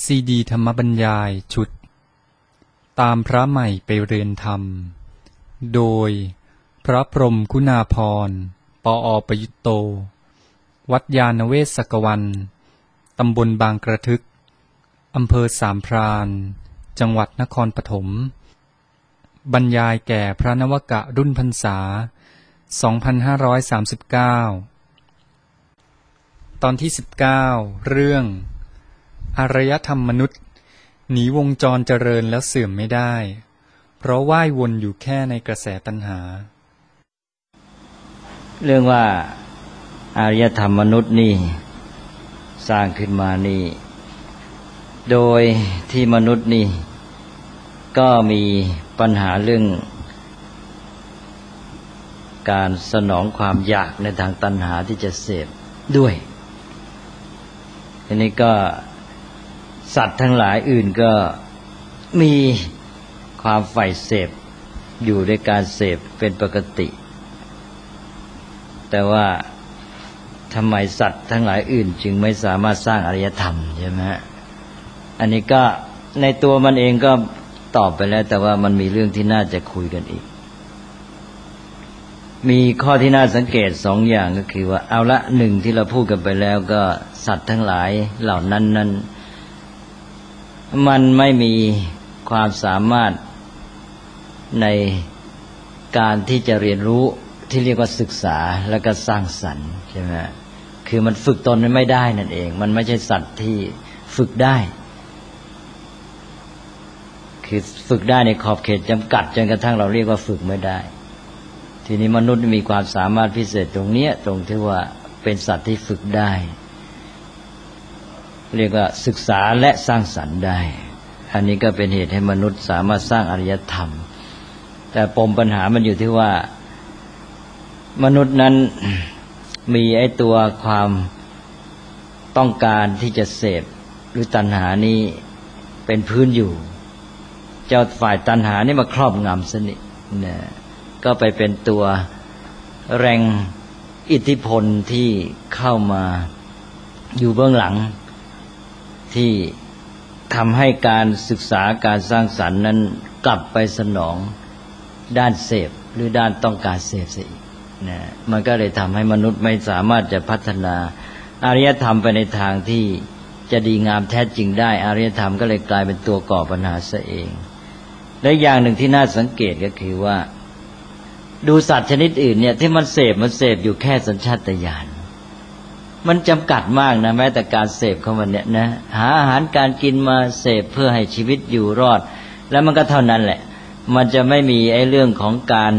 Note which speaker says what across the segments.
Speaker 1: ซีดีธรรมบรรยายชุดตามพระใหม่ไปเรียนธรรมโดยพระพรหมคุณาภรณ์ ปอ.ประยุตโต วัดยานเวศกวัน ตำบลบางกระทึก อำเภอสามพราน จังหวัดนครปฐม บรรยายแก่พระนวกะรุ่นพรรษา 2539 ตอนที่ 19 เรื่องอารยธรรมมนุษย์หนีวงจรเจริญแล้วเสื่อมไม่ได้เพราะว่ายวนอยู่แค่ในกระแสตัณหา
Speaker 2: เรื่องว่าอารยธรรมมนุษย์นี่สร้างขึ้นมานี่โดยที่มนุษย์นี่ก็มีปัญหาเรื่องการสนองความอยากในทางตัณหาที่จะเสพด้วยทีนี้ก็สัตว์ทั้งหลายอื่นก็มีความใฝ่เสพอยู่ในการเสพเป็นปกติแต่ว่าทำไมสัตว์ทั้งหลายอื่นจึงไม่สามารถสร้างอารยธรรมใช่ไหมฮะอันนี้ก็ในตัวมันเองก็ตอบไปแล้วแต่ว่ามันมีเรื่องที่น่าจะคุยกันอีกมีข้อที่น่าสังเกตสองอย่างก็คือว่าเอาละหนึ่งที่เราพูดกันไปแล้วก็สัตว์ทั้งหลายเหล่านั้นมันไม่มีความสามารถในการที่จะเรียนรู้ที่เรียกว่าศึกษาแล้วก็สร้างสรรค์ใช่ไหมคือมันฝึกตนไม่ได้นั่นเองมันไม่ใช่สัตว์ที่ฝึกได้คือฝึกได้ในขอบเขตจำกัดจนกระทั่งเราเรียกว่าฝึกไม่ได้ทีนี้มนุษย์มีความสามารถพิเศษตรงนี้ตรงที่ว่าเป็นสัตว์ที่ฝึกได้เรียกว่าศึกษาและสร้างสรรค์ได้อันนี้ก็เป็นเหตุให้มนุษย์สามารถสร้างอารยธรรมแต่ปมปัญหามันอยู่ที่ว่ามนุษย์นั้นมีไอ้ตัวความต้องการที่จะเสพหรือตัณหานี้เป็นพื้นอยู่เจ้าฝ่ายตัณหานี่มาครอบงำซะนี่นะก็ไปเป็นตัวแรงอิทธิพลที่เข้ามาอยู่เบื้องหลังที่ทำให้การศึกษาการสร้างสรรค์นั้นกลับไปสนองด้านเสพหรือด้านต้องการเสพเสียอีกนะมันก็เลยทำให้มนุษย์ไม่สามารถจะพัฒนาอารยธรรมไปในทางที่จะดีงามแท้จริงได้อารยธรรมก็เลยกลายเป็นตัวก่อปัญหาซะเองและอย่างหนึ่งที่น่าสังเกตก็คือว่าดูสัตว์ชนิดอื่นเนี่ยที่มันเสพอยู่แค่สัญชาตญาณมันจำกัดมากนะแม้แต่การเสพของมันเนี่ยนะหาอาหารการกินมาเสพเพื่อให้ชีวิตอยู่รอดแล้วมันก็เท่านั้นแหละมันจะไม่มีไอ้เรื่องของการ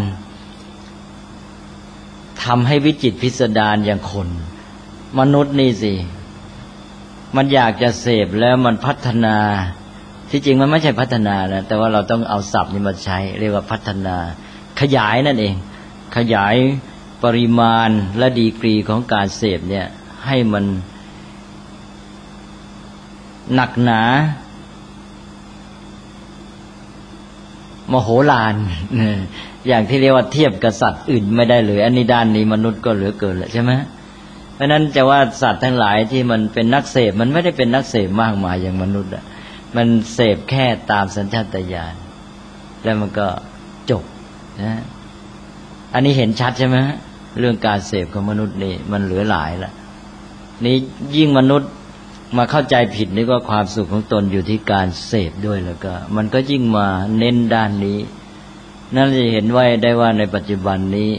Speaker 2: ทำให้วิจิตรพิสดารอย่างคนมนุษย์นี่สิมันอยากจะเสพแล้วมันพัฒนาที่จริงมันไม่ใช่พัฒนานะแต่ว่าเราต้องเอาศัพท์นี้มาใช้เรียกว่าพัฒนาขยายนั่นเองขยายปริมาณและดีกรีของการเสพเนี่ยให้มันหนักหนามโหฬารอย่างที่เรียกว่าเทียบกับสัตว์อื่นไม่ได้เลยอันนี้ด้านนี้มนุษย์ก็เหลือเกินแหละใช่ไหมเพราะนั้นจะว่าสัตว์ทั้งหลายที่มันเป็นนักเสพมันไม่ได้เป็นนักเสพมากมายอย่างมนุษย์อ่ะมันเสพแค่ตามสัญชาตญาณแล้วมันก็จบนะอันนี้เห็นชัดใช่ไหมเรื่องการเสพของมนุษย์นี่มันเหลือหลายละนี่ยิ่งมนุษย์มาเข้าใจผิดนี่ก็ความสุขของตนอยู่ที่การเสพด้วยแล้วก็มันก็ยิ่งมาเน้นด้านนี้นั่นจะเห็นไว้ได้ว่าในปัจจุบันนี้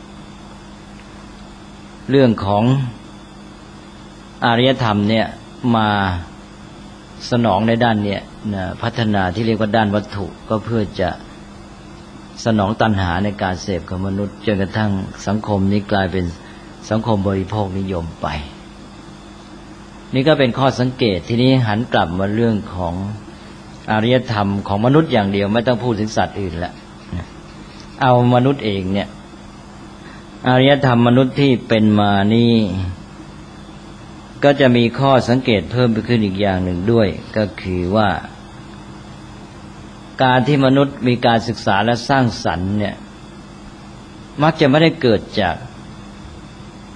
Speaker 2: เรื่องของอารยธรรมเนี่ยมาสนองในด้านเนี่ยพัฒนาที่เรียกว่าด้านวัตถุก็เพื่อจะสนองตัณหาในการเสพของมนุษย์จนกระทั่งสังคมนี้กลายเป็นสังคมบริโภคนิยมไปนี่ก็เป็นข้อสังเกตทีนี้หันกลับมาเรื่องของอารยธรรมของมนุษย์อย่างเดียวไม่ต้องพูดถึงสัตว์อื่นละเอามนุษย์เองเนี่ยอารยธรรมมนุษย์ที่เป็นมานี่ก็จะมีข้อสังเกตเพิ่มขึ้นอีกอย่างหนึ่งด้วยก็คือว่าการที่มนุษย์มีการศึกษาและสร้างสรรค์เนี่ยมักจะไม่ได้เกิดจาก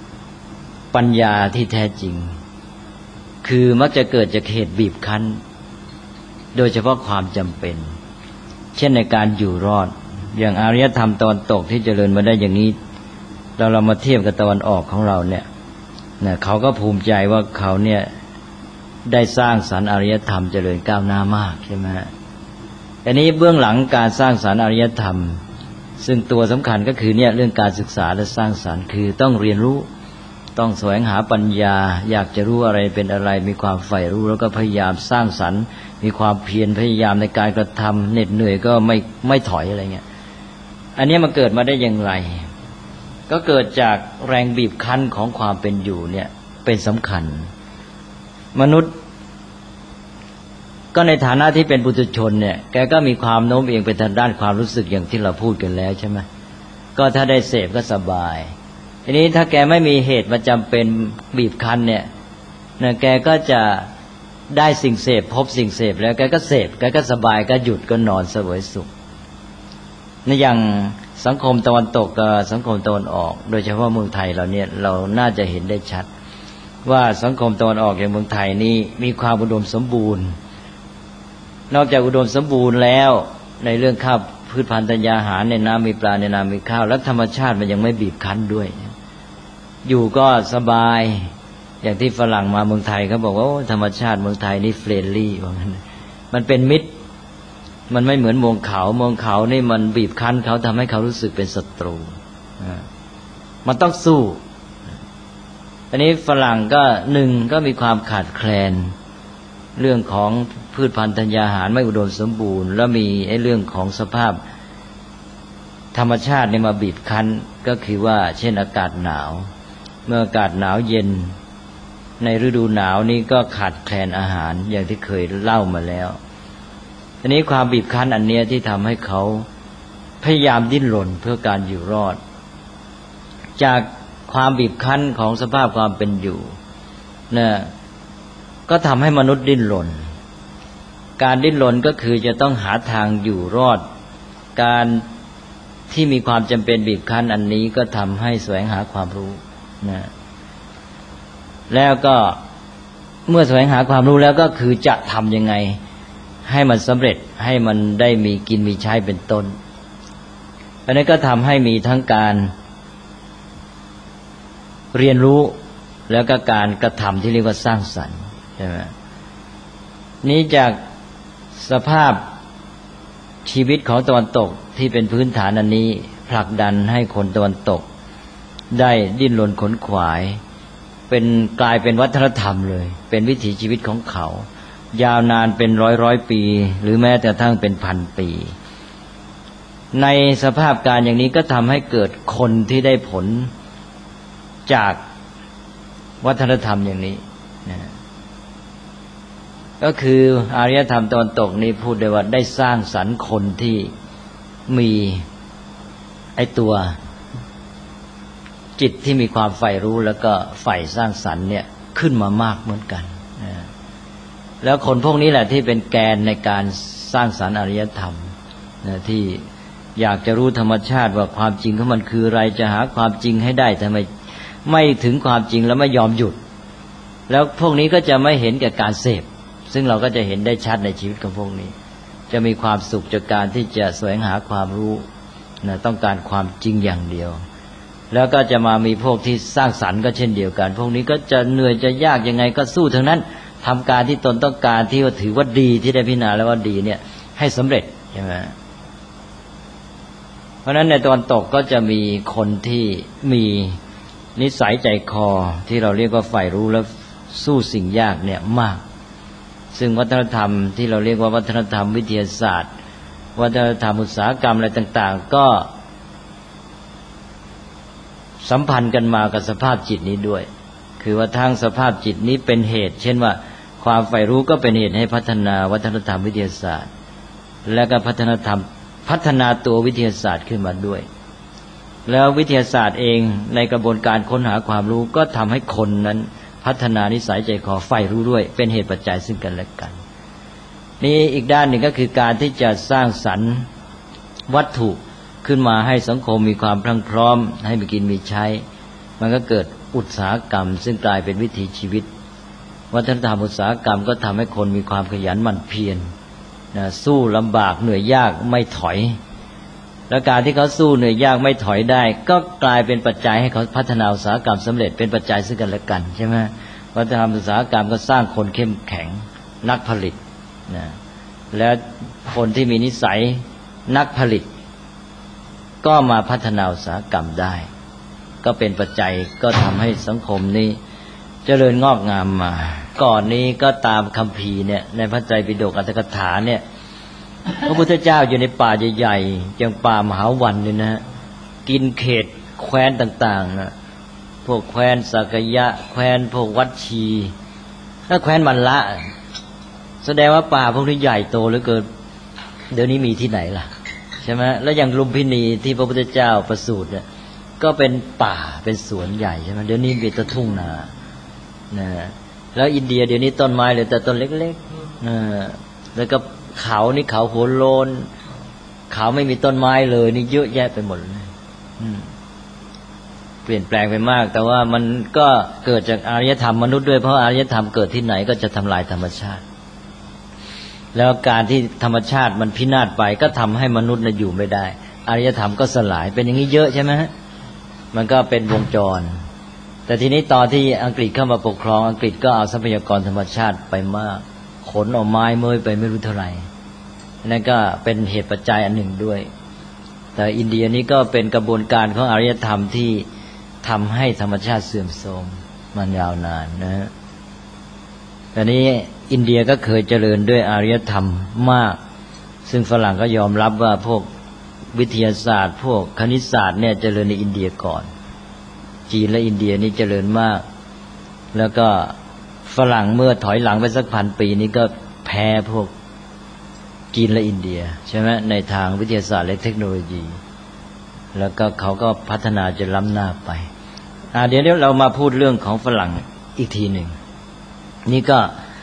Speaker 2: ปัญญาที่แท้จริงคือมักจะเกิดจากเหตุบีบคั้นโดยเฉพาะความจำเป็นเช่นในการอยู่รอดอย่างอารยธรรมตะวันตกที่เจริญมาได้อย่างนี้เรามาเทียบกับตะวันออกของเราเนี่ยเขาก็ภูมิใจว่าเขาเนี่ยได้สร้างสรรค์อารยธรรมเจริญก้าวหน้ามากใช่ไหมอันนี้เบื้องหลังการสร้างสรรค์อารยธรรมซึ่งตัวสำคัญก็คือเนี่ยเรื่องการศึกษาและสร้างสรรค์คือต้องเรียนรู้ต้องแสวงหาปัญญาอยากจะรู้อะไรเป็นอะไรมีความใฝ่รู้แล้วก็พยายามสร้างสรรค์มีความเพียรพยายามในการกระทำเหน็ดเหนื่อยก็ไม่ถอยอะไรเงี้ยอันนี้มันเกิดมาได้อย่างไรก็เกิดจากแรงบีบคั้นของความเป็นอยู่เนี่ยเป็นสำคัญมนุษย์ก็ในฐานะที่เป็นปุถุชนเนี่ยแกก็มีความโน้มเอียงไปทางด้านความรู้สึกอย่างที่เราพูดกันแล้วใช่ไหมก็ถ้าได้เสพก็สบายทีนี้ถ้าแกไม่มีเหตุมาจำเป็นบีบคั้นเนี่ยแกก็จะได้สิ่งเสพพบสิ่งเสพแล้วแกก็เสพแกก็สบายก็หยุดก็นอนเสวยสุขในอย่างสังคมตะวันตกกับสังคมตะวันออกโดยเฉพาะเมืองไทยเราเนี่ยเราน่าจะเห็นได้ชัดว่าสังคมตะวันออกอย่างเมืองไทยนี้มีความอุดมสมบูรณ์นอกจากอุดมสมบูรณ์แล้วในเรื่องข้าวพืชพันธุ์ธัญญาหารในน้ำมีปลาในน้ำมีข้าวและธรรมชาติมันยังไม่บีบคั้นด้วยอยู่ก็สบายอย่างที่ฝรั่งมาเมืองไทยเขาบอกว่าธรรมชาติเมืองไทยนี่เฟรนลี่ว่างั้นมันเป็นมิตรมันไม่เหมือนเมืองเขานี่มันบีบคั้นเขาทำให้เขารู้สึกเป็นศัตรูมันต้องสู้อันนี้ฝรั่งก็หนึ่งก็มีความขาดแคลนเรื่องของพืชพันธุ์ธัญญาหารไม่อุดมสมบูรณ์แล้วมีเรื่องของสภาพธรรมชาติเนี่ยมาบีบคั้นก็คือว่าเช่นอากาศหนาวเมื่ออากาศหนาวเย็นในฤดูหนาวนี้ก็ขาดแคลนอาหารอย่างที่เคยเล่ามาแล้วอันนี้ความบีบคั้นอันเนี้ยที่ทำให้เขาพยายามดิ้นรนเพื่อการอยู่รอดจากความบีบคั้นของสภาพความเป็นอยู่เนี่ยก็ทำให้มนุษย์ดิ้นรนการดิ้นรนก็คือจะต้องหาทางอยู่รอดการที่มีความจำเป็นบีบคั้นอันนี้ก็ทำให้แสวงหาความรู้นะแล้วก็เมื่อแสวงหาความรู้แล้วก็คือจะทำยังไงให้มันสำเร็จให้มันได้มีกินมีใช้เป็นต้นอันนี้ก็ทำให้มีทั้งการเรียนรู้แล้วก็การกระทำที่เรียกว่าสร้างสรรค์ใช่ไหมนี้จากสภาพชีวิตของตะวันตกที่เป็นพื้นฐานอันนี้ผลักดันให้คนตะวันตกได้ดิ้นรนขนขวายเป็นกลายเป็นวัฒนธรรมเลยเป็นวิถีชีวิตของเขายาวนานเป็นร้อยปีหรือแม้แต่ทั้งเป็นพันปีในสภาพการอย่างนี้ก็ทำให้เกิดคนที่ได้ผลจากวัฒนธรรมอย่างนี้นะก็คืออารยธรรมตะวันตกนี้พูดได้ว่าได้สร้างสรรค์คนที่มีตัวจิตที่มีความใฝ่รู้แล้วก็ใฝ่สร้างสรรค์เนี่ยขึ้นมามากเหมือนกันนะแล้วคนพวกนี้แหละที่เป็นแกนในการสร้างสรรค์อารยธรรมนะที่อยากจะรู้ธรรมชาติว่าความจริงของมันคืออะไรจะหาความจริงให้ได้ทำไมไม่ถึงความจริงแล้วไม่ยอมหยุดแล้วพวกนี้ก็จะไม่เห็นแก่การเสพซึ่งเราก็จะเห็นได้ชัดในชีวิตของพวกนี้จะมีความสุขจากการที่จะแสวงหาความรู้นะต้องการความจริงอย่างเดียวแล้วก็จะมามีพวกที่สร้างสรรค์ก็เช่นเดียวกันพวกนี้ก็จะเหนื่อยจะยากยังไงก็สู้ทั้งนั้นทำการที่ตนต้องการที่ว่าถือว่าดีที่ได้พิจารณาแล้วว่าดีเนี่ยให้สำเร็จใช่ไหมเพราะฉะนั้นในตะวันตกก็จะมีคนที่มีนิสัยใจคอที่เราเรียกว่าใฝ่รู้และสู้สิ่งยากเนี่ยมากซึ่งวัฒนธรรมที่เราเรียกว่าวัฒนธรรมวิทยาศาสตร์วัฒนธรรมอุตสาหกรรมอะไรต่างๆก็สัมพันธ์กันมากับสภาพจิตนี้ด้วยคือว่าทางสภาพจิตนี้เป็นเหตุเช่นว่าความใฝ่รู้ก็เป็นเหตุให้พัฒนาวัฒนธรรมวิทยาศาสตร์และก็พัฒนาตัววิทยาศาสตร์ขึ้นมาด้วยแล้ววิทยาศาสตร์เองในกระบวนการค้นหาความรู้ก็ทำให้คนนั้นพัฒนานิสัยใจคอใฝ่รู้ด้วยเป็นเหตุปัจจัยซึ่งกันและกันนี่อีกด้านหนึ่งก็คือการที่จะสร้างสรรค์วัตถุขึ้นมาให้สังคมมีความพรั่งพร้อมให้มีกินมีใช้มันก็เกิดอุตสาหกรรมซึ่งกลายเป็นวิถีชีวิตวัฒนธรรมอุตสาหกรรมก็ทำให้คนมีความขยันหมั่นเพียรนะสู้ลำบากเหนื่อยยากไม่ถอยและการที่เขาสู้เหนื่อยยากไม่ถอยได้ก็กลายเป็นปัจจัยให้เขาพัฒนาอุตสาหกรรมสำเร็จเป็นปัจจัยซึ่งกันและกันใช่ไหมวัฒนธรรมอุตสาหกรรมก็สร้างคนเข้มแข็งนักผลิตนะและคนที่มีนิสัยนักผลิตก็มาพัฒนาอุตสาหกรรมได้ก็เป็นปัจจัยก็ทำให้สังคมนี้เจริญงอกงามมาก่อนนี้ก็ตามคัมภีร์เนี่ยในพระไตรปิฎกอรรถกถาเนี่ยพระพุทธเจ้าอยู่ในป่าใหญ่ๆอย่างป่ามหาวันเนี่ยนะกินเขตแคว้นต่างๆนะพวกแคว้นสักยะแคว้นพวกวัดชีถ้าแคว้นมันละแสดงว่าป่าพวกนี้ใหญ่โตเหลือเกินเดี๋ยวนี้มีที่ไหนล่ะใช่ไหมแล้วอย่างลุมพินีที่พระพุทธเจ้าประสูติเนี่ยก็เป็นป่าเป็นสวนใหญ่ใช่ไหมเดี๋ยวนี้มีแต่ทุ่งนานะแล้วอินเดียเดี๋ยวนี้ต้นไม้เหลือแต่ต้นเล็กๆนะแล้วก็เขานี่เขาโหโลนเขาไม่มีต้นไม้เลยนี่เยอะแยะไปหมดเลยเปลี่ยนแปลงไปมากแต่ว่ามันก็เกิดจากอารยธรรมมนุษย์ด้วยเพราะอารยธรรมเกิดที่ไหนก็จะทำลายธรรมชาติแล้วการที่ธรรมชาติมันพินาศไปก็ทำให้มนุษย์น่ะอยู่ไม่ได้อารยธรรมก็สลายเป็นอย่างนี้เยอะใช่ไหมฮะมันก็เป็นวงจรแต่ทีนี้ตอนที่อังกฤษเข้ามาปกครองอังกฤษก็เอาทรัพยากรธรรมชาติไปมากขนเอาไม้เมยไปไม่รู้เท่าไหร่นั่นก็เป็นเหตุปัจจัยอันหนึ่งด้วยแต่อินเดียนี่ก็เป็นกระบวนการของอารยธรรมที่ทำให้ธรรมชาติเสื่อมโทรมมันยาวนานนะฮะแต่นี้อินเดียก็เคยเจริญด้วยอารยธรรมมากซึ่งฝรั่งก็ยอมรับว่าพวกวิทยาศาสตร์พวกคณิตศาสตร์เนี่ยเจริญในอินเดียก่อนจีนและอินเดียนี่เจริญมากแล้วก็ฝรั่งเมื่อถอยหลังไปสักพันปีนี้ก็แพ้พวกจีนและอินเดียใช่ไหมในทางวิทยาศาสตร์และเทคโนโลยีแล้วก็เขาก็พัฒนาจนล้ำหน้าไปเดี๋ยวเรามาพูดเรื่องของฝรั่งอีกทีหนึ่งนี่ก็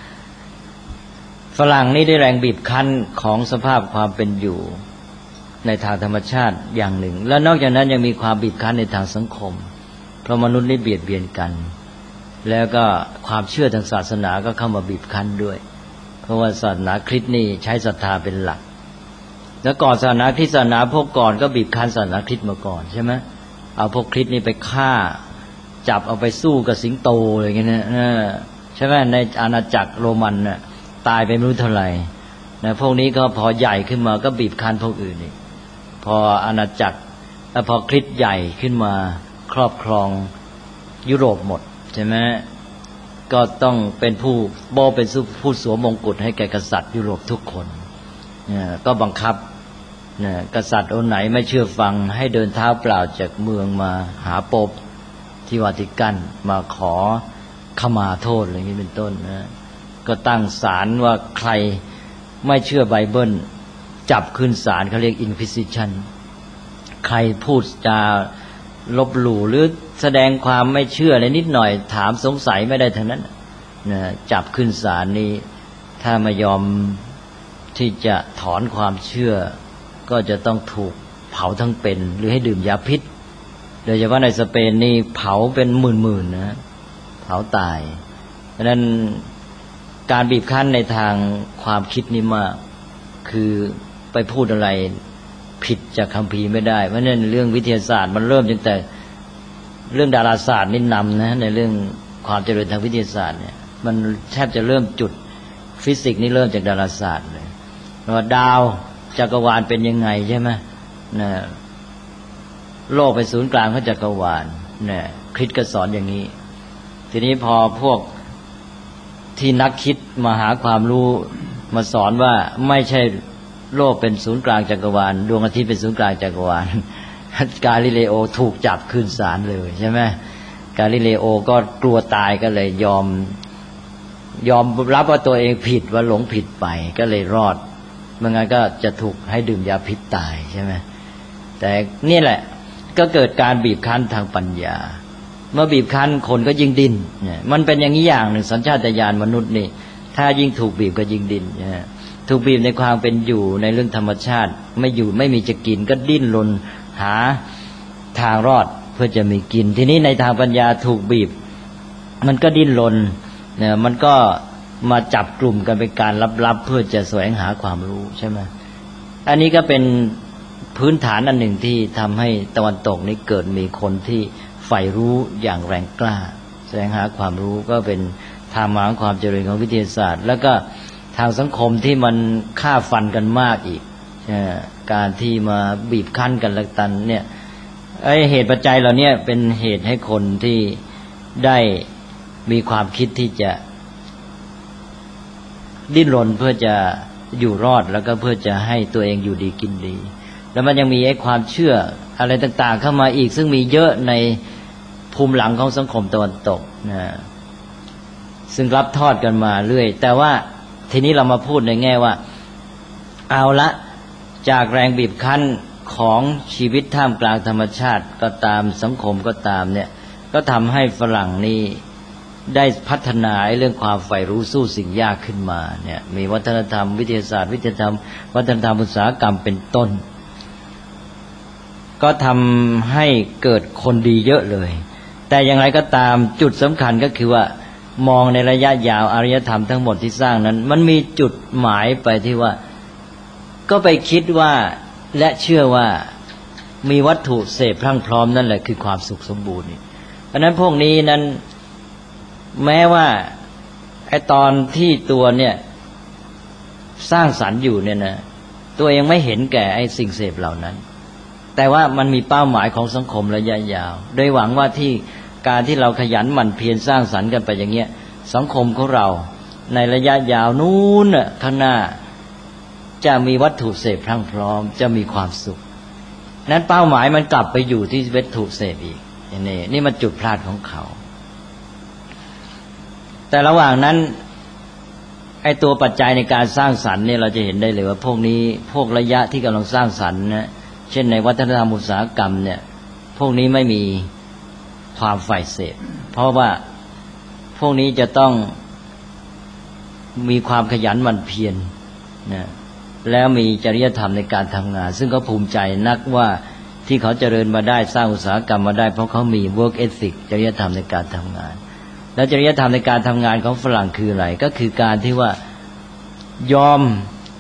Speaker 2: ฝรั่งนี่ได้แรงบีบคั้นของสภาพความเป็นอยู่ในทางธรรมชาติอย่างหนึ่งแล้วนอกจากนั้นยังมีความบีบคั้นในทางสังคมเพราะมนุษย์นี่เบียดเบียนกันแล้วก็ความเชื่อทางศาสนาก็เข้ามาบีบคั้นด้วยเพราะว่าศาสนาคริสต์นี่ใช้ศรัทธาเป็นหลักแล้วก่อนศาสนาคริสต์ศาสนาพวกก่อนก็บีบคั้นศาสนาคริสต์มาก่อนใช่ไหมเอาพวกคริสต์นี่ไปฆ่าจับเอาไปสู้กับสิงโตอะไรอย่างเงี้ยนะใช่ไหมในอาณาจักรโรมันน่ะตายไปไม่รู้เท่าไหร่นะพวกนี้ก็พอใหญ่ขึ้นมาก็บีบคั้นพวกอื่นอีกพออาณาจักรพอคริสต์ใหญ่ขึ้นมาครอบครองยุโรปหมดใช่ไหมก็ต้องเป็นผู้เป็นผู้สวมมงกุฎให้แก่กษัตริย์ยุโรปทุกคนก็บังคับกษัตริย์องค์ไหนไม่เชื่อฟังให้เดินเท้าเปล่าจากเมืองมาหาโป๊ปที่วาติกันมาขอขมาโทษอะไรอย่างนี้เป็นต้นนะก็ตั้งศาลว่าใครไม่เชื่อไบเบิลจับขึ้นศาลเขาเรียก Inquisition ใครพูดจาลบหลู่หรือแสดงความไม่เชื่ออะไรนิดหน่อยถามสงสัยไม่ได้ทั้งนั้นนะจับขึ้นศาลนี้ถ้าไม่ยอมที่จะถอนความเชื่อก็จะต้องถูกเผาทั้งเป็นหรือให้ดื่มยาพิษโดยเฉพาะในสเปนนี่เผาเป็นหมื่นๆนะเผาตายเพราะฉะนั้นการบีบคั้นในทางความคิดนี่มากคือไปพูดอะไรผิดจากคัมภีร์ไม่ได้เพราะฉะนั้นเรื่องวิทยาศาสตร์มันเริ่มตั้งแต่เรื่องดาราศาสตร์นี่นำนะในเรื่องความเจริญทางวิทยาศาสตร์เนี่ยมันแทบจะเริ่มจุดฟิสิกส์นี่เริ่มจากดาราศาสตร์เลยว่าดาวจักรวาลเป็นยังไงใช่ไหมนะโลกเป็นศูนย์กลางของจักรวาลเนี่ยคริสต์ก็สอนอย่างนี้ทีนี้พอพวกที่นักคิดมาหาความรู้มาสอนว่าไม่ใช่โลกเป็นศูนย์กลางจักรวาลดวงอาทิตย์เป็นศูนย์กลางจักรวาลกาลิเลโอถูกจับขึ้นศาลเลยใช่ไหมกาลิเลโอก็กลัวตายก็เลยยอมรับว่าตัวเองผิดว่าหลงผิดไปก็เลยรอดไม่งั้นก็จะถูกให้ดื่มยาพิษตายใช่ไหมแต่นี่แหละก็เกิดการบีบคั้นทางปัญญาเมื่อบีบคั้นคนก็ยิ่งดิ้นเนี่ยมันเป็นอย่างนี้อย่างหนึ่งสัญชาตญาณมนุษย์นี่ถ้ายิ่งถูกบีบก็ยิ่งดิ้นถูกบีบในความเป็นอยู่ในเรื่องธรรมชาติไม่อยู่ไม่มีจะกินก็ดิ้นรนหาทางรอดเพื่อจะมีกินทีนี้ในทางปัญญาถูกบีบมันก็ดิ้นรนเนี่ยมันก็มาจับกลุ่มกันเป็นการลับๆเพื่อจะแสวงหาความรู้ใช่ไหมอันนี้ก็เป็นพื้นฐานอันหนึ่งที่ทำให้ตะวันตกนี้เกิดมีคนที่ใฝ่รู้อย่างแรงกล้าแสวงหาความรู้ก็เป็นทางมาของความเจริญของวิทยาศาสตร์แล้วก็ทางสังคมที่มันฆ่าฟันกันมากอีกการที่มาบีบคั้นกันละตันเนี่ยเหตุปัจจัยเหล่านี้เป็นเหตุให้คนที่ได้มีความคิดที่จะดิ้นรนเพื่อจะอยู่รอดแล้วก็เพื่อจะให้ตัวเองอยู่ดีกินดีแล้วมันยังมีความเชื่ออะไรต่างๆเข้ามาอีกซึ่งมีเยอะในภูมิหลังของสังคมตะวันตกนะซึ่งรับทอดกันมาเรื่อยแต่ว่าทีนี้เรามาพูดในแง่ว่าเอาละจากแรงบีบคั้นของชีวิตท่ามกลางธรรมชาติก็ตามสังคมก็ตามเนี่ยก็ทำให้ฝรั่งนี่ได้พัฒนาเรื่องความใฝ่รู้สู้สิ่งยากขึ้นมาเนี่ยมีวัฒนธรรมวิทยาศาสตร์วิทยาธรรมวัฒนธรรมอุตสาหกรรมเป็นต้นก็ทำให้เกิดคนดีเยอะเลยแต่อย่างไรก็ตามจุดสำคัญก็คือว่ามองในระยะยาวอารยธรรมทั้งหมดที่สร้างนั้นมันมีจุดหมายไปที่ว่าก็ไปคิดว่าและเชื่อว่ามีวัตถุเสพพรั่งพร้อมนั่นแหละคือความสุขสมบูรณ์เพราะนั้นพวกนี้นั้นแม้ว่าไอ้ตอนที่ตัวเนี่ยสร้างสรรค์อยู่เนี่ยนะตัวเองไม่เห็นแก่ไอ้สิ่งเสพเหล่านั้นแต่ว่ามันมีเป้าหมายของสังคมระยะยาวโดยหวังว่าที่การที่เราขยันหมั่นเพียรสร้างสรรค์กันไปอย่างเงี้ยสังคมของเราในระยะยาวนู้นน่ะข้างหน้าจะมีวัตถุเสพพรั่งพร้อมจะมีความสุขนั้นเป้าหมายมันกลับไปอยู่ที่วัตถุเสพอีกนี่มันจุดพลาดของเขาแต่ระหว่างนั้นไอ้ตัวปัจจัยในการสร้างสรรค์เนี่ยเราจะเห็นได้เลยว่าพวกนี้พวกระยะที่กำลังสร้างสรรค์นะเช่นในวัฒนธรรมอุตสาหกรรมเนี่ยพวกนี้ไม่มีความใฝ่เสพเพราะว่าพวกนี้จะต้องมีความขยันหมั่นเพียรนะแล้วมีจริยธรรมในการทำงานซึ่งเขาภูมิใจนักว่าที่เขาเจริญมาได้สร้างอุตสาหกรรมมาได้เพราะเขามี work ethic จริยธรรมในการทำงานแล้วจริยธรรมในการทำงานของฝรั่งคืออะไรก็คือการที่ว่ายอม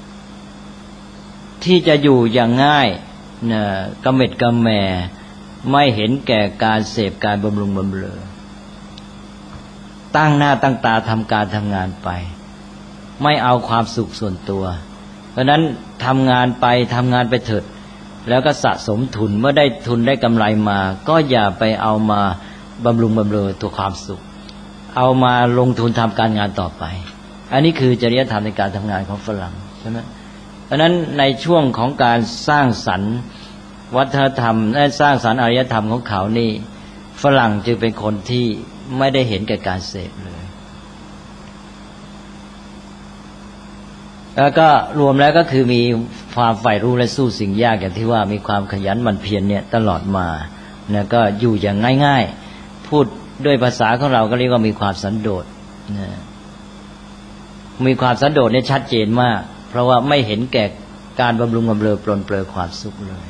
Speaker 2: ที่จะอยู่อย่างง่ายนะกระเม็ดกระแม่ไม่เห็นแก่การเสพการบำรุงบำเรอตั้งหน้าตั้งตาทำการทำงานไปไม่เอาความสุขส่วนตัวเพราะนั้นทำงานไปเถิดแล้วก็สะสมทุนเมื่อได้ทุนได้กำไรมาก็อย่าไปเอามาบำรุงบำเรอตัวความสุขเอามาลงทุนทำการงานต่อไปอันนี้คือจริยธรรมในการทำงานของฝรั่งใช่ไหมเพราะนั้นในช่วงของการสร้างสรรค์วัฒนธรรมและสร้างสรรค์อารยธรรมของเขานี่ฝรั่งจึงเป็นคนที่ไม่ได้เห็นแก่การเสพเลยแล้วก็รวมแล้วก็คือมีความใฝ่รู้และสู้สิ่งยากอย่างที่ว่ามีความขยันหมั่นเพียรเนี่ยตลอดมานะก็อยู่อย่างง่ายๆพูดด้วยภาษาของเราก็เรียกว่ามีความสันโดษนะมีความสันโดษเนี่ยชัดเจนมากเพราะว่าไม่เห็นแก่การบำรุงบำเรอปลนเปลือความสุขเลย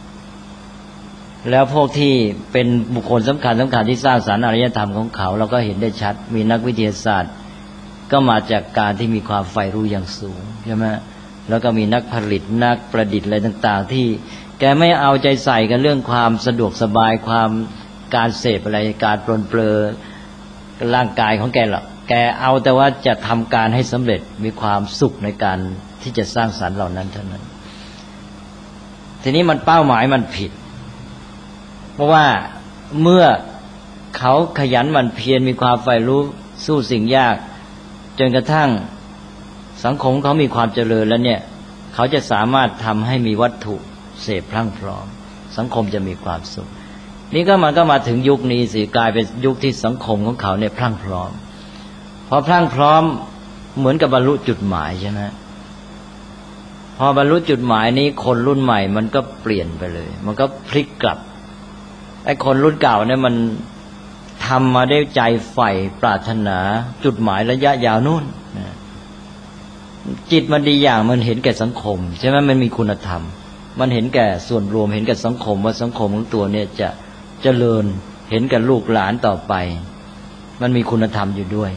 Speaker 2: แล้วพวกที่เป็นบุคคลสำคัญที่สร้างสรรค์อารยธรรมของเขาเราก็เห็นได้ชัดมีนักวิทยาศาสตร์ก็มาจากการที่มีความใฝ่รู้อย่างสูงใช่ไหมแล้วก็มีนักผลิตนักประดิษฐ์อะไรต่างๆที่แกไม่เอาใจใส่กันเรื่องความสะดวกสบายความการเสพอะไรการปลนเปลือร่างกายของแกหรอกแกเอาแต่ว่าจะทำการให้สำเร็จมีความสุขในการที่จะสร้างสรรค์เหล่านั้นเท่านั้นทีนี้มันเป้าหมายมันผิดเพราะว่าเมื่อเขาขยันหมั่นเพียรมีความใฝ่รู้สู้สิ่งยากจนกระทั่งสังคมเขามีความเจริญแล้วเนี่ยเขาจะสามารถทำให้มีวัตถุเสพพรั่งพร้อมสังคมจะมีความสุขนี่ก็มันก็มาถึงยุคนี้สิกลายเป็นยุคที่สังคมของเขาเนี่ยพรั่งพร้อมพอพรั่งพร้อมเหมือนกับบรรลุจุดหมายใช่ไหมพอบรรลุจุดหมายนี้คนรุ่นใหม่มันก็เปลี่ยนไปเลยมันก็พลิกกลับไอ้คนรุ่นเก่าเนี่ยมันทำมาได้ใจใฝ่ปรารถนาจุดหมายระยะยาวนู่นจิตมันดีอย่างมันเห็นแก่สังคมใช่ไหมมันมีคุณธรรมมันเห็นแก่ส่วนรวมเห็นแก่สังคมว่าสังคมของตัวเนี่ยจะเจริญเห็นแก่ลูกหลานต่อไปมันมีคุณธรรมอยู่ด้วย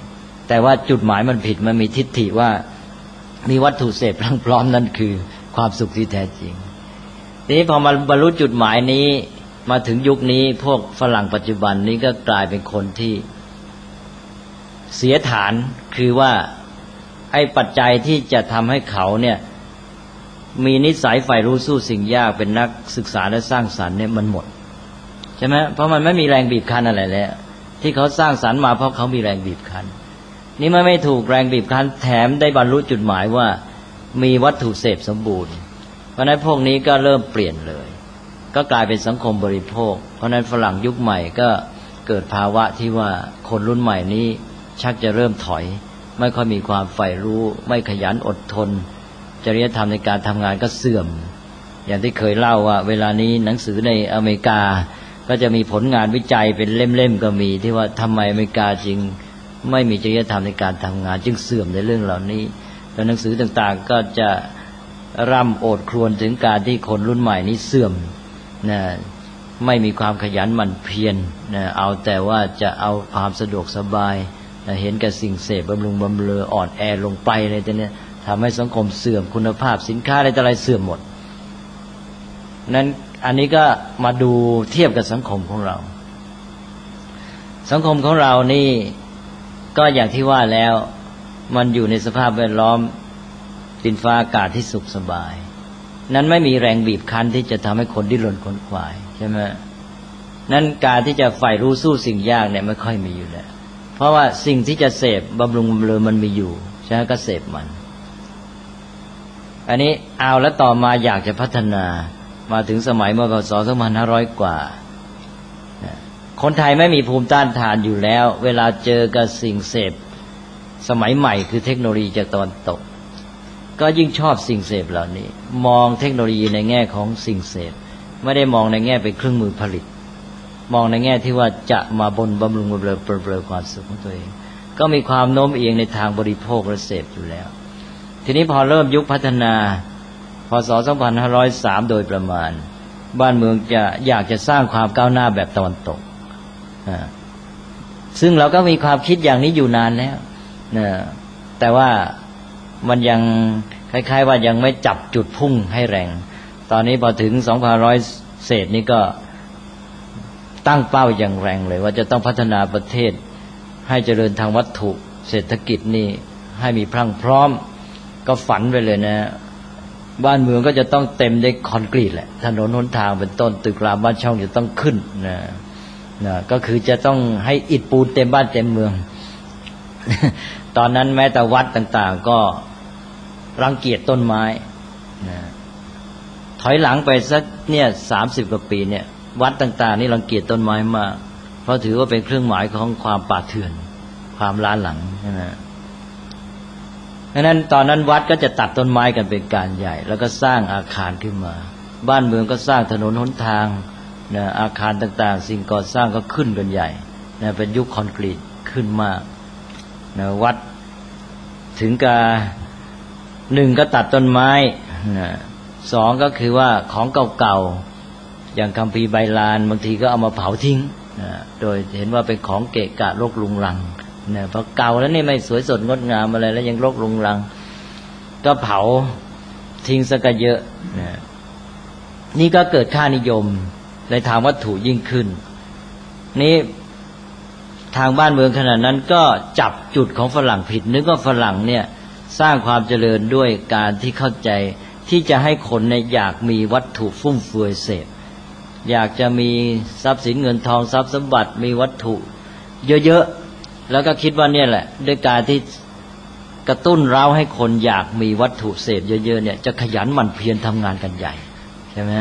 Speaker 2: แต่ว่าจุดหมายมันผิดมันมีทิฏฐิว่ามีวัตถุเสพพร้อมนั่นคือความสุขที่แท้จริงทีนี้พอมาบรรลุจุดหมายนี้มาถึงยุคนี้พวกฝรั่งปัจจุบันนี้ก็กลายเป็นคนที่เสียฐานคือว่าไอ้ปัจจัยที่จะทำให้เขาเนี่ยมีนิสัยใฝ่รู้สู้สิ่งยากเป็นนักศึกษาและสร้างสรรค์เนี่ยมันหมดใช่ไหมเพราะมันไม่มีแรงบีบคั้นอะไรแล้วที่เขาสร้างสรรค์มาเพราะเขามีแรงบีบคั้นนี่มันไม่ถูกแรงบีบคั้นแถมได้บรรลุจุดหมายว่ามีวัตถุเสพสมบูรณ์เพราะนั้นพวกนี้ก็เริ่มเปลี่ยนเลยก็กลายเป็นสังคมบริโภคเพราะนั้นฝรั่งยุคใหม่ก็เกิดภาวะที่ว่าคนรุ่นใหม่นี้ชักจะเริ่มถอยไม่ค่อยมีความใฝ่รู้ไม่ขยันอดทนจริยธรรมในการทำงานก็เสื่อมอย่างที่เคยเล่าว่าเวลานี้หนังสือในอเมริกาก็จะมีผลงานวิจัยเป็นเล่มๆก็มีที่ว่าทำไมอเมริกาจึงไม่มีจริยธรรมในการทำงานจึงเสื่อมในเรื่องเหล่านี้แล้วหนังสือต่างๆก็จะร่ำโอดครวญถึงการที่คนรุ่นใหม่นี้เสื่อมนะไม่มีความขยันหมั่นเพียรนะเอาแต่ว่าจะเอาความสะดวกสบายนะเห็นแก่สิ่งเสพบำรุงบำเรออ่อนแอลงไปเลยแต่เนี่ยทำให้สังคมเสื่อมคุณภาพสินค้าอะไรเสื่อมหมดนั้นอันนี้ก็มาดูเทียบกับสังคมของเราสังคมของเรานี่ก็อย่างที่ว่าแล้วมันอยู่ในสภาพแวดล้อมดินฟ้าอากาศที่สุขสบายนั้นไม่มีแรงบีบคั้นที่จะทำให้คนดิ้นรนขวนขวายใช่ไหมนั้นการที่จะใฝ่รู้สู้สิ่งยากเนี่ยไม่ค่อยมีอยู่แล้วเพราะว่าสิ่งที่จะเสพบำรุงบำเรอมันมีอยู่ใช่ไหมก็เสพมันอันนี้เอาแล้วต่อมาอยากจะพัฒนามาถึงสมัยเมื่อพศ2500 กว่าคนไทยไม่มีภูมิต้านทานอยู่แล้วเวลาเจอกับสิ่งเสพสมัยใหม่คือเทคโนโลยีจากตะวันตกก็ยิ่งชอบสิ่งเสพเหล่านี้มองเทคโนโลยีในแง่ของสิ่งเสพไม่ได้มองในแง่เป็นเครื่องมือผลิตมองในแง่ที่ว่าจะมาบำรุงบำเรอความสุขของตัวเองก็มีความโน้มเอียงในทางบริโภคและเสพอยู่แล้วทีนี้พอเริ่มยุคพัฒนาพศ2503โดยประมาณบ้านเมืองจะอยากจะสร้างความก้าวหน้าแบบตะวันตกซึ่งเราก็มีความคิดอย่างนี้อยู่นานแล้วแต่ว่ามันยังคล้ายๆว่ายังไม่จับจุดพุ่งให้แรงตอนนี้พอถึง2500 เศษนี้ก็ตั้งเป้าอย่างแรงเลยว่าจะต้องพัฒนาประเทศให้เจริญทางวัตถุเศรษฐกิจนี่ให้มีพรั่งพร้อมก็ฝันไปเลยนะบ้านเมืองก็จะต้องเต็มด้วยคอนกรีตแหละถนนหนทางเป็นต้นตึกรามบ้านช่องจะต้องขึ้นนะก็คือจะต้องให้อิฐปูนเต็มบ้านเต็มเมือง ตอนนั้นแม้แต่วัดต่างๆก็รังเกียจต้นไม้นะถอยหลังไปสักเนี่ย30 กว่าปีเนี่ยวัดต่างๆนี่รังเกียจต้นไม้มากเพราะถือว่าเป็นเครื่องหมายของความป่าเถื่อนความล้าหลังนะเพราะนั้นตอนนั้นวัดก็จะตัดต้นไม้กันเป็นการใหญ่แล้วก็สร้างอาคารขึ้นมาบ้านเมืองก็สร้างถนนหนทางนะอาคารต่างๆสิ่งก่อสร้างก็ขึ้นกันใหญ่นะเป็นยุคคอนกรีตขึ้นมากนะวัดถึงกับ1ก็ตัดต้นไม้นะ2ก็คือว่าของเก่าๆอย่างคัมภีร์ไบลานบางทีก็เอามาเผาทิ้งนะโดยเห็นว่าเป็นของเกะกะรกรุงรังนะเพราะเก่าแล้วนี่ไม่สวยสดงดงามอะไรแล้วยังรกรุงรังก็เผาทิ้งซะก็เยอะนะนี่ก็เกิดค่านิยมในทางวัตถุยิ่งขึ้นนี่ทางบ้านเมืองขนาดนั้นก็จับจุดของฝรั่งผิดนึกว่าฝรั่งเนี่ยสร้างความเจริญด้วยการที่เข้าใจที่จะให้คนเนี่ยอยากมีวัตถุฟุ่มเฟือยเสพอยากจะมีทรัพย์สินเงินทองทรัพย์สมบัติมีวัตถุเยอะๆแล้วก็คิดว่าเนี่ยแหละด้วยการที่กระตุ้นเร้าให้คนอยากมีวัตถุเสพเยอะๆเนี่ยจะขยันหมั่นเพียรทำงานกันใหญ่ใช่ไหม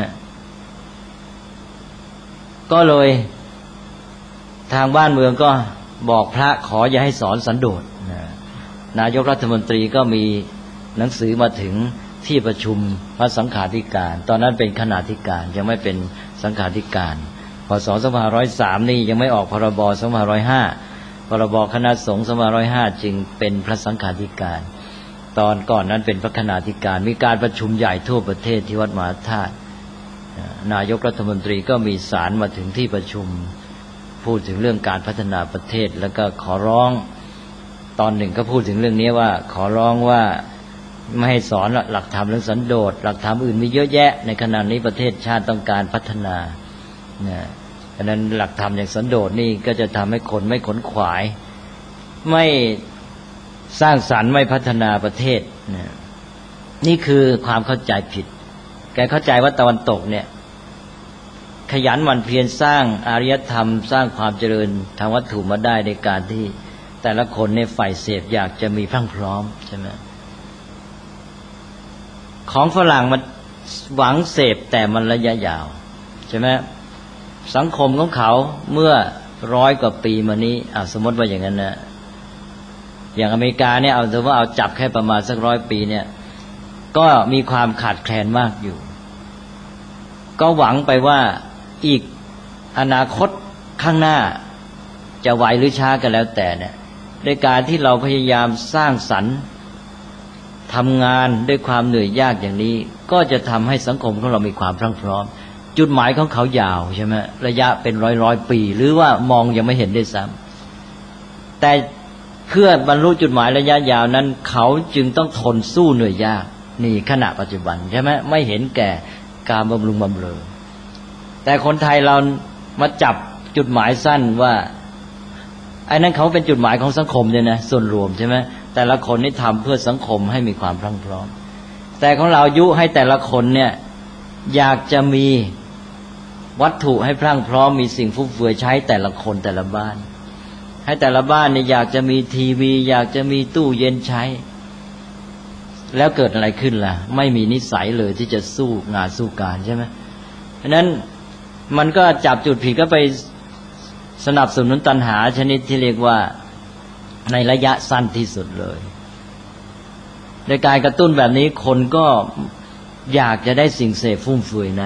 Speaker 2: ก็เลยทางบ้านเมืองก็บอกพระขออย่าให้สอนสันโดษนายกรัฐมนตรีก็มีหนังสือมาถึงที่ประชุมพระสังฆาธิการตอนนั้นเป็นคณาธิการยังไม่เป็นสังฆาธิการพศ2503นี่ยังไม่ออกพรบ2505พรบคณะสงฆ์2505จึงเป็นพระสังฆาธิการตอนก่อนนั้นเป็นพระคณาธิการมีการประชุมใหญ่ทั่วประเทศที่วัดมหาธาตุนายกรัฐมนตรีก็มีสารมาถึงที่ประชุมพูดถึงเรื่องการพัฒนาประเทศแล้วก็ขอร้องตอนหนึ่งก็พูดถึงเรื่องนี้ว่าขอร้องว่าไม่ให้สอนหลักธรรมเรื่องสันโดษหลักธรรมอื่นมีเยอะแยะในขณะนี้ประเทศชาติต้องการพัฒนาเพราะนั้นหลักธรรมอย่างสันโดษนี่ก็จะทำให้คนไม่ขนขวายไม่สร้างสรรค์ไม่พัฒนาประเทศนี่คือความเข้าใจผิดแกเข้าใจว่าตะวันตกเนี่ยขยันหมั่นเพียรสร้างอารยธรรมสร้างความเจริญทางวัตถุมาได้ในการที่แต่ละคนในฝ่ายเสพอยากจะมีพรั่งพร้อมใช่ไหมของฝรั่งมันหวังเสพแต่มันระยะยาวใช่ไหมสังคมของเขาเมื่อ100 กว่าปีมานี้สมมติว่าอย่างนั้นนะอย่างอเมริกาเนี่ยเอาถือว่าเอาจับแค่ประมาณสัก100 ปีเนี่ยก็มีความขาดแคลนมากอยู่ก็หวังไปว่าอีกอนาคตข้างหน้าจะไวหรือช้าก็แล้วแต่เนี่ยในการที่เราพยายามสร้างสรรค์ทำงานด้วยความเหนื่อยยากอย่างนี้ก็จะทำให้สังคมของเรามีความพรั่งพร้อมจุดหมายของเขายาวใช่ไหมระยะเป็นร้อยปีหรือว่ามองยังไม่เห็นได้ซ้ำแต่เพื่อบรรลุจุดหมายระยะยาวนั้นเขาจึงต้องทนสู้เหนื่อยยากนี่ขณะปัจจุบันใช่ไหมไม่เห็นแก่การบำรุงบำเรอแต่คนไทยเรามาจับจุดหมายสั้นว่าไอ้นั้นเขาเป็นจุดหมายของสังคมเนี่ยนะส่วนรวมใช่ไหมแต่ละคนนี่ทำเพื่อสังคมให้มีความพรั่งพร้อมแต่ของเรายุให้แต่ละคนเนี่ยอยากจะมีวัตถุให้พรั่งพร้อมมีสิ่งฟุ่มเฟือยใช้แต่ละคนแต่ละบ้านให้แต่ละบ้านเนี่ยอยากจะมีทีวีอยากจะมีตู้เย็นใช้แล้วเกิดอะไรขึ้นล่ะไม่มีนิสัยเลยที่จะสู้งานสู้การใช่ไหมเพราะนั้นมันก็จับจุดผิดก็ไปสนับสนุนตัณหาชนิดที่เรียกว่าในระยะสั้นที่สุดเลยในการกระตุ้นแบบนี้คนก็อยากจะได้สิ่งเสพฟุ่มเฟือยนั้น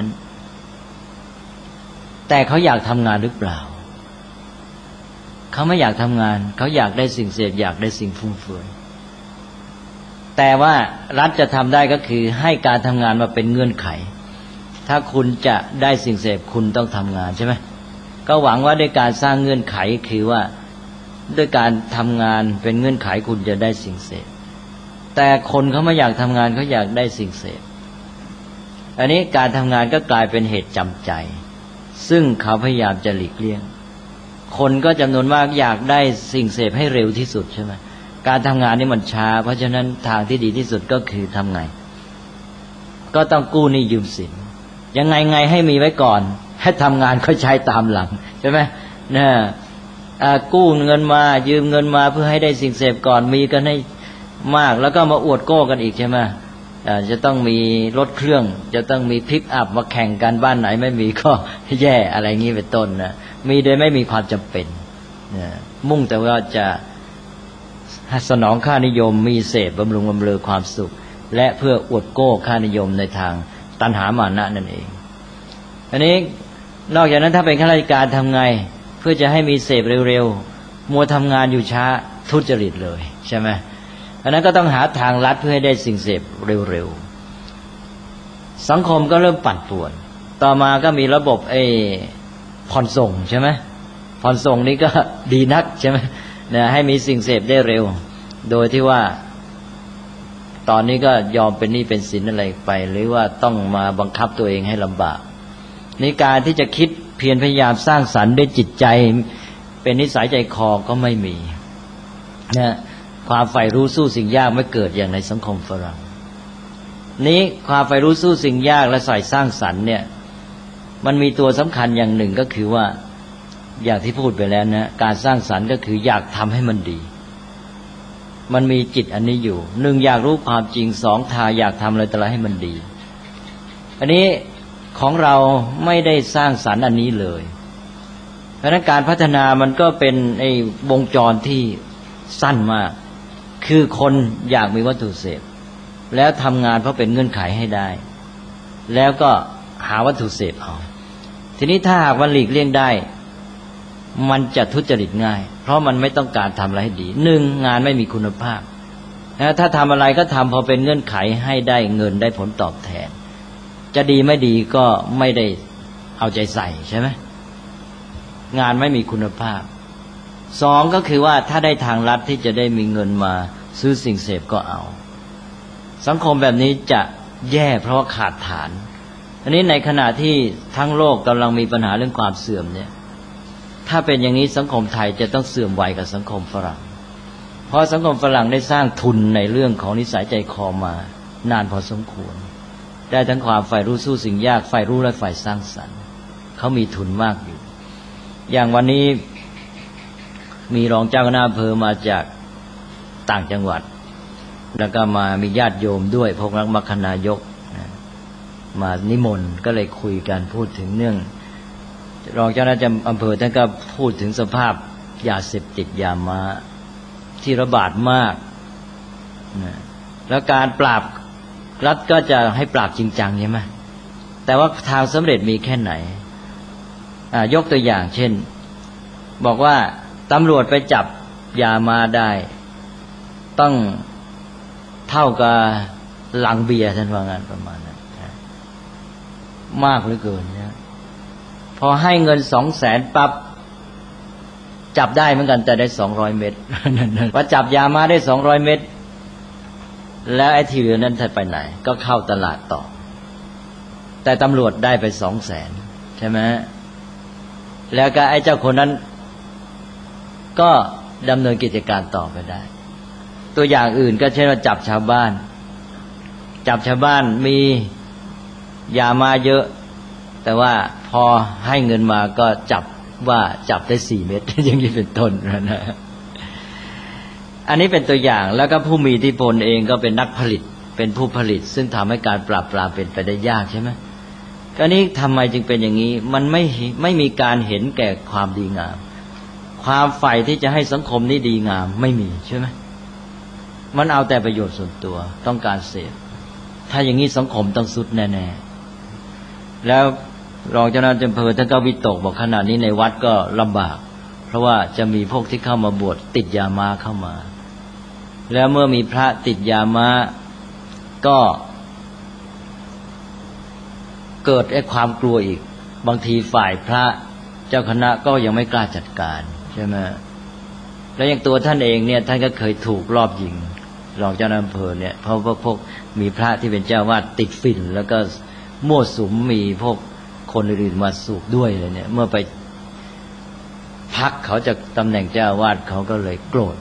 Speaker 2: แต่เขาอยากทำงานหรือเปล่าเขาไม่อยากทำงานเขาอยากได้สิ่งเสพอยากได้สิ่งฟุ่มเฟือยแต่ว่ารัฐจะทำได้ก็คือให้การทำงานมาเป็นเงื่อนไขถ้าคุณจะได้สิ่งเสพคุณต้องทำงานใช่ไหมก็หวังว่าด้วยการสร้างเงื่อนไขคือว่าด้วยการทำงานเป็นเงื่อนไขคุณจะได้สิ่งเสพแต่คนเขาไม่อยากทำงานเขาอยากได้สิ่งเสพอันนี้การทำงานก็กลายเป็นเหตุจำใจซึ่งเขาพยายามจะหลีกเลี่ยงคนก็จำนวนมากอยากได้สิ่งเสพให้เร็วที่สุดใช่ไหมการทำงานนี่มันช้าเพราะฉะนั้นทางที่ดีที่สุดก็คือทำไงก็ต้องกู้หนี้ยืมสินยังไงให้มีไว้ก่อนให้ทำงานค่อยใช้ตามหลังใช่ไหมเนี่ยกู้เงินมายืมเงินมาเพื่อให้ได้สิ่งเสพก่อนมีกันให้มากแล้วก็มาอวดโก้กันอีกใช่ไหมจะต้องมีรถเครื่องจะต้องมีพิกอัพมาแข่งกันบ้านไหนไม่มีก็แย่อะไรงี้เป็นต้นนะมีโดยไม่มีความจำเป็นมุ่งแต่ว่าจะสนองค่านิยมมีเสพบำรุงบำเรอความสุขและเพื่ออวดโก้ค่านิยมในทางตัณหามานะนั่นเองอันนี้นอกจากนั้นถ้าเป็นข้าราชการทำไงเพื่อจะให้มีเสพเร็วๆมัวทำงานอยู่ช้าทุจริตเลยใช่ไหมอันนั้นก็ต้องหาทางลัดเพื่อให้ได้สิ่งเสพเร็วๆสังคมก็เริ่มปั่นป่วนต่อมาก็มีระบบผ่อนส่งใช่ไหมผ่อนส่งนี้ก็ดีนักใช่ไหมเนี่ยให้มีสิ่งเสพได้เร็วโดยที่ว่าตอนนี้ก็ยอมเป็นหนี้เป็นสินอะไรไปหรือว่าต้องมาบังคับตัวเองให้ลำบากในการที่จะคิดเพียรพยายามสร้างสรรค์ด้วยจิตใจเป็นนิสัยใจคอก็ไม่มีเนี่ยความใฝ่รู้สู้สิ่งยากไม่เกิดอย่างในสังคมฝรั่งนี้ความใฝ่รู้สู้สิ่งยากและใส่สร้างสรรค์เนี่ยมันมีตัวสำคัญอย่างหนึ่งก็คือว่าอย่างที่พูดไปแล้วนะการสร้างสรรค์ก็คืออยากทำให้มันดีมันมีจิตอันนี้อยู่หนึ่งอยากรู้ความจริงสองอยากทำอะไรแต่ละให้มันดีอันนี้ของเราไม่ได้สร้างสรรค์อันนี้เลยเพราะฉะนั้นการพัฒนามันก็เป็นวงจรที่สั้นมากคือคนอยากมีวัตถุเสพแล้วทำงานเพราะเป็นเงื่อนไขให้ได้แล้วก็หาวัตถุเสพเอาทีนี้ถ้าหากว่าหลีกเลี่ยงได้มันจะทุจริตง่ายเพราะมันไม่ต้องการทำอะไรให้ดีหนึ่งงานไม่มีคุณภาพนะถ้าทำอะไรก็ทำพอเป็นเงื่อนไขให้ได้เงินได้ผลตอบแทนจะดีไม่ดีก็ไม่ได้เอาใจใส่ใช่ไหมงานไม่มีคุณภาพสองก็คือว่าถ้าได้ทางลัดที่จะได้มีเงินมาซื้อสิ่งเสพก็เอาสังคมแบบนี้จะแย่เพราะว่าขาดฐานอันนี้ในขณะที่ทั้งโลกกำลังมีปัญหาเรื่องความเสื่อมเนี่ยถ้าเป็นอย่างนี้สังคมไทยจะต้องเสื่อมไวกับสังคมฝรั่งเพราะสังคมฝรั่งได้สร้างทุนในเรื่องของนิสัยใจคอมานานพอสมควรได้ทั้งความใฝ่รู้สู้สิ่งยากใฝ่รู้และใฝ่สร้างสรรค์เขามีทุนมากอยู่อย่างวันนี้มีรองเจ้าคณะอำเภอมาจากต่างจังหวัดแล้วก็มามีญาติโยมด้วยพวกนักมัคคณายกมานิมนต์ก็เลยคุยกันพูดถึงเรื่องรองเจ้าคณะอำเภอท่านก็พูดถึงสภาพยาเสพติดยาม้าที่ระบาดมากแล้วการปราบรัฐก็จะให้ปราบจริงจังใช่ไหมแต่ว่าทางสำเร็จมีแค่ไหนยกตัวอย่างเช่นบอกว่าตำรวจไปจับยามาได้ต้องเท่ากับลังเบียร์ท่านว่างั้นประมาณนั้นมากเหลือเกินนะพอให้เงิน200,000ปั๊บจับได้เหมือนกันแต่ได้200 เม็ดพอจับยามาได้200 เม็ดแล้วไอ้ที่เหลือนั้นถ้าไปไหนก็เข้าตลาดต่อแต่ตำรวจได้ไป200,000ใช่ไหมแล้วก็ไอ้เจ้าคนนั้นก็ดำเนินกิจการต่อไปได้ตัวอย่างอื่นก็เช่นว่าจับชาวบ้านมียามาเยอะแต่ว่าพอให้เงินมาก็จับได้4 เม็ดอย่างนี้เป็นต้นนะอันนี้เป็นตัวอย่างแล้วก็ผู้มีอิทธิพลเองก็เป็นนักผลิตเป็นผู้ผลิตซึ่งทำให้การปราบปรามเป็นไปได้ยากใช่ไหมก็นี้ทำไมจึงเป็นอย่างนี้มันไม่มีการเห็นแก่ความดีงามความใฝ่ที่จะให้สังคมนี้ดีงามไม่มีใช่ไหมมันเอาแต่ประโยชน์ส่วนตัวต้องการเสพถ้าอย่างนี้สังคมต้องสุดแน่ๆแล้วรองเจ้าคณะอำเภอท่านก็วิตกบอกขณะนี้ในวัดก็ลำบากเพราะว่าจะมีพวกที่เข้ามาบวชติดยามาเข้ามาแล้วเมื่อมีพระติดยามาก็เกิดไอ้ความกลัวอีกบางทีฝ่ายพระเจ้าคณะก็ยังไม่กล้าจัดการใช่ไหมแล้วอย่างตัวท่านเองเนี่ยท่านก็เคยถูกลอบยิงรองเจ้าอำเภอเนี่ยเพราะว่าพวกมีพระที่เป็นเจ้าวาดติดฝิ่นแล้วก็มั่วสุมมีพวกคนอื่นมาสูบด้วยเลยเนี่ยเมื่อไปพักเขาจากตำแหน่งเจ้าวาดเขาก็เลยโกรธ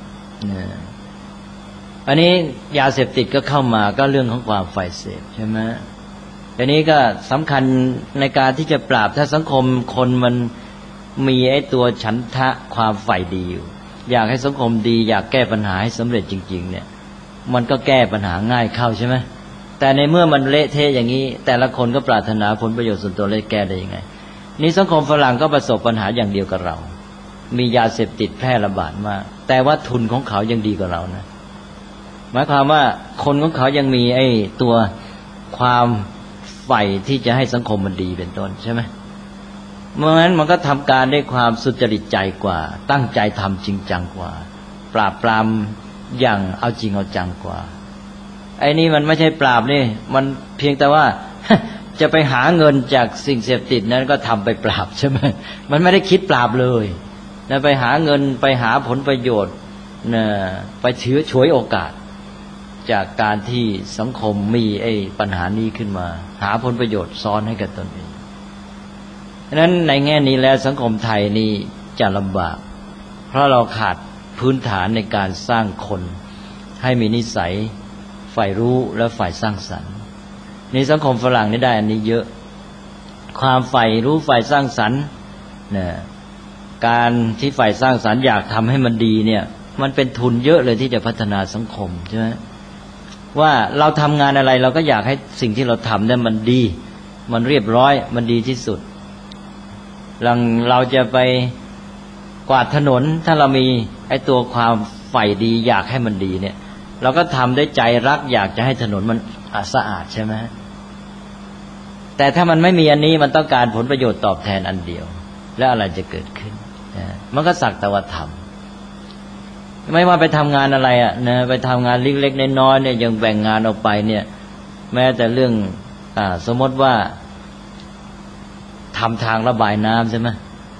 Speaker 2: อันนี้ยาเสพติดก็เข้ามาก็เรื่องของความใฝ่เสพใช่ไหมอันนี้ก็สำคัญในการที่จะปราบถ้าสังคมคนมันมีไอ้ตัวฉันทะความใฝ่ดีอยู่อยากให้สังคมดีอยากแก้ปัญหาให้สำเร็จจริงๆเนี่ยมันก็แก้ปัญหาง่ายเข้าใช่ไหมแต่ในเมื่อมันเละเทะอย่างนี้แต่ละคนก็ปรารถนาผลประโยชน์ส่วนตัวเลยแก้ได้ยังไงนี่สังคมฝรั่งก็ประสบปัญหาอย่างเดียวกับเรามียาเสพติดแพร่ระบาดมากแต่ว่าทุนของเขายังดีกว่าเรานะหมายความว่าคนของเขายังมีไอ้ตัวความใฝ่ที่จะให้สังคมมันดีเป็นต้นใช่ไหมเมื่อนั้นมันก็ทำการด้วยความสุจริตใจกว่าตั้งใจทำจริงจังกว่าปราบปรามอย่างเอาจริงเอาจังกว่าไอ้นี่มันไม่ใช่ปราบนี่มันเพียงแต่ว่า จะไปหาเงินจากสิ่งเสพติดนั้นก็ทำไปปราบใช่ไหมมันไม่ได้คิดปราบเลยนะไปหาเงินไปหาผลประโยชน์นะไปฉวยโอกาสจากการที่สังคมมีไอ้ปัญหานี้ขึ้นมาหาผลประโยชน์ซ้อนให้กับตนเองฉะนั้นในแง่นี้แล้วสังคมไทยนี่จะลำบากเพราะเราขาดพื้นฐานในการสร้างคนให้มีนิสัยใฝ่รู้และใฝ่สร้างสรรค์ในสังคมฝรั่งนี่ได้อันนี้เยอะความใฝ่รู้ใฝ่สร้างสรรค์เนี่ยการที่ใฝ่สร้างสรรค์อยากทำให้มันดีเนี่ยมันเป็นทุนเยอะเลยที่จะพัฒนาสังคมใช่ไหมว่าเราทำงานอะไรเราก็อยากให้สิ่งที่เราทำเนี่ยมันดีมันเรียบร้อยมันดีที่สุดเราจะไปกวาดถนนถ้าเรามีไอ้ตัวความใฝ่ดีอยากให้มันดีเนี่ยเราก็ทำด้วยใจรักอยากจะให้ถนนมันสะอาดใช่ไหมแต่ถ้ามันไม่มีอันนี้มันต้องการผลประโยชน์ตอบแทนอันเดียวแล้วอะไรจะเกิดขึ้นมันก็สักแต่ว่าทำไม่ว่าไปทำงานอะไรนะไปทำงานเล็กๆน้อยๆเนี่ยยังแบ่งงานออกไปเนี่ยแม้แต่เรื่องสมมติว่าทำทางระบายน้ำใช่ไหมไ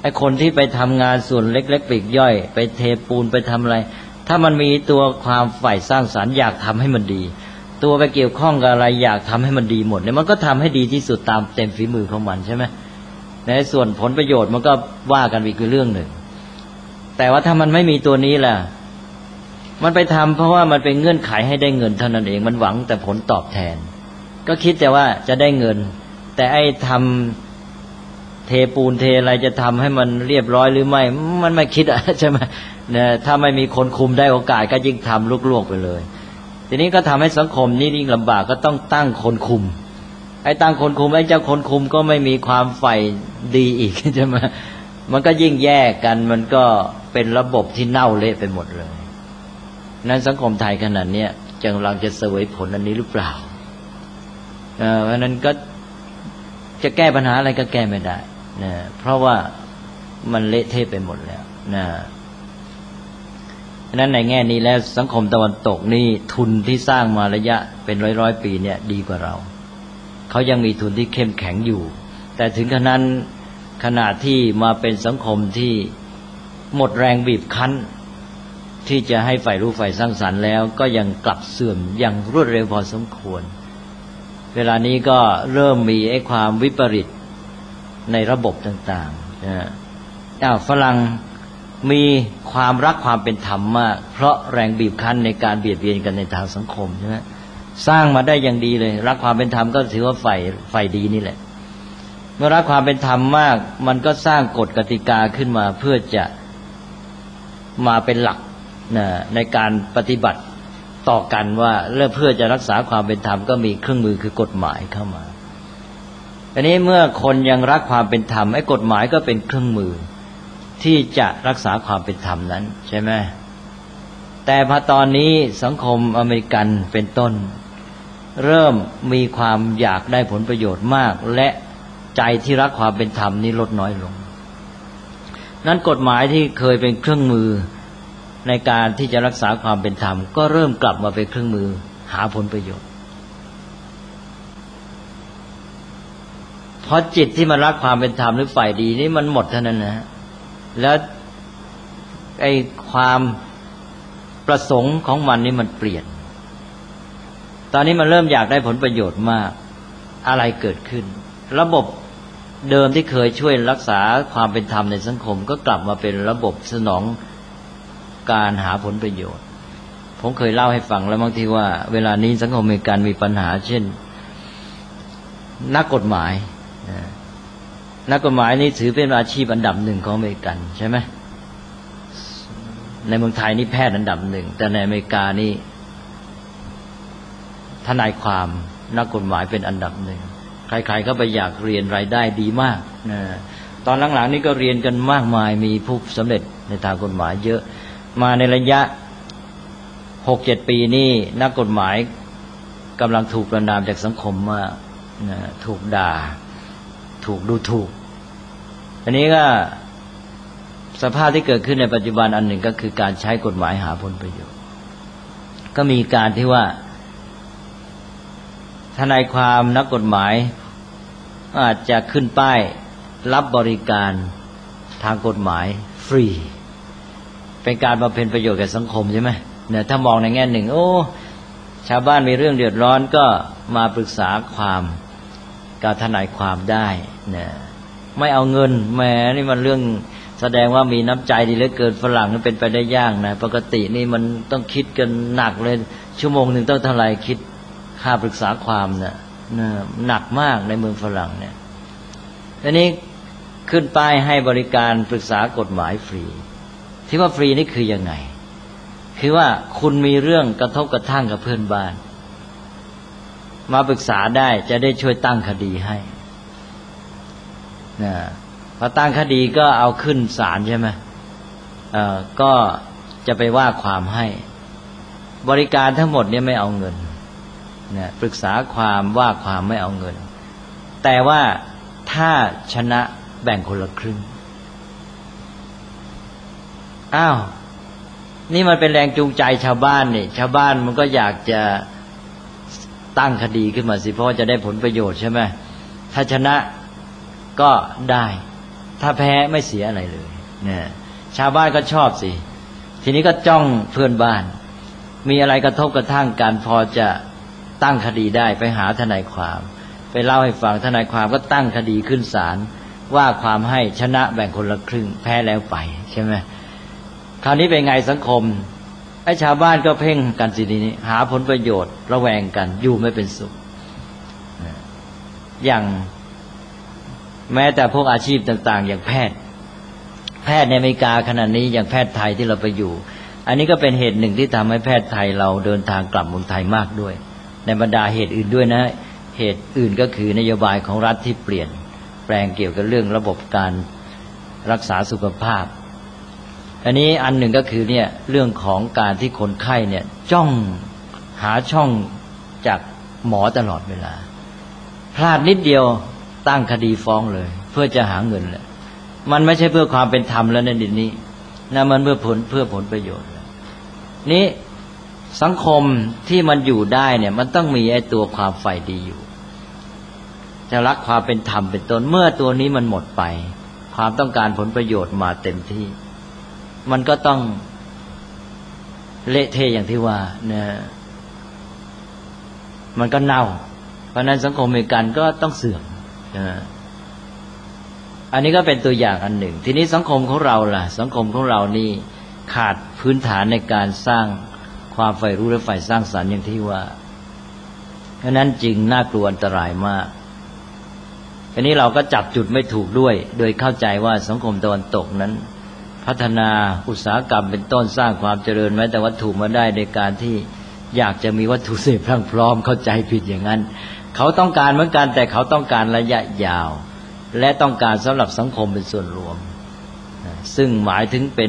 Speaker 2: อ้คนที่ไปทำงานส่วนเล็กๆปลีกย่อยไปเทปูนไปทำอะไรถ้ามันมีตัวความใฝ่สร้างสรรค์อยากทำให้มันดีตัวไปเกี่ยวข้องกับอะไรอยากทำให้มันดีหมดเนี่ยมันก็ทำให้ดีที่สุดตามเต็มฝีมือของมันใช่ไหมในส่วนผลประโยชน์มันก็ว่ากันอีกคือเรื่องหนึ่งแต่ว่าถ้ามันไม่มีตัวนี้ล่ะมันไปทำเพราะว่ามันเป็นเงื่อนไขให้ได้เงินเท่านั้นเองมันหวังแต่ผลตอบแทนก็คิดแต่ว่าจะได้เงินแต่ไอ้ทำเทปูนเทอะไรจะทำให้มันเรียบร้อยหรือไม่มันไม่คิดใช่ไหมเนี่ยถ้าไม่มีคนคุมได้โอกาสก็ยิ่งทำลวกๆไปเลยทีนี้ก็ทำให้สังคมนี้ยิ่งลำบากก็ต้องตั้งคนคุมไอ้ตั้งคนคุมไอ้เจ้าคนคุมก็ไม่มีความใฝ่ดีอีกใช่ไหมมันก็ยิ่งแยกกันมันก็เป็นระบบที่เน่าเละไปหมดเลยนั้นสังคมไทยขนาดนี้กำลังจะเสวยผลอันนี้หรือเปล่าเพราะนั้นก็จะแก้ปัญหาอะไรก็แก้ไม่ได้นะเพราะว่ามันเละเทะไปหมดแล้วนะนั้นในแง่นี้แล้วสังคมตะวันตกนี่ทุนที่สร้างมาระยะเป็นร้อยปีเนี่ยดีกว่าเราเขายังมีทุนที่เข้มแข็งอยู่แต่ถึงขนาดที่มาเป็นสังคมที่หมดแรงบีบคั้นที่จะให้ฝ่ายรู้ฝ่ายสร้างสรรค์แล้วก็ยังกลับเสื่อมอย่างรวดเร็วพอสมควรเวลานี้ก็เริ่มมีไอ้ความวิปริตในระบบต่างๆฝรั่งมีความรักความเป็นธรรมมากเพราะแรงบีบคั้นในการเบียดเบียนกันในทางสังคมใช่ไหมสร้างมาได้อย่างดีเลยรักความเป็นธรรมก็ถือว่าฝ่ายดีนี่แหละเมื่อรักความเป็นธรรมมากมันก็สร้างกฎกติกาขึ้นมาเพื่อจะมาเป็นหลักในการปฏิบัติต่อกันว่าเพื่อจะรักษาความเป็นธรรมก็มีเครื่องมือคือกฎหมายเข้ามาอันนี้เมื่อคนยังรักความเป็นธรรมไอ้กฎหมายก็เป็นเครื่องมือที่จะรักษาความเป็นธรรมนั้นใช่ไหมแต่พอตอนนี้สังคมอเมริกันเป็นต้นเริ่มมีความอยากได้ผลประโยชน์มากและใจที่รักความเป็นธรรมนี้ลดน้อยลงนั้นกฎหมายที่เคยเป็นเครื่องมือในการที่จะรักษาความเป็นธรรมก็เริ่มกลับมาเป็นเครื่องมือหาผลประโยชน์เพราะจิตที่มันรักความเป็นธรรมหรือฝ่ายดีนี่มันหมดเท่านั้นนะแล้วไอ้ความประสงค์ของมันนี่มันเปลี่ยนตอนนี้มันเริ่มอยากได้ผลประโยชน์มากอะไรเกิดขึ้นระบบเดิมที่เคยช่วยรักษาความเป็นธรรมในสังคมก็กลับมาเป็นระบบสนองการหาผลประโยชน์ผมเคยเล่าให้ฟังแล้วบางทีว่าเวลานี้สังคมอเมริกันมีปัญหาเช่นนักกฎหมายนี่ถือเป็นอาชีพอันดับหนึ่งของอเมริกันใช่ไหมในเมืองไทยนี่แพทย์อันดับหนึ่งแต่ในอเมริกานี่ทนายความนักกฎหมายเป็นอันดับหนึ่งใครๆก็ไปอยากเรียนรายได้ดีมากตอนหลังๆนี่ก็เรียนกันมากมายมีผู้สำเร็จในทางกฎหมายเยอะมาในระยะ 6-7 ปีนี่นักกฎหมายกำลังถูกประณามจากสังคมมากถูกด่าถูกดูถูกอันนี้ก็สภาพที่เกิดขึ้นในปัจจุบันอันหนึ่งก็คือการใช้กฎหมายหาผลประโยชน์ก็มีการที่ว่าทนายความนักกฎหมายอาจจะขึ้นป้ายรับบริการทางกฎหมายฟรีเป็นการบำเพ็ญประโยชน์แก่สังคมใช่ไหมเนี่ยถ้ามองในแง่หนึ่งโอ้ชาวบ้านมีเรื่องเดือดร้อนก็มาปรึกษาความกับทนายความได้เนี่ยไม่เอาเงินแหมนี่มันเรื่องแสดงว่ามีน้ำใจดีเหลือเกินฝรั่งนี่เป็นไปได้ยากนะปกตินี่มันต้องคิดกันหนักเลยชั่วโมงนึงต้องเท่าไหร่คิดค่าปรึกษาความเนี่ยหนักมากในเมืองฝรั่งเนี่ยทีนี้ขึ้นป้ายให้บริการปรึกษากฎหมายฟรีที่ว่าฟรีนี่คือยังไงคือว่าคุณมีเรื่องกระทบกระทั่งกับเพื่อนบ้านมาปรึกษาได้จะได้ช่วยตั้งคดีให้พอตั้งคดีก็เอาขึ้นศาลใช่ไหมก็จะไปว่าความให้บริการทั้งหมดเนี่ยไม่เอาเงินปรึกษาความว่าความไม่เอาเงินแต่ว่าถ้าชนะแบ่งคนละครึ่งอ้าวนี่มันเป็นแรงจูงใจชาวบ้านนี่ชาวบ้านมันก็อยากจะตั้งคดีขึ้นมาสิเพราะจะได้ผลประโยชน์ใช่ไหมถ้าชนะก็ได้ถ้าแพ้ไม่เสียอะไรเลยนะชาวบ้านก็ชอบสิทีนี้ก็จ้องเพื่อนบ้านมีอะไรกระทบกระทั่งกันพอจะตั้งคดีได้ไปหาทนายความไปเล่าให้ฟังทนายความก็ตั้งคดีขึ้นศาลว่าความให้ชนะแบ่งคนละครึ่งแพ้แล้วไปใช่ไหมคราวนี้เป็นไงสังคมไอ้ชาวบ้านก็เพ่งกันสิทีนี้หาผลประโยชน์ระแวงกันอยู่ไม่เป็นสุขอย่างแม้แต่พวกอาชีพต่างๆอย่างแพทย์ในอเมริกาขณะนี้อย่างแพทย์ไทยที่เราไปอยู่อันนี้ก็เป็นเหตุหนึ่งที่ทำให้แพทย์ไทยเราเดินทางกลับเมืองไทยมากด้วยในบรรดาเหตุอื่นด้วยนะเหตุอื่นก็คือนโยบายของรัฐที่เปลี่ยนแปลงเกี่ยวกับเรื่องระบบการรักษาสุขภาพอันนี้อันหนึ่งก็คือเนี่ยเรื่องของการที่คนไข้เนี่ยจ้องหาช่องจากหมอตลอดเวลาพลาดนิดเดียวตั้งคดีฟ้องเลยเพื่อจะหาเงินแหละมันไม่ใช่เพื่อความเป็นธรรมแล้วในดินนี้นะมันเพื่อผลประโยชน์นี้สังคมที่มันอยู่ได้เนี่ยมันต้องมีไอ้ตัวความใฝ่ดีอยู่จะรักความเป็นธรรมเป็นต้นเมื่อตัวนี้มันหมดไปความต้องการผลประโยชน์มาเต็มที่มันก็ต้องเละเทะอย่างที่ว่านะมันก็เน่าเพราะนั้นสังคมอเมริกันก็ต้องเสื่อมนะอันนี้ก็เป็นตัวอย่างอันหนึ่งทีนี้สังคมของเราล่ะสังคมของเรานี่ขาดพื้นฐานในการสร้างความใฝ่รู้และใฝ่สร้างสรรค์อย่างที่ว่าเพราะนั้นจึงน่ากลัวอันตรายมากอันนี้เราก็จับจุดไม่ถูกด้วยโดยเข้าใจว่าสังคมตะวันตกนั้นพัฒนาอุตสาหกรรมเป็นต้นสร้างความเจริญแม้แต่วัตถุมาได้โดยการที่อยากจะมีวัตถุเสพพรั่งพร้อมเข้าใจผิดอย่างนั้นเขาต้องการเหมือนกันแต่เขาต้องการระยะยาวและต้องการสำหรับสังคมเป็นส่วนรวมซึ่งหมายถึงเป็น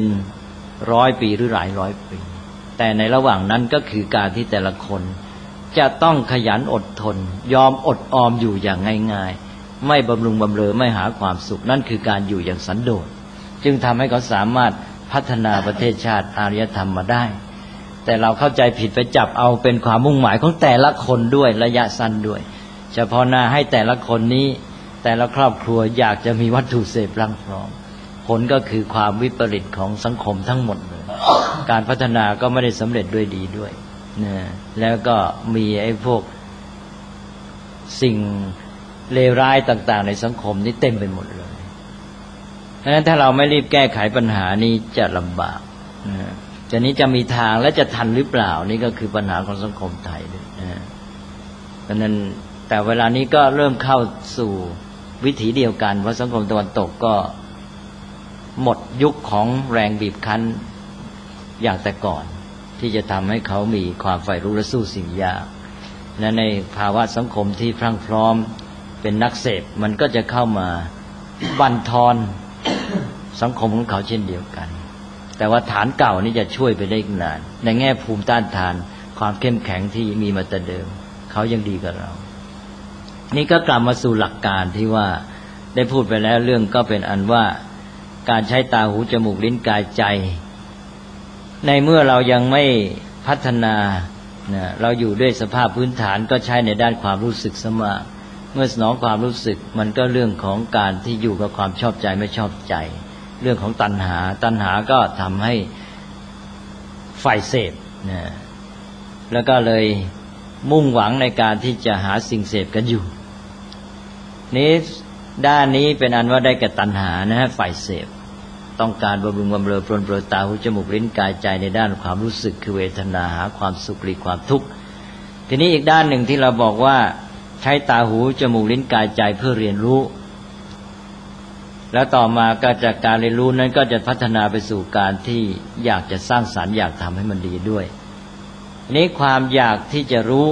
Speaker 2: 100 ปีหรือหลายร้อยปีแต่ในระหว่างนั้นก็คือการที่แต่ละคนจะต้องขยันอดทนยอมอดออมอยู่อย่างง่ายๆไม่บำรุงบำเรอไม่หาความสุขนั่นคือการอยู่อย่างสันโดษจึงทำให้เขาสามารถพัฒนาประเทศชาติอารยธรรมมาได้แต่เราเข้าใจผิดไปจับเอาเป็นความมุ่งหมายของแต่ละคนด้วยระยะสั้นด้วยเฉพาะหน้าให้แต่ละคนนี้แต่ละครอบครัวอยากจะมีวัตถุเสพพรั่งพร้อมผลก็คือความวิปริตของสังคมทั้งหมดเลยการพัฒนาก็ไม่ได้สำเร็จด้วยดีด้วยนะแล้วก็มีไอ้พวกสิ่งเลวร้ายต่างๆในสังคมนี้เต็มไปหมดเลยเพราะฉะนั้นถ้าเราไม่รีบแก้ไขปัญหานี้จะลำบากนะจะนี้จะมีทางและจะทันหรือเปล่านี่ก็คือปัญหาของสังคมไทยด้วยนะเพราะฉะนั้นแต่เวลานี้ก็เริ่มเข้าสู่วิถีเดียวกันเพราะสังคมตะวันตกก็หมดยุคของแรงบีบคั้นอย่างแต่ก่อนที่จะทำให้เขามีความใฝ่รู้และสู้สิ่งยากและในภาวะสังคมที่พรั่งพร้อมเป็นนักเสพมันก็จะเข้ามาบั่นทอนสังคมของเขาเช่นเดียวกันแต่ว่าฐานเก่านี่จะช่วยไปได้นานในแง่ภูมิต้านทานความเข้มแข็งที่มีมาแต่เดิมเขายังดีกว่าเรานี่ก็กลับมาสู่หลักการที่ว่าได้พูดไปแล้วเรื่องก็เป็นอันว่าการใช้ตาหูจมูกลิ้นกายใจในเมื่อเรายังไม่พัฒนาเราอยู่ด้วยสภาพพื้นฐานก็ใช้ในด้านความรู้สึกซะมากเมื่อสนองความรู้สึกมันก็เรื่องของการที่อยู่กับความชอบใจไม่ชอบใจเรื่องของตัณหาก็ทำให้ใฝ่เสพแล้วก็เลยมุ่งหวังในการที่จะหาสิ่งเสพกันอยู่นี้ด้านนี้เป็นอันว่าได้แก่ตัณหาฝ่ายเสพต้องการบำรุงบำเรอปรนเปรอตาหูจมูกลิ้นกายใจในด้านความรู้สึกคือเวทนาหาความสุขหรือความทุกข์ทีนี้อีกด้านหนึ่งที่เราบอกว่าใช้ตาหูจมูกลิ้นกายใจเพื่อเรียนรู้แล้วต่อมาก็จากการเรียนรู้นั้นก็จะพัฒนาไปสู่การที่อยากจะสร้างสรรค์อยากทำให้มันดีด้วยนี้ความอยากที่จะรู้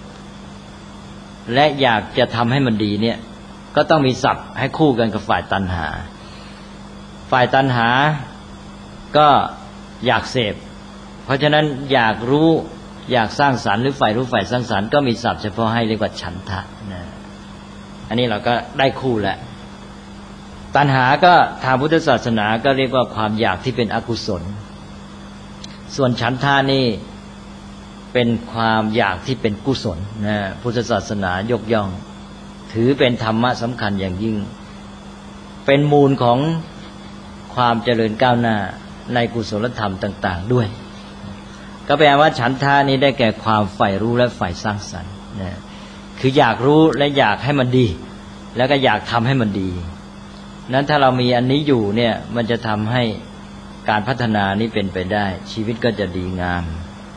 Speaker 2: และอยากจะทำให้มันดีเนี่ยก็ต้องมีศัพท์ให้คู่กันกับฝ่ายตัณหาฝ่ายตัณหาก็อยากเสพเพราะฉะนั้นอยากรู้อยากสร้างสรรค์หรือฝ่ายรู้ฝ่ายสร้างสรรค์ก็มีศัพท์เฉพาะให้เรียกว่าฉันทะนะอันนี้เราก็ได้คู่แล้วตัณหาก็ทางพุทธศาสนาก็เรียกว่าความอยากที่เป็นอกุศลส่วนฉันทะนี่เป็นความอยากที่เป็นกุศลนะพุทธศาสนายกย่องถือเป็นธรรมะสำคัญอย่างยิ่งเป็นมูลของความเจริญก้าวหน้าในกุศลธรรมต่างๆด้วยก็แปลว่าฉันทะนี้ได้แก่ความใฝ่รู้และใฝ่สร้างสรรค์นะคืออยากรู้และอยากให้มันดีแล้วก็อยากทำให้มันดีนั้นถ้าเรามีอันนี้อยู่เนี่ยมันจะทำให้การพัฒนานี้เป็นไปได้ชีวิตก็จะดีงาม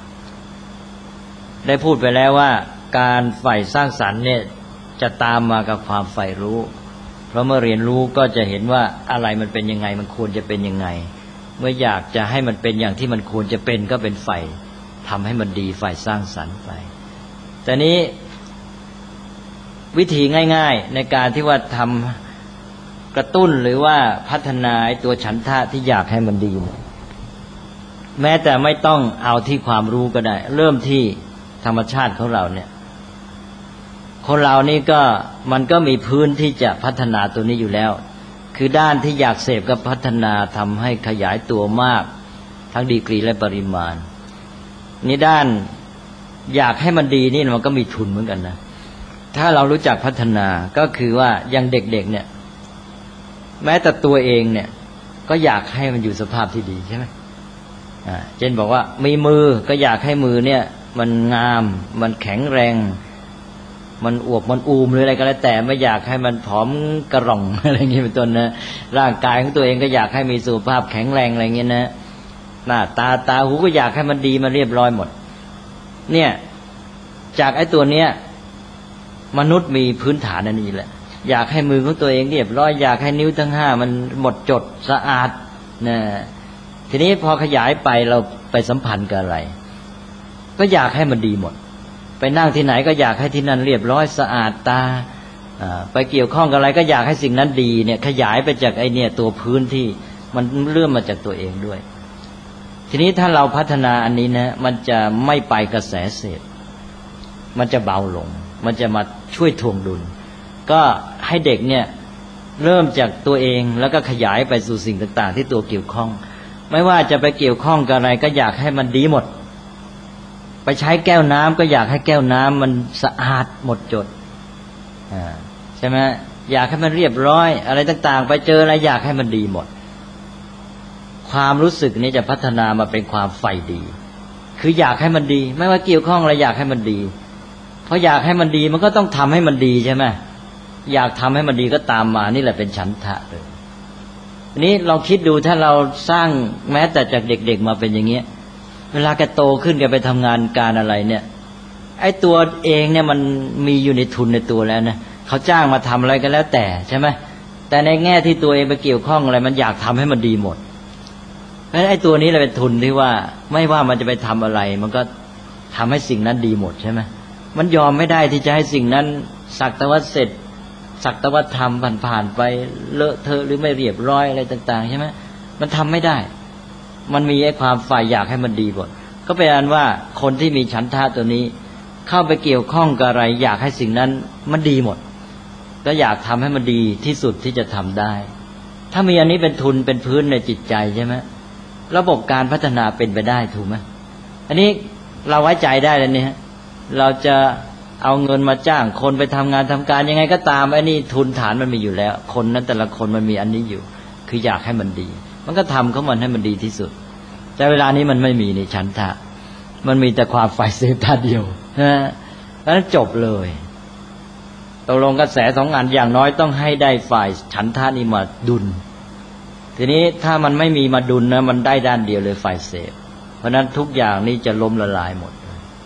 Speaker 2: ได้พูดไปแล้วว่าการใฝ่สร้างสรรค์เนี่ยจะตามมากับความใฝ่รู้เพราะเมื่อเรียนรู้ก็จะเห็นว่าอะไรมันเป็นยังไงมันควรจะเป็นยังไงเมื่ออยากจะให้มันเป็นอย่างที่มันควรจะเป็นก็เป็นใฝ่ทำให้มันดีใฝ่สร้างสรรค์ไปแต่นี้วิธีง่ายๆในการที่ว่าทำกระตุ้นหรือว่าพัฒนาตัวฉันทะที่อยากให้มันดีแม้แต่ไม่ต้องเอาที่ความรู้ก็ได้เริ่มที่ธรรมชาติของเราเนี่ยคนเรานี่ก็มันก็มีพื้นที่จะพัฒนาตัวนี้อยู่แล้วคือด้านที่อยากเสพก็พัฒนาทำให้ขยายตัวมากทั้งดีกรีและปริมาณนี่ด้านอยากให้มันดีนี่มันก็มีทุนเหมือนกันนะถ้าเรารู้จักพัฒนาก็คือว่าอย่างเด็กๆเนี่ยแม้แต่ตัวเองเนี่ยก็อยากให้มันอยู่สภาพที่ดีใช่ไหมเช่นบอกว่ามีมือก็อยากให้มือเนี่ยมันงามมันแข็งแรงมันอวบมันอูมหรืออะไรก็แล้วแต่ไม่อยากให้มันผอมกระร่องอะไรอย่างนี้เป็นต้นนะร่างกายของตัวเองก็อยากให้มีสุขภาพแข็งแรงอะไรอย่างนี้นะหน้าตาหูก็อยากให้มันดีมันเรียบร้อยหมดเนี่ยจากไอ้ตัวเนี้ยมนุษย์มีพื้นฐานอันนี้แหละอยากให้มือของตัวเองเรียบร้อยอยากให้นิ้วทั้งห้ามันหมดจดสะอาดนะทีนี้พอขยายไปเราไปสัมพันธ์กับอะไรก็อยากให้มันดีหมดไปนั่งที่ไหนก็อยากให้ที่นั่นเรียบร้อยสะอาดตาไปเกี่ยวข้องกับอะไรก็อยากให้สิ่งนั้นดีเนี่ยขยายไปจากไอ้เนี่ยตัวพื้นที่มันเริ่มมาจากตัวเองด้วยทีนี้ถ้าเราพัฒนาอันนี้นะมันจะไม่ไปกระแสเสพมันจะเบาลงมันจะมาช่วยทวงดุลก็ให้เด็กเนี่ยเริ่มจากตัวเองแล้วก็ขยายไปสู่สิ่งต่างๆที่ตัวเกี่ยวข้องไม่ว่าจะไปเกี่ยวข้องกับอะไรก็อยากให้มันดีหมดไปใช้แก้วน้ำก็อยากให้แก้วน้ำมันสะอาดหมดจดใช่ไหมอยากให้มันเรียบร้อยอะไรต่างๆไปเจออะไรอยากให้มันดีหมดความรู้สึกนี้จะพัฒนามาเป็นความใฝ่ดีคืออยากให้มันดีไม่ว่าเกี่ยวข้องอะไรอยากให้มันดีเพราะอยากให้มันดีมันก็ต้องทำให้มันดีใช่ไหมอยากทำให้มันดีก็ตามมานี่แหละเป็นฉันทะเลยนี้เราคิดดูถ้าเราสร้างแม้แต่จากเด็กๆมาเป็นอย่างเงี้ยเวลาแกโตขึ้นแกไปทำงานการอะไรเนี่ยไอ้ตัวเองเนี่ยมันมีอยู่ในทุนในตัวแล้วนะเขาจ้างมาทำอะไรก็แล้วแต่ใช่ไหมแต่ในแง่ที่ตัวเองไปเกี่ยวข้องอะไรมันอยากทำให้มันดีหมดเพราะฉะนั้นไอ้ตัวนี้แหละเป็นทุนที่ว่าไม่ว่ามันจะไปทำอะไรมันก็ทำให้สิ่งนั้นดีหมดใช่ไหมมันยอมไม่ได้ที่จะให้สิ่งนั้นสักแต่ว่าเสร็จสักแต่ว่าทำผ่านไปเลอะเทอะหรือไม่เรียบร้อยอะไรต่างๆใช่ไหมมันทำไม่ได้มันมีไอ้ความฝ่ายอยากให้มันดีหมดก็เป็นอันว่าคนที่มีฉันทะตัวนี้เข้าไปเกี่ยวข้องกับอะไรอยากให้สิ่งนั้นมันดีหมดก็อยากทำให้มันดีที่สุดที่จะทำได้ถ้ามีอันนี้เป็นทุนเป็นพื้นในจิตใจใช่ไหมระบบการพัฒนาเป็นไปได้ถูกไหมอันนี้เราไว้ใจได้แล้วเนี่ยเราจะเอาเงินมาจ้างคนไปทำงานทำการยังไงก็ตามไอ้นี่ทุนฐานมันมีอยู่แล้วคนนั้นแต่ละคนมันมีอันนี้อยู่คืออยากให้มันดีมันก็ทำของมันให้มันดีที่สุดแต่เวลานี้มันไม่มีในฉันทะมันมีแต่ความฝ่ายเสพท่าเดียวนะแล้วจบเลยตกลงกระแสสองอันอย่างน้อยต้องให้ได้ฝ่ายฉันทะนี่มาดุลทีนี้ถ้ามันไม่มีมาดุลนะมันได้ด้านเดียวเลยฝ่ายเสพเพราะนั้นทุกอย่างนี้จะล้มละลายหมด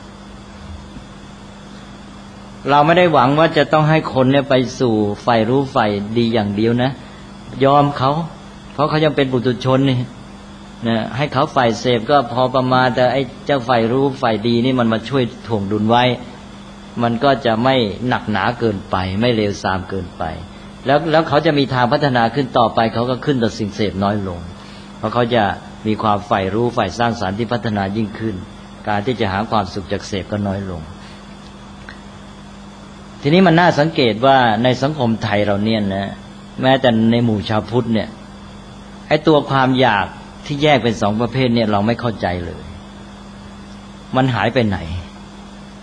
Speaker 2: เราไม่ได้หวังว่าจะต้องให้คนเนี่ยไปสู่ฝ่ายรู้ฝ่ายดีอย่างเดียวนะยอมเขาเพราะเขายังเป็นปุถุชนนี่นะให้เขาฝ่ายเสพก็พอประมาณแต่ไอ้เจ้าฝ่ายรู้ฝ่ายดีนี่มันมาช่วยถ่วงดุลไว้มันก็จะไม่หนักหนาเกินไปไม่เลวทรามเกินไปแล้วเขาจะมีทางพัฒนาขึ้นต่อไปเขาก็ขึ้นแต่สิ่งเสพน้อยลงเพราะเขาจะมีความฝ่ายรู้ฝ่ายสร้างสรรค์ที่พัฒนายิ่งขึ้นการที่จะหาความสุขจากเสพก็น้อยลงทีนี้มันน่าสังเกตว่าในสังคมไทยเราเนี่ยนะแม้แต่ในหมู่ชาวพุทธเนี่ยไอ้ตัวความอยากที่แยกเป็นสองประเภทเนี่ยเราไม่เข้าใจเลยมันหายไปไหน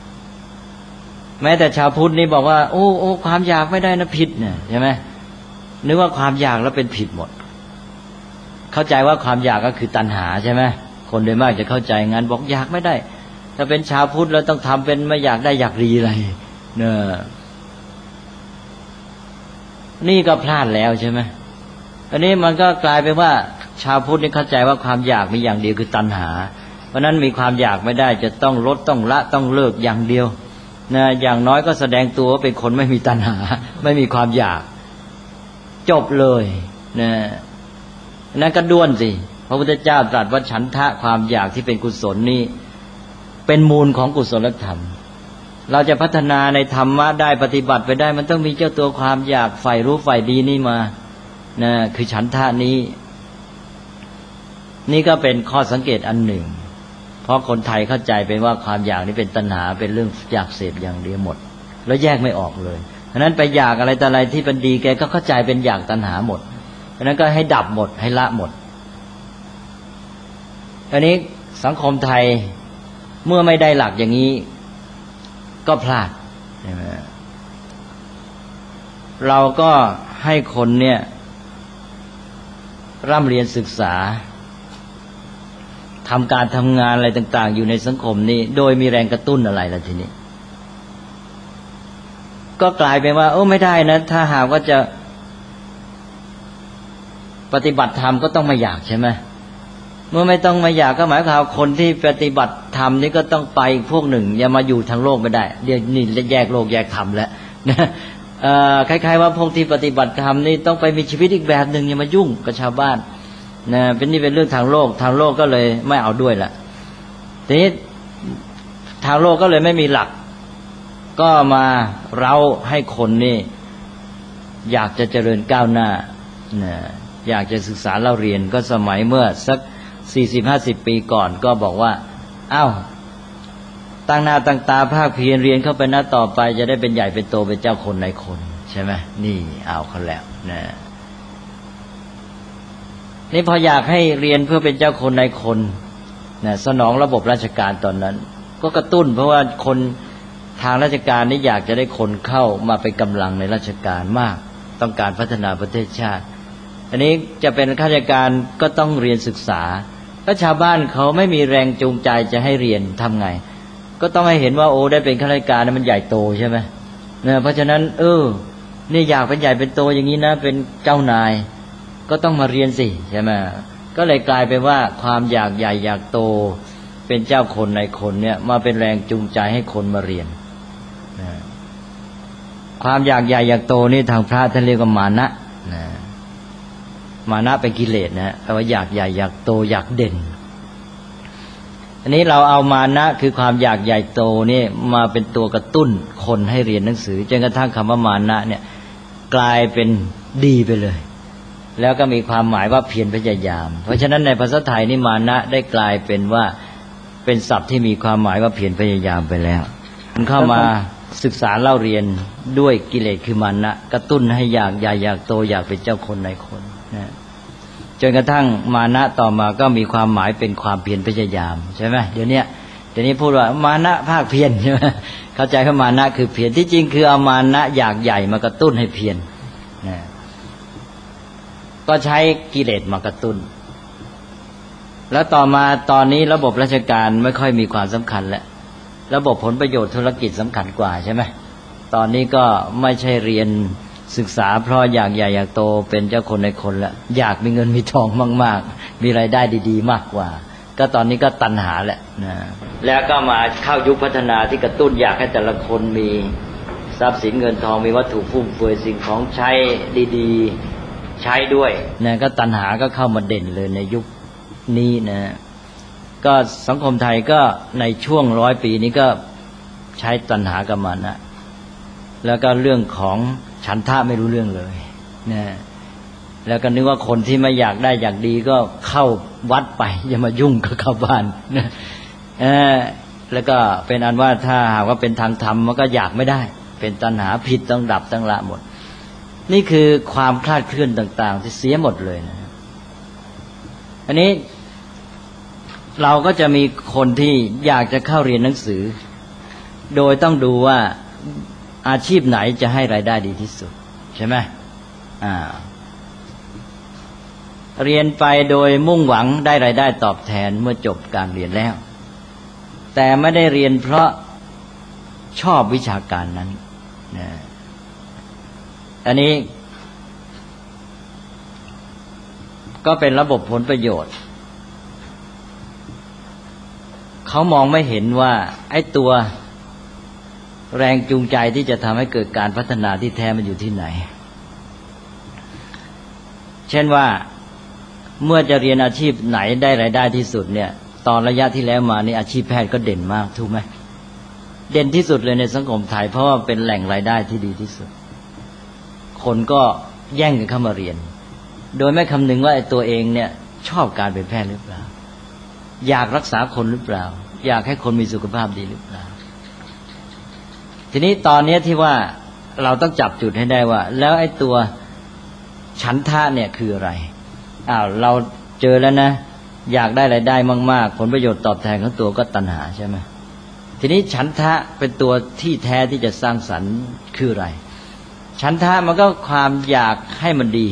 Speaker 2: แม้แต่ชาวพุทธนี่บอกว่าโอ้ความอยากไม่ได้นะผิดเนี่ยใช่ไหมนึกว่าความอยากแล้วเป็นผิดหมดเข้าใจว่าความอยากก็คือตัณหาใช่ไหมคนโดยมากจะเข้าใจงั้นบอกอยากไม่ได้ถ้าเป็นชาวพุทธเราต้องทำเป็นไม่อยากได้อยากดีอะไรเนี่ยนี่ก็พลาดแล้วใช่ไหมอันนี้มันก็กลายเป็นว่าชาวพุทธนี่เข้าใจว่าความอยากมีอย่างเดียวคือตัณหาเพราะนั้นมีความอยากไม่ได้จะต้องลดต้องละต้องเลิกอย่างเดียวนะอย่างน้อยก็แสดงตัวว่าเป็นคนไม่มีตัณหาไม่มีความอยากจบเลยนะนั่นก็ด้วนสิพระพุทธเจ้าตรัสว่าฉันทะความอยากที่เป็นกุศลนี่เป็นมูลของกุศลธรรมเราจะพัฒนาในธรรมะได้ปฏิบัติไปได้มันต้องมีเจ้าตัวความอยากใฝ่รู้ใฝ่ดีนี่มานะคือฉันทะนี้นี่ก็เป็นข้อสังเกตอันหนึ่งเพราะคนไทยเข้าใจเป็นว่าความอยากนี้เป็นตัณหาเป็นเรื่องอยากเสพอย่างเดียวหมดแล้วแยกไม่ออกเลยเพราะนั้นไปอยากอะไรแต่อะไรที่เป็นดีแกก็เข้าใจเป็นอยากตัณหาหมดเพราะนั้นก็ให้ดับหมดให้ละหมดอันนี้สังคมไทยเมื่อไม่ได้หลักอย่างนี้ก็พลาดใช่ไหมเราก็ให้คนเนี่ยร่ำเรียนศึกษาทำการทำงานอะไรต่างๆอยู่ในสังคมนี้โดยมีแรงกระตุ้นอะไรล่ะทีนี้ก็กลายเป็นว่าไม่ได้นะถ้าหากว่าจะปฏิบัติธรรมก็ต้องไม่อยากใช่ไหมเมื่อไม่ต้องไม่อยากก็หมายความคนที่ปฏิบัติธรรมนี่ก็ต้องไปพวกหนึ่งอย่ามาอยู่ทางโลกไม่ได้เดี๋ยวนี่แยกโลกแยกธรรมแล้วนะคล้ายๆว่าพวกที่ปฏิบัติธรรมนี่ต้องไปมีชีวิตอีกแบบหนึ่งอย่ามายุ่งกับชาวบ้านนะเป็นนี่เป็นเรื่องทางโลกทางโลกก็เลยไม่เอาด้วยละทีนี้ทางโลกก็เลยไม่มีหลักก็มาเราให้คนนี่อยากจะเจริญก้าวหน้านะอยากจะศึกษาเล่าเรียนก็สมัยเมื่อสัก40-50 ปีก่อนก็บอกว่าตั้งหน้าตั้งตาภาคเพียรเรียนเข้าไปนะต่อไปจะได้เป็นใหญ่เป็นโตเป็นเจ้าคนนายคนใช่ไหมนี่เอาเขาแล้วนะนี่พออยากให้เรียนเพื่อเป็นเจ้าคนนายคนนะสนองระบบราชการตอนนั้นก็กระตุ้นเพราะว่าคนทางราชการนี่อยากจะได้คนเข้ามาเป็นกำลังในราชการมากต้องการพัฒนาประเทศชาติอันนี้จะเป็นข้าราชการก็ต้องเรียนศึกษาถ้าชาวบ้านเขาไม่มีแรงจูงใจจะให้เรียนทำไงก็ต้องให้เห็นว่าได้เป็นข้าราชการนั้นมันใหญ่โตใช่ไหมเนี่ยเพราะฉะนั้นนี่อยากเป็นใหญ่เป็นโตอย่างนี้นะเป็นเจ้านายก็ต้องมาเรียนสิใช่ไหมก็เลยกลายเป็นว่าความอยากใหญ่อยากโตเป็นเจ้าคนนายคนเนี่ยมาเป็นแรงจูงใจให้คนมาเรียนความอยากใหญ่อยากโตนี่ทางพระท่านเรียกว่ามานะมานะเป็นกิเลสนะแต่ว่าอยากใหญ่อยากโตอยากเด่นอันนี้เราเอามานะคือความอยากใหญ่โตนี่มาเป็นตัวกระตุ้นคนให้เรียนหนังสือจนกระทั่งคำว่ามานะเนี่ยกลายเป็นดีไปเลยแล้วก็มีความหมายว่าเพียรพยายามเพราะฉะนั้นในภาษาไทยนี่มานะได้กลายเป็นว่าเป็นศัพท์ที่มีความหมายว่าเพียรพยายามไปแล้วมันเข้ามาศึกษาเล่าเรียนด้วยกิเลสคือมานะกระตุ้นให้อยากใหญ่อยากโตอยากเป็นเจ้าคนนายคนนะจนกระทั่งมานะต่อมาก็มีความหมายเป็นความเพียรพยายามใช่ไหมเดี๋ยวนี้พูดว่ามานะภาคเพียรใช่ไหมเข้าใจว่ามานะคือเพียรที่จริงคือเอามานะอยากใหญ่มากระตุ้นให้เพียรนะก็ใช้กิเลสมากระตุ้นแล้วต่อมาตอนนี้ระบบราชการไม่ค่อยมีความสำคัญแล้วระบบผลประโยชน์ธุรกิจสำคัญกว่าใช่ไหมตอนนี้ก็ไม่ใช่เรียนศึกษาเพราะอยากใหญ่อยากโตเป็นเจ้าคนในคนละอยากมีเงินมีทองมากๆมีรายได้ดีๆมากกว่าก็ตอนนี้ก็ตัณหาแหละนะแล้วก็มาเข้ายุคพัฒนาที่กระตุ้นอยากให้แต่ละคนมีทรัพย์สินเงินทองมีวัตถุฟุ่มเฟือยสิ่งของใช้ดีๆใช้ด้วยนะก็ตัณหาก็เข้ามาเด่นเลยในยุคนี้นะก็สังคมไทยก็ในช่วง100 ปีนี้ก็ใช้ตัณหากับมานะแล้วก็เรื่องของฉันทะไม่รู้เรื่องเลยนะแล้วก็นึกว่าคนที่ไม่อยากได้อยากดีก็เข้าวัดไปอย่ามายุ่งกับชาวบ้านนะแล้วก็เป็นอันว่าถ้าหากว่าเป็นทางธรรมมันก็อยากไม่ได้เป็นตัณหาผิดต้องดับต้องละหมดนี่คือความคลาดเคลื่อนต่างๆที่เสียหมดเลยนะอันนี้เราก็จะมีคนที่อยากจะเข้าเรียนหนังสือโดยต้องดูว่าอาชีพไหนจะให้รายได้ดีที่สุดใช่ไหมเรียนไปโดยมุ่งหวังได้รายได้ตอบแทนเมื่อจบการเรียนแล้วแต่ไม่ได้เรียนเพราะชอบวิชาการนั้นนะอันนี้ก็เป็นระบบผลประโยชน์เขามองไม่เห็นว่าไอ้ตัวแรงจูงใจที่จะทำให้เกิดการพัฒนาที่แท้มันอยู่ที่ไหนเช่นว่าเมื่อจะเรียนอาชีพไหนได้รายได้ที่สุดเนี่ยตอนระยะที่แล้วมานี่อาชีพแพทย์ก็เด่นมากถูกไหมเด่นที่สุดเลยในสังคมไทยเพราะว่าเป็นแหล่งรายได้ที่ดีที่สุดคนก็แย่งกันเข้ามาเรียนโดยไม่คำนึงว่าไอ้ตัวเองเนี่ยชอบการเป็นแพทย์หรือเปล่าอยากรักษาคนหรือเปล่าอยากให้คนมีสุขภาพดีหรือเปล่าทีนี้ตอนนี้ที่ว่าเราต้องจับจุดให้ได้ว่าแล้วไอ้ตัวฉันทะเนี่ยคืออะไรเราเจอแล้วนะอยากได้รายได้มากๆผลประโยชน์ตอบแทนของตัวก็ตัณหาใช่ไหมทีนี้ฉันทะเป็นตัวที่แท้ที่จะสร้างสรรค์คืออะไรฉันทะมันก็ความอยากให้มันดี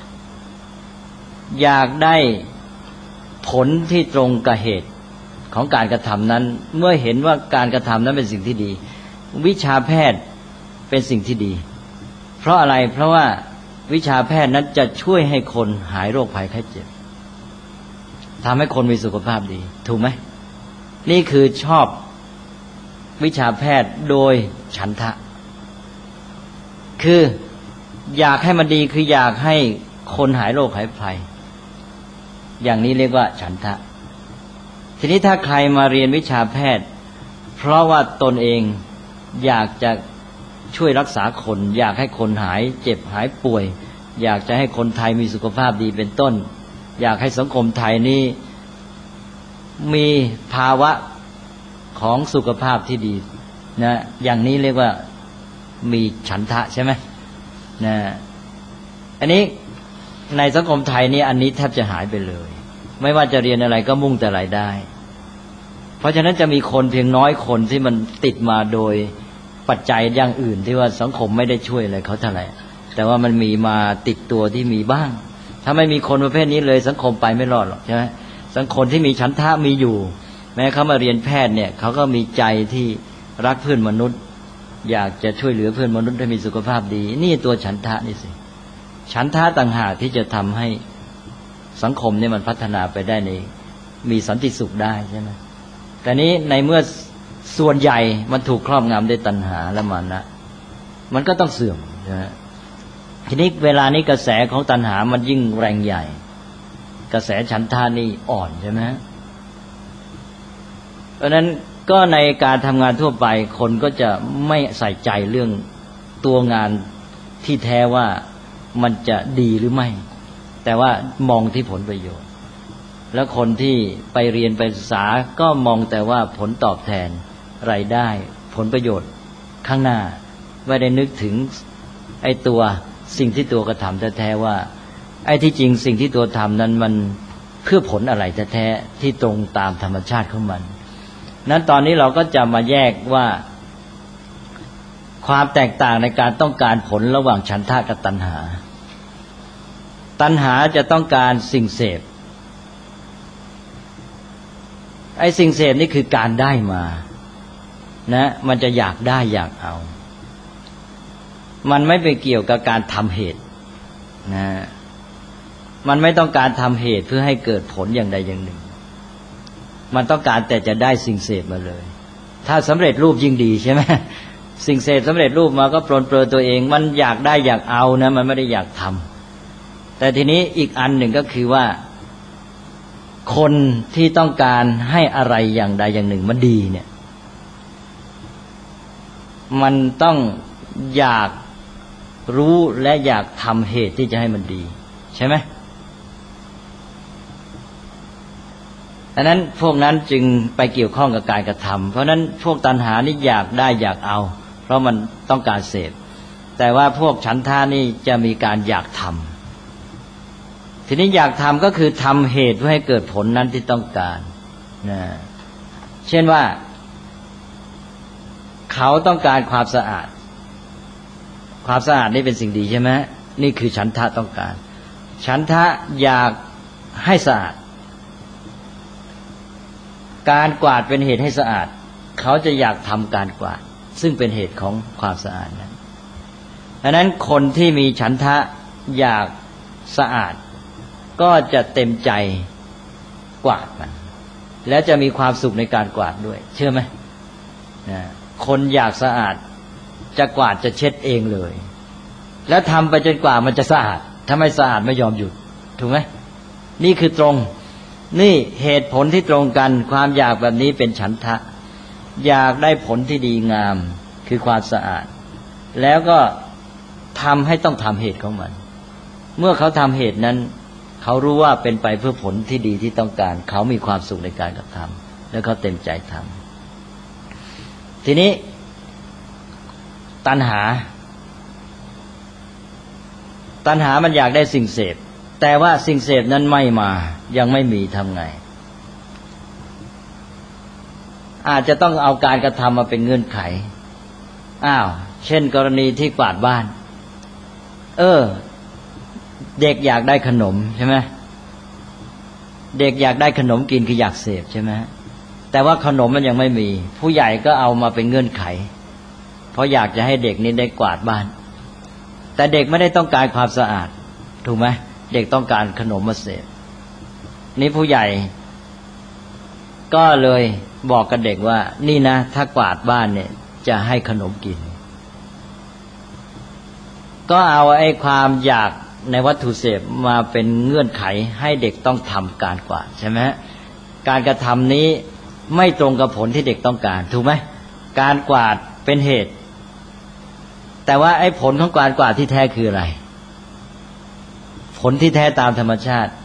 Speaker 2: อยากได้ผลที่ตรงกับเหตุของการกระทำนั้นเมื่อเห็นว่าการกระทำนั้นเป็นสิ่งที่ดีวิชาแพทย์เป็นสิ่งที่ดีเพราะอะไรเพราะว่าวิชาแพทย์นั้นจะช่วยให้คนหายโรคภัยไข้เจ็บทำให้คนมีสุขภาพดีถูกไหมนี่คือชอบวิชาแพทย์โดยฉันทะคืออยากให้มันดีคืออยากให้คนหายโรคหายภัยอย่างนี้เรียกว่าฉันทะทีนี้ถ้าใครมาเรียนวิชาแพทย์เพราะว่าตนเองอยากจะช่วยรักษาคนอยากให้คนหายเจ็บหายป่วยอยากจะให้คนไทยมีสุขภาพดีเป็นต้นอยากให้สังคมไทยนี้มีภาวะของสุขภาพที่ดีนะอย่างนี้เรียกว่ามีฉันทะใช่ไหมนะอันนี้ในสังคมไทยนี่อันนี้แทบจะหายไปเลยไม่ว่าจะเรียนอะไรก็มุ่งแต่รายได้เพราะฉะนั้นจะมีคนเพียงน้อยคนที่มันติดมาโดยปัจจัยอย่างอื่นที่ว่าสังคมไม่ได้ช่วยอะไรเขาเท่าไหร่แต่ว่ามันมีมาติดตัวที่มีบ้างถ้าไม่มีคนประเภทนี้เลยสังคมไปไม่รอดหรอกใช่ไหมสังคมที่มีฉันทะมีอยู่แม้เขามาเรียนแพทย์เนี่ยเขาก็มีใจที่รักเพื่อนมนุษย์อยากจะช่วยเหลือเพื่อนมนุษย์ให้มีสุขภาพดีนี่ตัวฉันทะนี่สิฉันทะต่างหากที่จะทำให้สังคมเนี่ยมันพัฒนาไปได้ในมีสันติสุขได้ใช่ไหมแต่นี้ในเมื่อส่วนใหญ่มันถูกครอบงำด้วยตัณหาและมานะมันก็ต้องเสื่อมนะทีนี้เวลานี้กระแสของตัณหามันยิ่งแรงใหญ่กระแสฉันทะนี่อ่อนใช่ไหมเพราะนั้นก็ในการทำงานทั่วไปคนก็จะไม่ใส่ใจเรื่องตัวงานที่แท้ว่ามันจะดีหรือไม่แต่ว่ามองที่ผลประโยชน์แล้วคนที่ไปเรียนไปศึกษาก็มองแต่ว่าผลตอบแทนรายได้ผลประโยชน์ข้างหน้าไม่ได้นึกถึงไอ้ตัวสิ่งที่ตัวกระทำแท้ๆว่าไอ้ที่จริงสิ่งที่ตัวทำนั้นมันเพื่อผลอะไรแท้ๆที่ตรงตามธรรมชาติของมันนั้นตอนนี้เราก็จะมาแยกว่าความแตกต่างในการต้องการผลระหว่างฉันทะกับตัณหาตัณหาจะต้องการสิ่งเสพไอ้สิ่งเสพนี่คือการได้มานะมันจะอยากได้อยากเอามันไม่ไปเกี่ยวกับการทำเหตุนะมันไม่ต้องการทำเหตุเพื่อให้เกิดผลอย่างใดอย่างหนึ่งมันต้องการแต่จะได้สิ่งเสพมาเลยถ้าสำเร็จรูปยิ่งดีใช่ไหมสิ่งเสพสำเร็จรูปมาก็ปรนเปรอตัวเองมันอยากได้อยากเอานะมันไม่ได้อยากทำแต่ทีนี้อีกอันหนึ่งก็คือว่าคนที่ต้องการให้อะไรอย่างใดอย่างหนึ่งมันดีเนี่ยมันต้องอยากรู้และอยากทำเหตุที่จะให้มันดีใช่ไหมอันนั้นพวกนั้นจึงไปเกี่ยวข้องกับการกระทำเพราะนั้นพวกตัณหานี่อยากได้อยากเอาเพราะมันต้องการเสพแต่ว่าพวกฉันทะนี่จะมีการอยากทำทีนี้อยากทำก็คือทำเหตุเพื่อให้เกิดผลนั้นที่ต้องการนะเช่นว่าเขาต้องการความสะอาดความสะอาดนี่เป็นสิ่งดีใช่ไหมนี่คือฉันทะต้องการฉันทะอยากให้สะอาดการกวาดเป็นเหตุให้สะอาดเขาจะอยากทำการกวาดซึ่งเป็นเหตุของความสะอาดนั้นดังนั้นคนที่มีฉันทะอยากสะอาดก็จะเต็มใจกวาดมันแล้วจะมีความสุขในการกวาดด้วยเชื่อไหมคนอยากสะอาดจะกวาดจะเช็ดเองเลยแล้วทำไปจนกว่ามันจะสะอาดถ้าไม่สะอาดไม่ยอมหยุดถูกไหมนี่คือตรงนี่เหตุผลที่ตรงกันความอยากแบบนี้เป็นฉันทะอยากได้ผลที่ดีงามคือความสะอาดแล้วก็ทำให้ต้องทำเหตุของมันเมื่อเขาทำเหตุนั้นเขารู้ว่าเป็นไปเพื่อผลที่ดีที่ต้องการเขามีความสุขในการกระทำแล้วเขาเต็มใจทำทีนี้ตัณหามันอยากได้สิ่งเสพแต่ว่าสิ่งเสพนั้นไม่มายังไม่มีทำไงอาจจะต้องเอาการกระทำมาเป็นเงื่อนไขเช่นกรณีที่กวาดบ้านเด็กอยากได้ขนมใช่ไหมเด็กอยากได้ขนมกินคืออยากเสพใช่ไหมแต่ว่าขนมมันยังไม่มีผู้ใหญ่ก็เอามาเป็นเงื่อนไขเพราะอยากจะให้เด็กนี้ได้กวาดบ้านแต่เด็กไม่ได้ต้องการความสะอาดถูกไหมเด็กต้องการขนมมาเสพนี่ผู้ใหญ่ก็เลยบอกกับเด็กว่านี่นะถ้ากวาดบ้านเนี่ยจะให้ขนมกินก็เอาไอ้ความอยากในวัตถุเสพมาเป็นเงื่อนไขให้เด็กต้องทำการกวาดใช่ไหมการกระทำนี้ไม่ตรงกับผลที่เด็กต้องการถูกไหมการกวาดเป็นเหตุแต่ว่าไอ้ผลของการกวาดที่แท้คืออะไรผลที่แท้ตามธรรมชาติ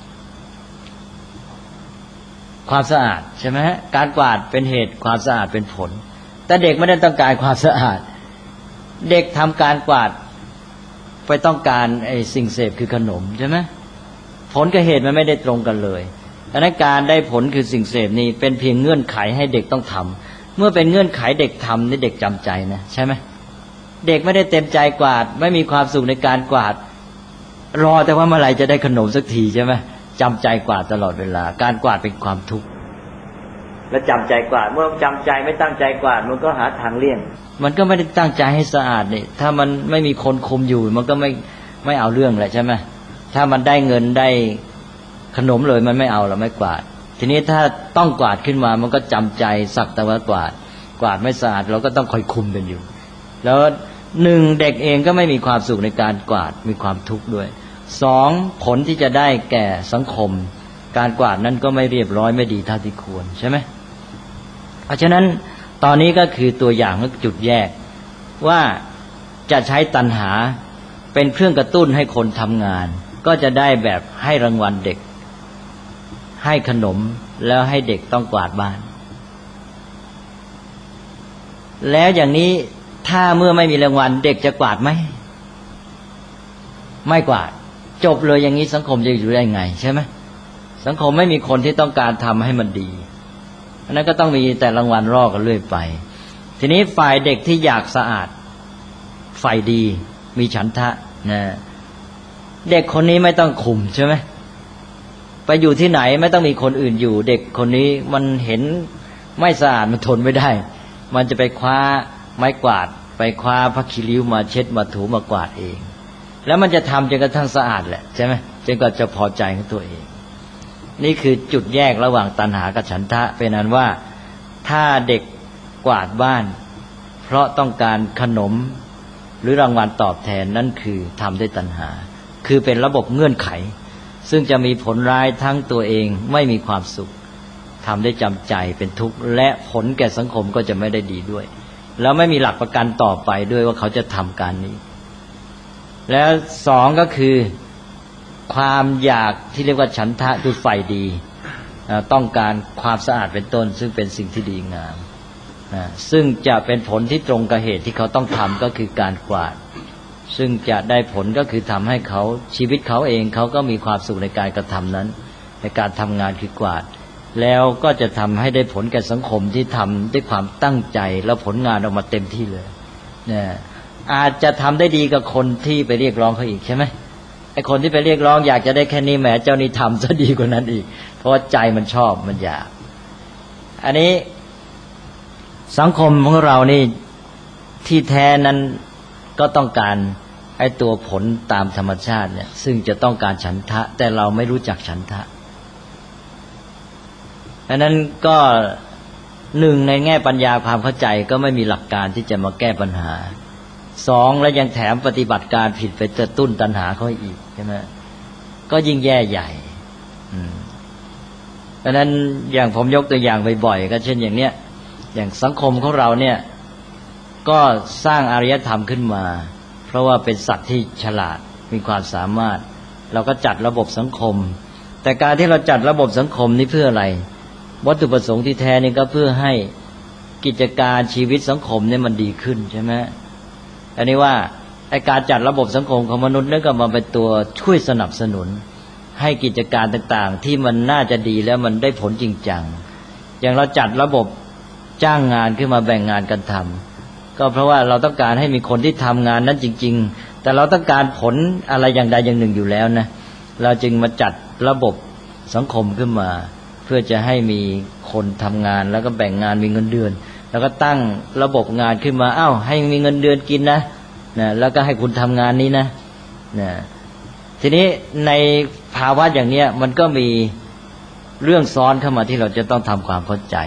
Speaker 2: ความสะอาดใช่ไหมการกวาดเป็นเหตุความสะอาดเป็นผลแต่เด็กไม่ได้ต้องการความสะอาดเด็กทำการกวาดไปต้องการไอ้สิ่งเสพคือขนมใช่ไหมผลกับเหตุมันไม่ได้ตรงกันเลยดังนั้นการได้ผลคือสิ่งเสพนี้เป็นเพียงเงื่อนไขให้เด็กต้องทำเมื่อเป็นเงื่อนไขเด็กทำนี่เด็กจำใจนะใช่ไหมเด็กไม่ได้เต็มใจกวาดไม่มีความสุขในการกวาดรอแต่ว่าเมื่อไหร่จะได้ขนมสักทีใช่ไหมจำใจกวาดตลอดเวลาการกวาดเป็นความทุกข์และจำใจกวาดเมื่อจำใจไม่ตั้งใจกวาดมันก็หาทางเลี่ยงมันก็ไม่ได้ตั้งใจให้สะอาดนี่ถ้ามันไม่มีคนคุมอยู่มันก็ไม่เอาเรื่องแหละใช่ไหมถ้ามันได้เงินได้ขนมเลยมันไม่เอาหรอกไม่กวาดทีนี้ถ้าต้องกวาดขึ้นมามันก็จำใจสักแต่ว่ากวาดไม่สะอาดเราก็ต้องคอยคุมกันอยู่แล้วหนึ่งเด็กเองก็ไม่มีความสุขในการกวาดมีความทุกข์ด้วยสองผลที่จะได้แก่สังคมการกวาดนั้นก็ไม่เรียบร้อยไม่ดีเท่าที่ควรใช่ไหมเพราะฉะนั้นตอนนี้ก็คือตัวอย่างและจุดแยกว่าจะใช้ตัณหาเป็นเครื่องกระตุ้นให้คนทำงานก็จะได้แบบให้รางวัลเด็กให้ขนมแล้วให้เด็กต้องกวาดบ้านแล้วอย่างนี้ถ้าเมื่อไม่มีรางวัลเด็กจะกวาดไหมไม่กวาดจบเลยอย่างนี้สังคมจะอยู่ได้ไงใช่ไหมสังคมไม่มีคนที่ต้องการทำให้มันดีอันนั้นก็ต้องมีแต่รางวัลรอกันเรื่อยไปทีนี้ฝ่ายเด็กที่อยากสะอาดฝ่ายดีมีฉันทะนะเด็กคนนี้ไม่ต้องคุมใช่ไหมไปอยู่ที่ไหนไม่ต้องมีคนอื่นอยู่เด็กคนนี้มันเห็นไม่สะอาดมันทนไม่ได้มันจะไปคว้าไม้กวาดไปคว้าผ้าขี้ริ้วมาเช็ดมาถูมากวาดเองแล้วมันจะทำจนกระทั่งสะอาดแหละใช่ไหมจนกว่าจะพอใจของตัวเองนี่คือจุดแยกระหว่างตัณหากับฉันทะเป็นนั้นว่าถ้าเด็กกวาดบ้านเพราะต้องการขนมหรือรางวัลตอบแทนนั่นคือทำด้วยตัณหาคือเป็นระบบเงื่อนไขซึ่งจะมีผลร้ายทั้งตัวเองไม่มีความสุขทำได้จำใจเป็นทุกข์และผลแก่สังคมก็จะไม่ได้ดีด้วยแล้วไม่มีหลักประกันต่อไปด้วยว่าเขาจะทำการนี้แล้วสองก็คือความอยากที่เรียกว่าฉันทะคือฝ่ายดีต้องการความสะอาดเป็นต้นซึ่งเป็นสิ่งที่ดีงามซึ่งจะเป็นผลที่ตรงกับเหตุที่เขาต้องทำก็คือการกวาดซึ่งจะได้ผลก็คือทำให้เขาชีวิตเขาเองเขาก็มีความสุขในการกระทำนั้นในการทำงานคือกวาดแล้วก็จะทำให้ได้ผลแก่สังคมที่ทำด้วยความตั้งใจแล้วผลงานออกมาเต็มที่เลยอาจจะทำได้ดีกับคนที่ไปเรียกร้องเขาอีกใช่ไหมไอ้คนที่ไปเรียกร้องอยากจะได้แค่นี้แหมเจ้านี่ทำซะดีกว่านั้นอีกเพราะว่าใจมันชอบมันอยากอันนี้สังคมของเรานี่ที่แท้นั้นก็ต้องการไอ้ตัวผลตามธรรมชาติเนี่ยซึ่งจะต้องการฉันทะแต่เราไม่รู้จักฉันทะอันนั้นก็หนึ่งในแง่ปัญญาความเข้าใจก็ไม่มีหลักการที่จะมาแก้ปัญหาสองแล้วยังแถมปฏิบัติการผิดไปกระตุ้นตัณหาเขาอีกใช่ไหมก็ยิ่งแย่ใหญ่ดังนั้นอย่างผมยกตัวอย่างบ่อยๆก็เช่นอย่างเนี้ยอย่างสังคมของเราเนี่ยก็สร้างอารยธรรมขึ้นมาเพราะว่าเป็นสัตว์ที่ฉลาดมีความสามารถเราก็จัดระบบสังคมแต่การที่เราจัดระบบสังคมนี้เพื่ออะไรวัตถุประสงค์ที่แท้นี่ก็เพื่อให้กิจการชีวิตสังคมเนี่ยมันดีขึ้นใช่ไหมอันนี้ว่าไอ้การจัดระบบสังคมของมนุษย์นี่ก็มาเป็นตัวช่วยสนับสนุนให้กิจการต่างๆที่มันน่าจะดีแล้วมันได้ผลจริงจังอย่างเราจัดระบบจ้างงานขึ้นมาแบ่งงานกันทำก็เพราะว่าเราต้องการให้มีคนที่ทำงานนั้นจริงๆแต่เราต้องการผลอะไรอย่างใดอย่างหนึ่งอยู่แล้วนะเราจึงมาจัดระบบสังคมขึ้นมาเพื่อจะให้มีคนทำงานแล้วก็แบ่งงานมีเงินเดือนแล้วก็ตั้งระบบงานขึ้นมาให้มีเงินเดือนกินนะแล้วก็ให้คุณทำงานนี้นะทีนี้ในภาวะอย่างเนี้ยมันก็มีเรื่องซ้อนเข้ามาที่เราจะต้องทำความเข้าใจ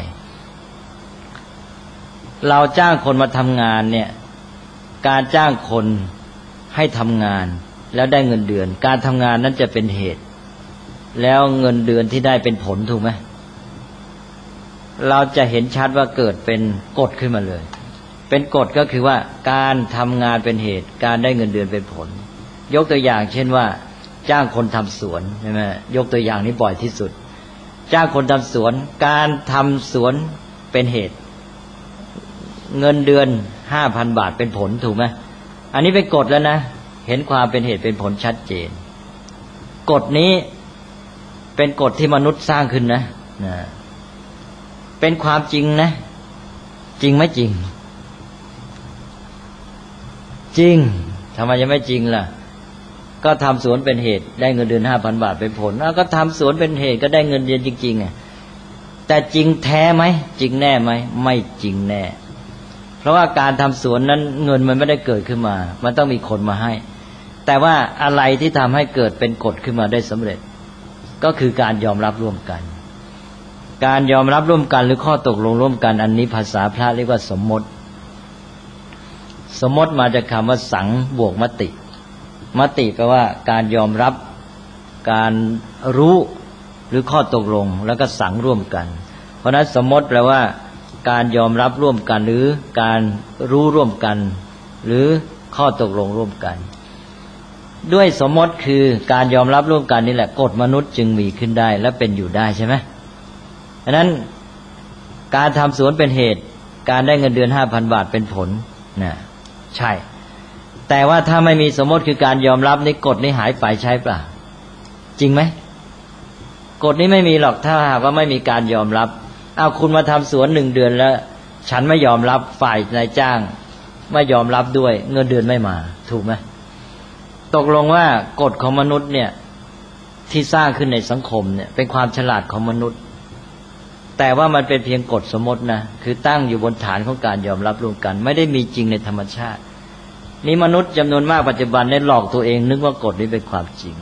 Speaker 2: เราจ้างคนมาทำงานเนี่ยการจ้างคนให้ทำงานแล้วได้เงินเดือนการทำงานนั้นจะเป็นเหตุแล้วเงินเดือนที่ได้เป็นผลถูกไหมเราจะเห็นชัดว่าเกิดเป็นกฎขึ้นมาเลยเป็นกฎก็คือว่าการทำงานเป็นเหตุการได้เงินเดือนเป็นผลยกตัวอย่างเช่นว่าจ้างคนทำสวนใช่ไหมยกตัวอย่างนี้บ่อยที่สุดจ้างคนทำสวนการทำสวนเป็นเหตุเงินเดือน 5,000 บาทเป็นผลถูกไหมอันนี้เป็นกฎแล้วนะเห็นความเป็นเหตุเป็นผลชัดเจนกฎนี้เป็นกฎที่มนุษย์สร้างขึ้นนะเป็นความจริงนะจริงไหมจริงจริงทำไมยังไม่จริงล่ะก็ทำสวนเป็นเหตุได้เงินเดือน 5,000 บาทเป็นผลก็ทำสวนเป็นเหตุก็ได้เงินเดือนจริงๆแต่จริงแท้ไหมจริงแน่ไหมไม่จริงแน่เพราะว่าการทำสวนนั้นเงินมันไม่ได้เกิดขึ้นมามันต้องมีคนมาให้แต่ว่าอะไรที่ทำให้เกิดเป็นกฎขึ้นมาได้สำเร็จก็คือการยอมรับร่วมกันการยอมรับร่วมกันหรือข้อตกลงร่วมกันอันนี้ภาษาพระเรียกว่าสมมติสมมติมาจากคำว่าสังบวกมติมติแปลว่าการยอมรับการรู้หรือข้อตกลงแล้วก็สังร่วมกันเพราะนั้นสมมติแปลว่าการยอมรับร่วมกันหรือการรู้ร่วมกันหรือข้อตกลงร่วมกันด้วยสมมติคือการยอมรับร่วมกันนี่แหละกฎมนุษย์จึงมีขึ้นได้และเป็นอยู่ได้ใช่ไหมฉะนั้นการทำสวนเป็นเหตุการได้เงินเดือน 5,000 บาทเป็นผลนะใช่แต่ว่าถ้าไม่มีสมมติคือการยอมรับนี่กฎนี้หายไปใช่เปล่าจริงไหมกฎนี้ไม่มีหรอกถ้าหากว่าไม่มีการยอมรับคุณมาทำสวน1 เดือนแล้วฉันไม่ยอมรับฝ่ายนายจ้างไม่ยอมรับด้วยเงินเดือนไม่มาถูกไหมตกลงว่ากฎของมนุษย์เนี่ยที่สร้างขึ้นในสังคมเนี่ยเป็นความฉลาดของมนุษย์แต่ว่ามันเป็นเพียงกฎสมมตินะคือตั้งอยู่บนฐานของการยอมรับร่วมกันไม่ได้มีจริงในธรรมชาตินี่มนุษย์จำนวนมากปัจจุบันได้หลอกตัวเองนึกว่ากฎนี้เป็นความจริง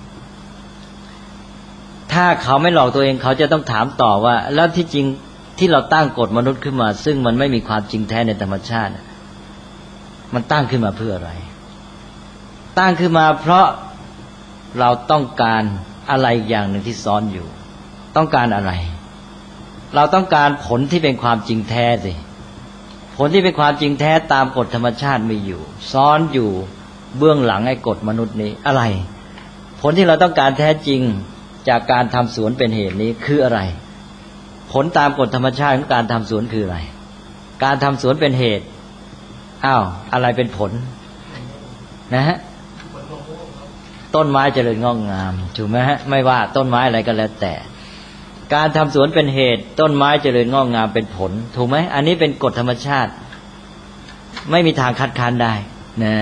Speaker 2: ถ้าเขาไม่หลอกตัวเองเขาจะต้องถามต่อว่าแล้วที่จริงที่เราตั้งกฎมนุษย์ขึ้นมาซึ่งมันไม่มีความจริงแท้ในธรรมชาติมันตั้งขึ้นมาเพื่ออะไรตั้งขึ้นมาเพราะเราต้องการอะไรอย่างหนึ่งที่ซ้อนอยู่ต้องการอะไรเราต้องการผลที่เป็นความจริงแท้สิผลที่เป็นความจริงแท้ตามกฎธรรมชาติมีอยู่ซ้อนอยู่เบื้องหลังไอ้กฎมนุษย์นี้อะไรผลที่เราต้องการแท้จริงจากการทำสวนเป็นเหตุนี้คืออะไรผลตามกฎธรรมชาติของการทำสวนคืออะไรการทำสวนเป็นเหตุอะไรเป็นผลนะฮะต้นไม้เจริญงอกงามถูกไหมฮะไม่ว่าต้นไม้อะไรก็แล้วแต่การทำสวนเป็นเหตุต้นไม้เจริญงอกงามเป็นผลถูกไหมอันนี้เป็นกฎธรรมชาติไม่มีทางคัดค้านได้นะ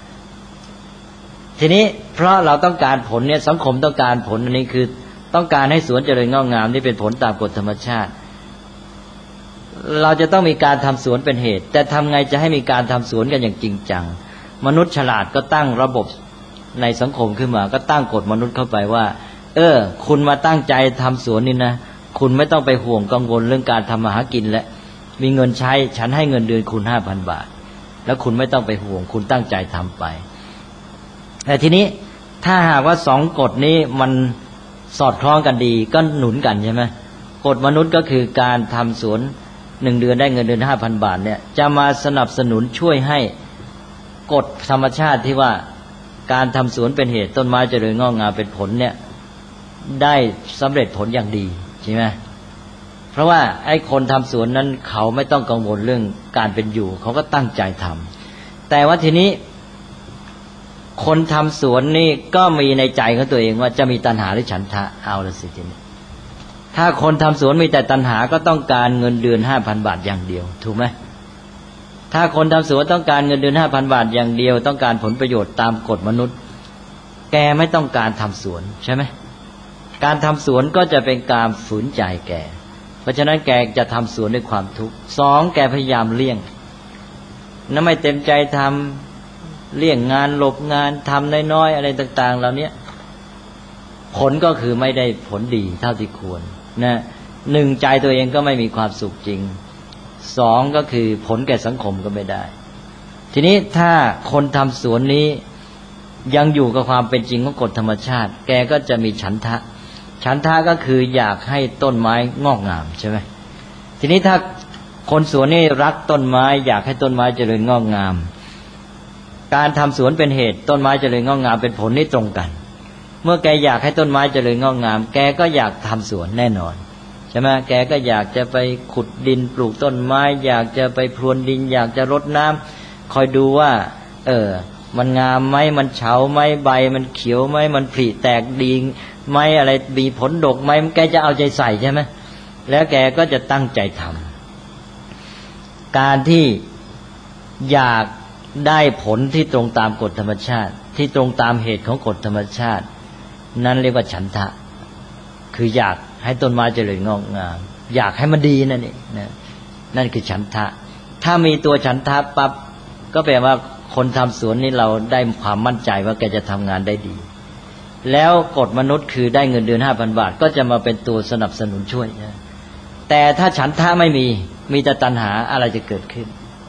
Speaker 2: ทีนี้เพราะเราต้องการผลเนี่ยสังคมต้องการผลอันนี้คือต้องการให้สวนเจริญงอกงามนี่เป็นผลตามกฎธรรมชาติเราจะต้องมีการทำสวนเป็นเหตุแต่ทำไงจะให้มีการทำสวนกันอย่างจริงจังมนุษย์ฉลาดก็ตั้งระบบในสังคมขึ้นมาก็ตั้งกฎมนุษย์เข้าไปว่าคุณมาตั้งใจทำสวนนี่นะคุณไม่ต้องไปห่วงกังวลเรื่องการทำมาหากินและมีเงินใช้ฉันให้เงินเดือนคุณ 5,000 บาทแล้วคุณไม่ต้องไปห่วงคุณตั้งใจทำไปแต่ทีนี้ถ้าหากว่า2กฎนี้มันสอดคล้องกันดีก็หนุนกันใช่ไหมกฎมนุษย์ก็คือการทำสวน1 เดือนได้เงินเดือน 5,000 บาทเนี่ยจะมาสนับสนุนช่วยให้กฎธรรมชาติที่ว่าการทำสวนเป็นเหตุต้นไม้เจริญงอกงามเป็นผลเนี่ยได้สำเร็จผลอย่างดีใช่ไหมเพราะว่าไอ้คนทำสวนนั้นเขาไม่ต้องกังวลเรื่องการเป็นอยู่เขาก็ตั้งใจทำแต่ว่าทีนี้คนทำสวนนี่ก็มีในใจของตัวเองว่าจะมีตัณหาหรือฉันทะเอาละสิทีนี้ถ้าคนทำสวนมีแต่ตัณหาก็ต้องการเงินเดือน 5,000 บาทอย่างเดียวถูกไหมถ้าคนทำสวนต้องการเงินเดือน 5,000 บาทอย่างเดียวต้องการผลประโยชน์ตามกฎมนุษย์แกไม่ต้องการทำสวนใช่ไหมการทำสวนก็จะเป็นการฝืนใจแกเพราะฉะนั้นแกจะทำสวนด้วยความทุกข์2แกพยายามเลี่ยงนั่นไม่เต็มใจทำเลี่ยงงานหลบงานทำน้อยๆอะไรต่างๆเหล่านี้ผลก็คือไม่ได้ผลดีเท่าที่ควรนะ1ใจตัวเองก็ไม่มีความสุขจริง2ก็คือผลแก่สังคมก็ไม่ได้ทีนี้ถ้าคนทำสวนนี้ยังอยู่กับความเป็นจริงของกฎธรรมชาติแกก็จะมีฉันทะก็คืออยากให้ต้นไม้งอกงามใช่ไหมทีนี้ถ้าคนสวนนี่รักต้นไม้อยากให้ต้นไม้เจริญงอกงามการทำสวนเป็นเหตุต้นไม้เจริญงอกงามเป็นผลนี่ตรงกันเมื่อแกอยากให้ต้นไม้เจริญงอกงามแกก็อยากทำสวนแน่นอนใช่ไหมแกก็อยากจะไปขุดดินปลูกต้นไม้อยากจะไปพรวนดินอยากจะรดน้ำคอยดูว่ามันงามไหมมันเฉาไหมใบมันเขียวไหมมันผลิแตกดีไหมอะไรมีผลดกไหมแกจะเอาใจใส่ใช่ไหมแล้วแกก็จะตั้งใจทำการที่อยากได้ผลที่ตรงตามกฎธรรมชาติที่ตรงตามเหตุของกฎธรรมชาตินั่นเรียกว่าฉันทะคืออยากให้ต้นไม้เจริญงอกงามอยากให้มันดีนั่นเองนั่นคือฉันทะถ้ามีตัวฉันทะปั๊บก็แปลว่าคนทำสวนนี่เราได้ความมั่นใจว่าแกจะทำงานได้ดีแล้วกฎมนุษย์คือได้เงินเดือน 5,000 บาทก็จะมาเป็นตัวสนับสนุนช่วยแต่ถ้าฉันทะไม่มีแต่ตัณหาอะไรจะเกิดขึ้น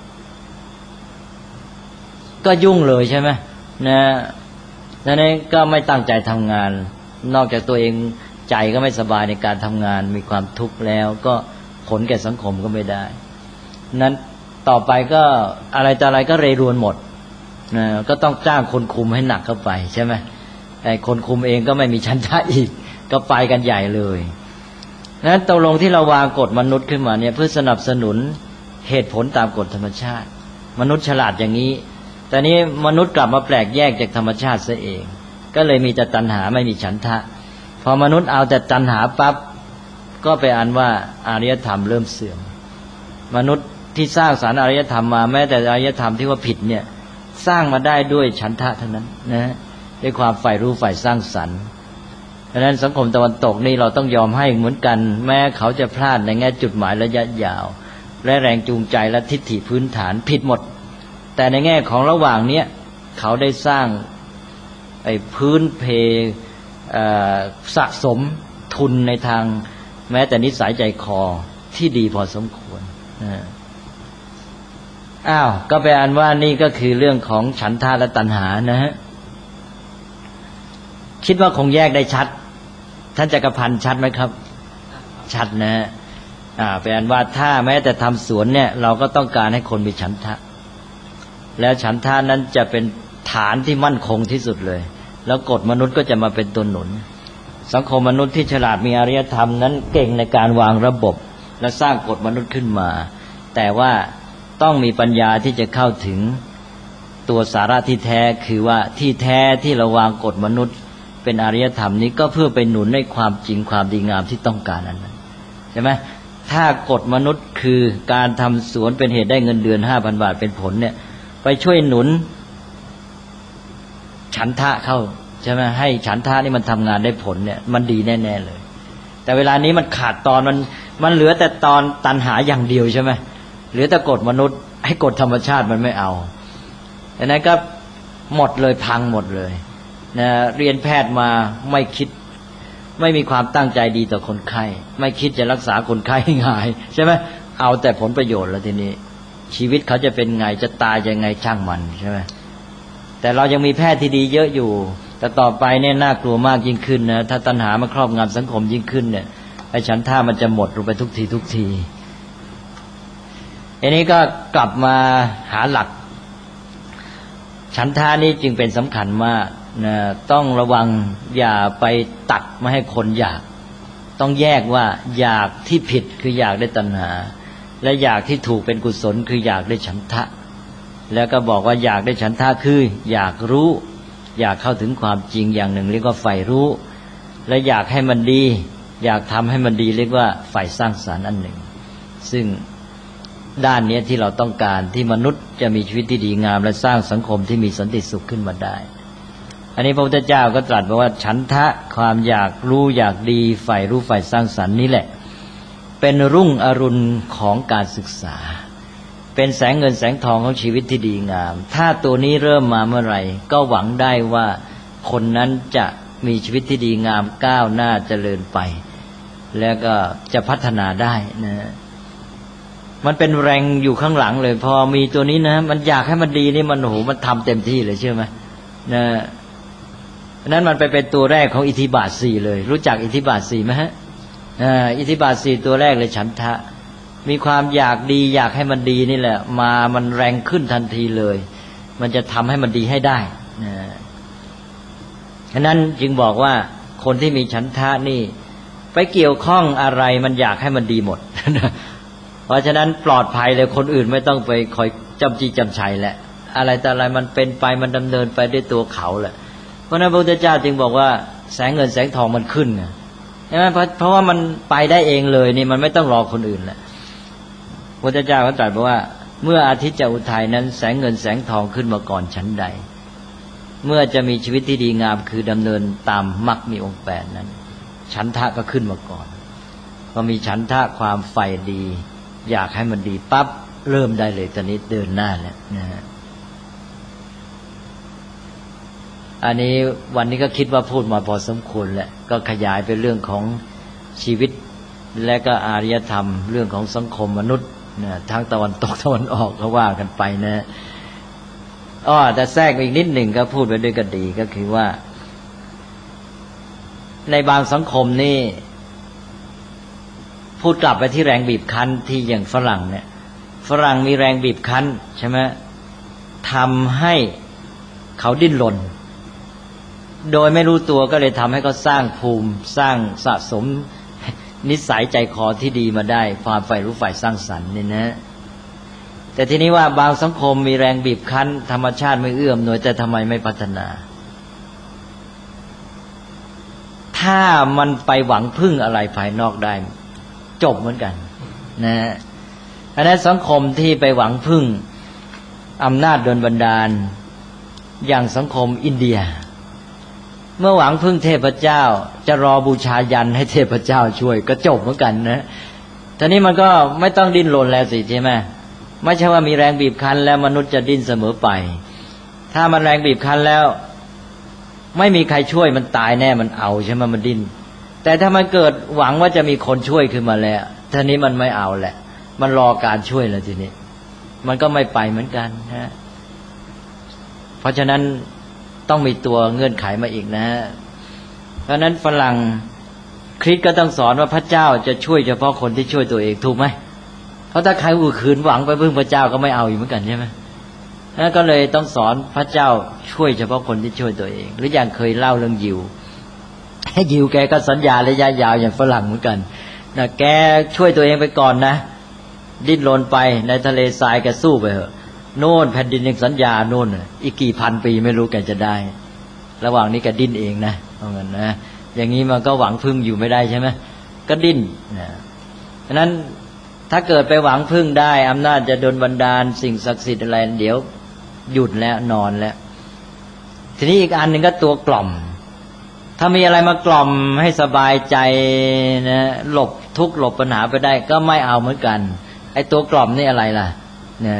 Speaker 2: ก็ยุ่งเลยใช่ไหมนั่นเองก็ไม่ตั้งใจทำงานนอกจากตัวเองใจก็ไม่สบายในการทำงานมีความทุกข์แล้วก็ผลแก่สังคมก็ไม่ได้นั้นต่อไปก็อะไรต่ออะไรก็เรรวนหมดก็ต้องจ้างคนคุมให้หนักเข้าไปใช่ไหมแต่คนคุมเองก็ไม่มีฉันทะอีกก็ไปกันใหญ่เลยนั้นตกลงที่เราวางกฎมนุษย์ขึ้นมาเนี่ยเพื่อสนับสนุนเหตุผลตามกฎธรรมชาติมนุษย์ฉลาดอย่างนี้แต่นี้มนุษย์กลับมาแปลกแยกจากธรรมชาติซะเองก็เลยมีแต่ตัณหาไม่มีฉันทะพอมนุษย์เอาแต่ตัณหาปั๊บก็ไปอันว่าอารยธรรมเริ่มเสื่อมมนุษย์ที่สร้างสรรค์อารยธรรมมาแม้แต่อารยธรรมที่ว่าผิดเนี่ยสร้างมาได้ด้วยฉันทะเท่านั้นนะด้วยความใฝ่รู้ใฝ่สร้างสรรค์ดังนั้นสังคมตะวันตกนี่เราต้องยอมให้เหมือนกันแม้เขาจะพลาดในแง่จุดหมายระยะยาวและแรงจูงใจและทิฏฐิพื้นฐานผิดหมดแต่ในแง่ของระหว่างเนี้ยเขาได้สร้างไอ้พื้นเพสะสมทุนในทางแม้แต่นิสัยใจคอที่ดีพอสมควรก็ไปอ่านว่านี่ก็คือเรื่องของฉันทะและตัณหานะฮะคิดว่าคงแยกได้ชัดท่านจักรพันธ์ชัดไหมครับชัดนะฮะไปอ่านว่าถ้าแม้แต่ทำสวนเนี่ยเราก็ต้องการให้คนมีฉันทะแล้วฉันทะนั้นจะเป็นฐานที่มั่นคงที่สุดเลยแล้วกฎมนุษย์ก็จะมาเป็นตัวหนุนสังคมมนุษย์ที่ฉลาดมีอารยธรรมนั้นเก่งในการวางระบบและสร้างกฎมนุษย์ขึ้นมาแต่ว่าต้องมีปัญญาที่จะเข้าถึงตัวสาระที่แท้คือว่าที่แท้ที่เราวางกฎมนุษย์เป็นอารยธรรมนี้ก็เพื่อไปหนุนในความจริงความดีงามที่ต้องการนั้นใช่ไหมถ้ากฎมนุษย์คือการทำสวนเป็นเหตุได้เงินเดือน 5,000 บาทเป็นผลเนี่ยไปช่วยหนุนฉันทะเข้าใช่ไหมให้ฉันทะนี่มันทำงานได้ผลเนี่ยมันดีแน่ๆเลยแต่เวลานี้มันขาดตอนมันเหลือแต่ตอนตัณหาอย่างเดียวใช่ไหมเหลือแต่กฎมนุษย์ให้กฎธรรมชาติมันไม่เอาดังนั้นก็หมดเลยพังหมดเลยนะเรียนแพทย์มาไม่คิดไม่มีความตั้งใจดีต่อคนไข้ไม่คิดจะรักษาคนไข้ให้หายใช่ไหมเอาแต่ผลประโยชน์แล้วทีนี้ชีวิตเขาจะเป็นไงจะตายยังไงช่างมันใช่ไหมแต่เรายังมีแพทย์ที่ดีเยอะอยู่แต่ต่อไปเนี่ยน่ากลัวมากยิ่งขึ้นนะถ้าตัณหามาครอบงำสังคมยิ่งขึ้นเนี่ยไอ้ฉันท่ามันจะหมดลงไปทุกทีอันนี้ก็กลับมาหาหลักฉันท่านี้จึงเป็นสำคัญมากนะต้องระวังอย่าไปตัดไม่ให้คนอยากต้องแยกว่าอยากที่ผิดคืออยากได้ตัณหาและอยากที่ถูกเป็นกุศลคืออยากได้ฉันทะแล้วก็บอกว่าอยากได้ฉันทะคืออยากรู้อยากเข้าถึงความจริงอย่างหนึ่งเรียกว่าใฝ่รู้และอยากให้มันดีอยากทำให้มันดีเรียกว่าใฝ่สร้างสรรค์อันหนึ่งซึ่งด้านนี้ที่เราต้องการที่มนุษย์จะมีชีวิตที่ดีงามและสร้างสังคมที่มีสันติสุขขึ้นมาได้อันนี้พระพุทธเจ้าก็ตรัสบอกว่าฉันทะความอยากรู้อยากดีใฝ่รู้ใฝ่สร้างสรรค์นี่แหละเป็นรุ่งอรุณของการศึกษาเป็นแสงเงินแสงทองของชีวิตที่ดีงามถ้าตัวนี้เริ่มมาเมื่อไหร่ก็หวังได้ว่าคนนั้นจะมีชีวิตที่ดีงามก้าวหน้าเจริญไปแล้วก็จะพัฒนาได้นะมันเป็นแรงอยู่ข้างหลังเลยพอมีตัวนี้นะมันอยากให้มันดีนี่มันโหมันทำเต็มที่เลยเชื่อไหมนะนั้นมันไปเป็นตัวแรกของอิทธิบาท4เลยรู้จักอิทธิบาท4ไหมฮะอิทธิบาท4ตัวแรกเลยฉันทะมีความอยากดีอยากให้มันดีนี่แหละมามันแรงขึ้นทันทีเลยมันจะทำให้มันดีให้ได้ฉะนั้นจึงบอกว่าคนที่มีฉันทะนี่ไปเกี่ยวข้องอะไรมันอยากให้มันดีหมด เพราะฉะนั้นปลอดภัยเลยคนอื่นไม่ต้องไปคอยจำจีจำชัยแหละอะไรแต่อะไรมันเป็นไปมันดำเนินไปด้วยตัวเขาแหละเพราะนั้นพระพุทธเจ้าจึงบอกว่าแสงเงินแสงทองมันขึ้นไงใช่ไหมเพราะว่ามันไปได้เองเลยนี่มันไม่ต้องรอคนอื่นแหละพระพุทธเจ้าก็ตรัสบอกว่าเมื่ออาทิตย์จะอุทัยนั้นแสงเงินแสงทองขึ้นมาก่อนชั้นใดเมื่อจะมีชีวิตที่ดีงามคือดำเนินตามมรรคมีองค์8นั้นฉันทะก็ขึ้นมาก่อนพอมีฉันทะความใฝ่ดีอยากให้มันดีปั๊บเริ่มได้เลยตอนนี้เดินหน้าแล้วนะฮะอันนี้วันนี้ก็คิดว่าพูดมาพอสมควรแหละก็ขยายไปเรื่องของชีวิตและก็อารยธรรมเรื่องของสังคมมนุษย์นะทั้งตะวันตกตะวันออกก็ว่ากันไปนะแต่แทรกอีกนิดหนึ่งก็พูดไปด้วยก็ดีก็คือว่าในบางสังคมนี่พูดกลับไปที่แรงบีบคั้นที่อย่างฝรั่งเนี่ยฝรั่งมีแรงบีบคั้นใช่ไหมทำให้เขาดิ้นรนโดยไม่รู้ตัวก็เลยทำให้เขาสร้างภูมิสร้างสะสมนิสัยใจคอที่ดีมาได้ความใฝ่รู้ใฝ่สร้างสรรค์นี่นะแต่ทีนี้ว่าบางสังคมมีแรงบีบคั้นธรรมชาติไม่เอื้อมหน่วยแต่ทำไมไม่พัฒนาถ้ามันไปหวังพึ่งอะไรภายนอกได้จบเหมือนกันนะอันนั้นสังคมที่ไปหวังพึ่งอำนาจดลบันดาลอย่างสังคมอินเดียเมื่อหวังพึ่งเทพเจ้าจะรอบูชายันให้เทพเจ้าช่วยก็จบเหมือนกันนะทีนี้มันก็ไม่ต้องดิ้นรนแล้วสิใช่ไหมไม่ใช่ว่ามีแรงบีบคั้นแล้วมนุษย์จะดิ้นเสมอไปถ้ามันแรงบีบคั้นแล้วไม่มีใครช่วยมันตายแน่มันเอาใช่ไหมมันดิ้นแต่ถ้ามันเกิดหวังว่าจะมีคนช่วยขึ้นมาแล้วทีนี้มันไม่เอาแหละมันรอการช่วยแล้วทีนี้มันก็ไม่ไปเหมือนกันนะเพราะฉะนั้นต้องมีตัวเงื่อนไขมาอีกนะเพราะนั้นฝรั่งคริสต์ก็ต้องสอนว่าพระเจ้าจะช่วยเฉพาะคนที่ช่วยตัวเองถูกไหมเพราะถ้าใครขืนหวังไปพึ่งพระเจ้าก็ไม่เอาอยู่เหมือนกันใช่ไหมนั่นก็เลยต้องสอนพระเจ้าช่วยเฉพาะคนที่ช่วยตัวเองหรืออย่างเคยเล่าเรื่องยิวยิวแกก็สัญญาระยะยาวอย่างฝรั่งเหมือนกันนะแกช่วยตัวเองไปก่อนนะดิ้นรนไปในทะเลทรายแกสู้ไปเถอะโน่นแผ่นดินยังสัญญาโน่นอีกกี่พันปีไม่รู้แกจะได้ระหว่างนี้แกดิ้นเองนะเอาเงินนะอย่างนี้มันก็หวังพึ่งอยู่ไม่ได้ใช่ไหมก็ดิ้นนะฉะนั้นถ้าเกิดไปหวังพึ่งได้อำนาจจะดลบันดาลสิ่งศักดิ์สิทธิ์อะไรเดี๋ยวหยุดแล้วนอนแล้วทีนี้อีกอันหนึ่งก็ตัวกล่อมถ้ามีอะไรมากล่อมให้สบายใจนะหลบทุกข์หลบปัญหาไปได้ก็ไม่เอาเหมือนกันไอ้ตัวกล่อมนี่อะไรล่ะเนี่ย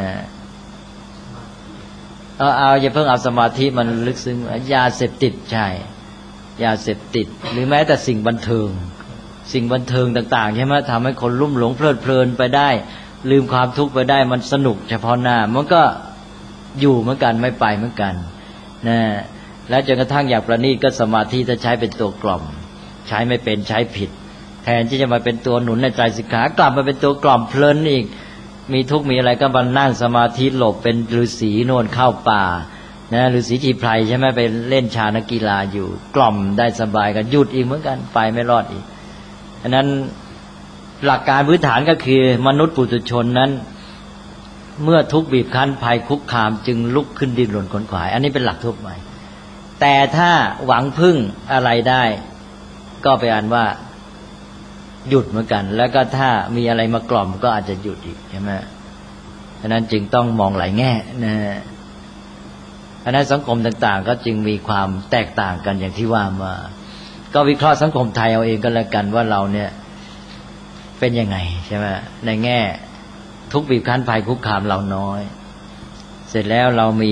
Speaker 2: เอาอย่าเพิ่งเอาสมาธิมันลึกซึ้งยาเสพติดใช่ยาเสพติดหรือแม้แต่สิ่งบันเทิงต่างๆใช่ไหมทำให้คนลุ่มหลงเพลิดเพลินไปได้ลืมความทุกข์ไปได้มันสนุกเฉพาะหน้ามันก็อยู่เหมือนกันไม่ไปเหมือนกันนะแล้วจนกระทั่งอยากประณีตก็สมาธิจะใช้เป็นตัวกล่อมใช้ไม่เป็นใช้ผิดแทนที่จะมาเป็นตัวหนุนในใจสิกขากลับมาเป็นตัวกล่อมเพลินอีกมีทุกข์มีอะไรก็มานั่งสมาธิหลบเป็นฤาษีโน่นเข้าป่านะฤาษีชีไพรใช่ไหมไปเล่นชาณกีฬาอยู่กล่อมได้สบายกันหยุดอีกเหมือนกันไปไม่รอดอีกฉะนั้นหลักการพื้นฐานก็คือมนุษย์ปุถุชนนั้นเมื่อทุกข์บีบคั้นภัยคุกคามจึงลุกขึ้นดิ้นรนขนขวายอันนี้เป็นหลักทั่วไปแต่ถ้าหวังพึ่งอะไรได้ก็ไปอ่านว่าหยุดเหมือนกันแล้วก็ถ้ามีอะไรมากล่อมก็อาจจะหยุดอีกใช่ไหมฉะนั้นจึงต้องมองหลายแง่นะเพราะนั้นสังคมต่างๆก็จึงมีความแตกต่างกันอย่างที่ว่ามาก็วิเคราะห์สังคมไทยเอาเองก็แล้วกันว่าเราเนี่ยเป็นยังไงใช่ไหมในแง่ทุกข์บีบคั้นภัยคุกคามเราน้อยเสร็จแล้วเรามี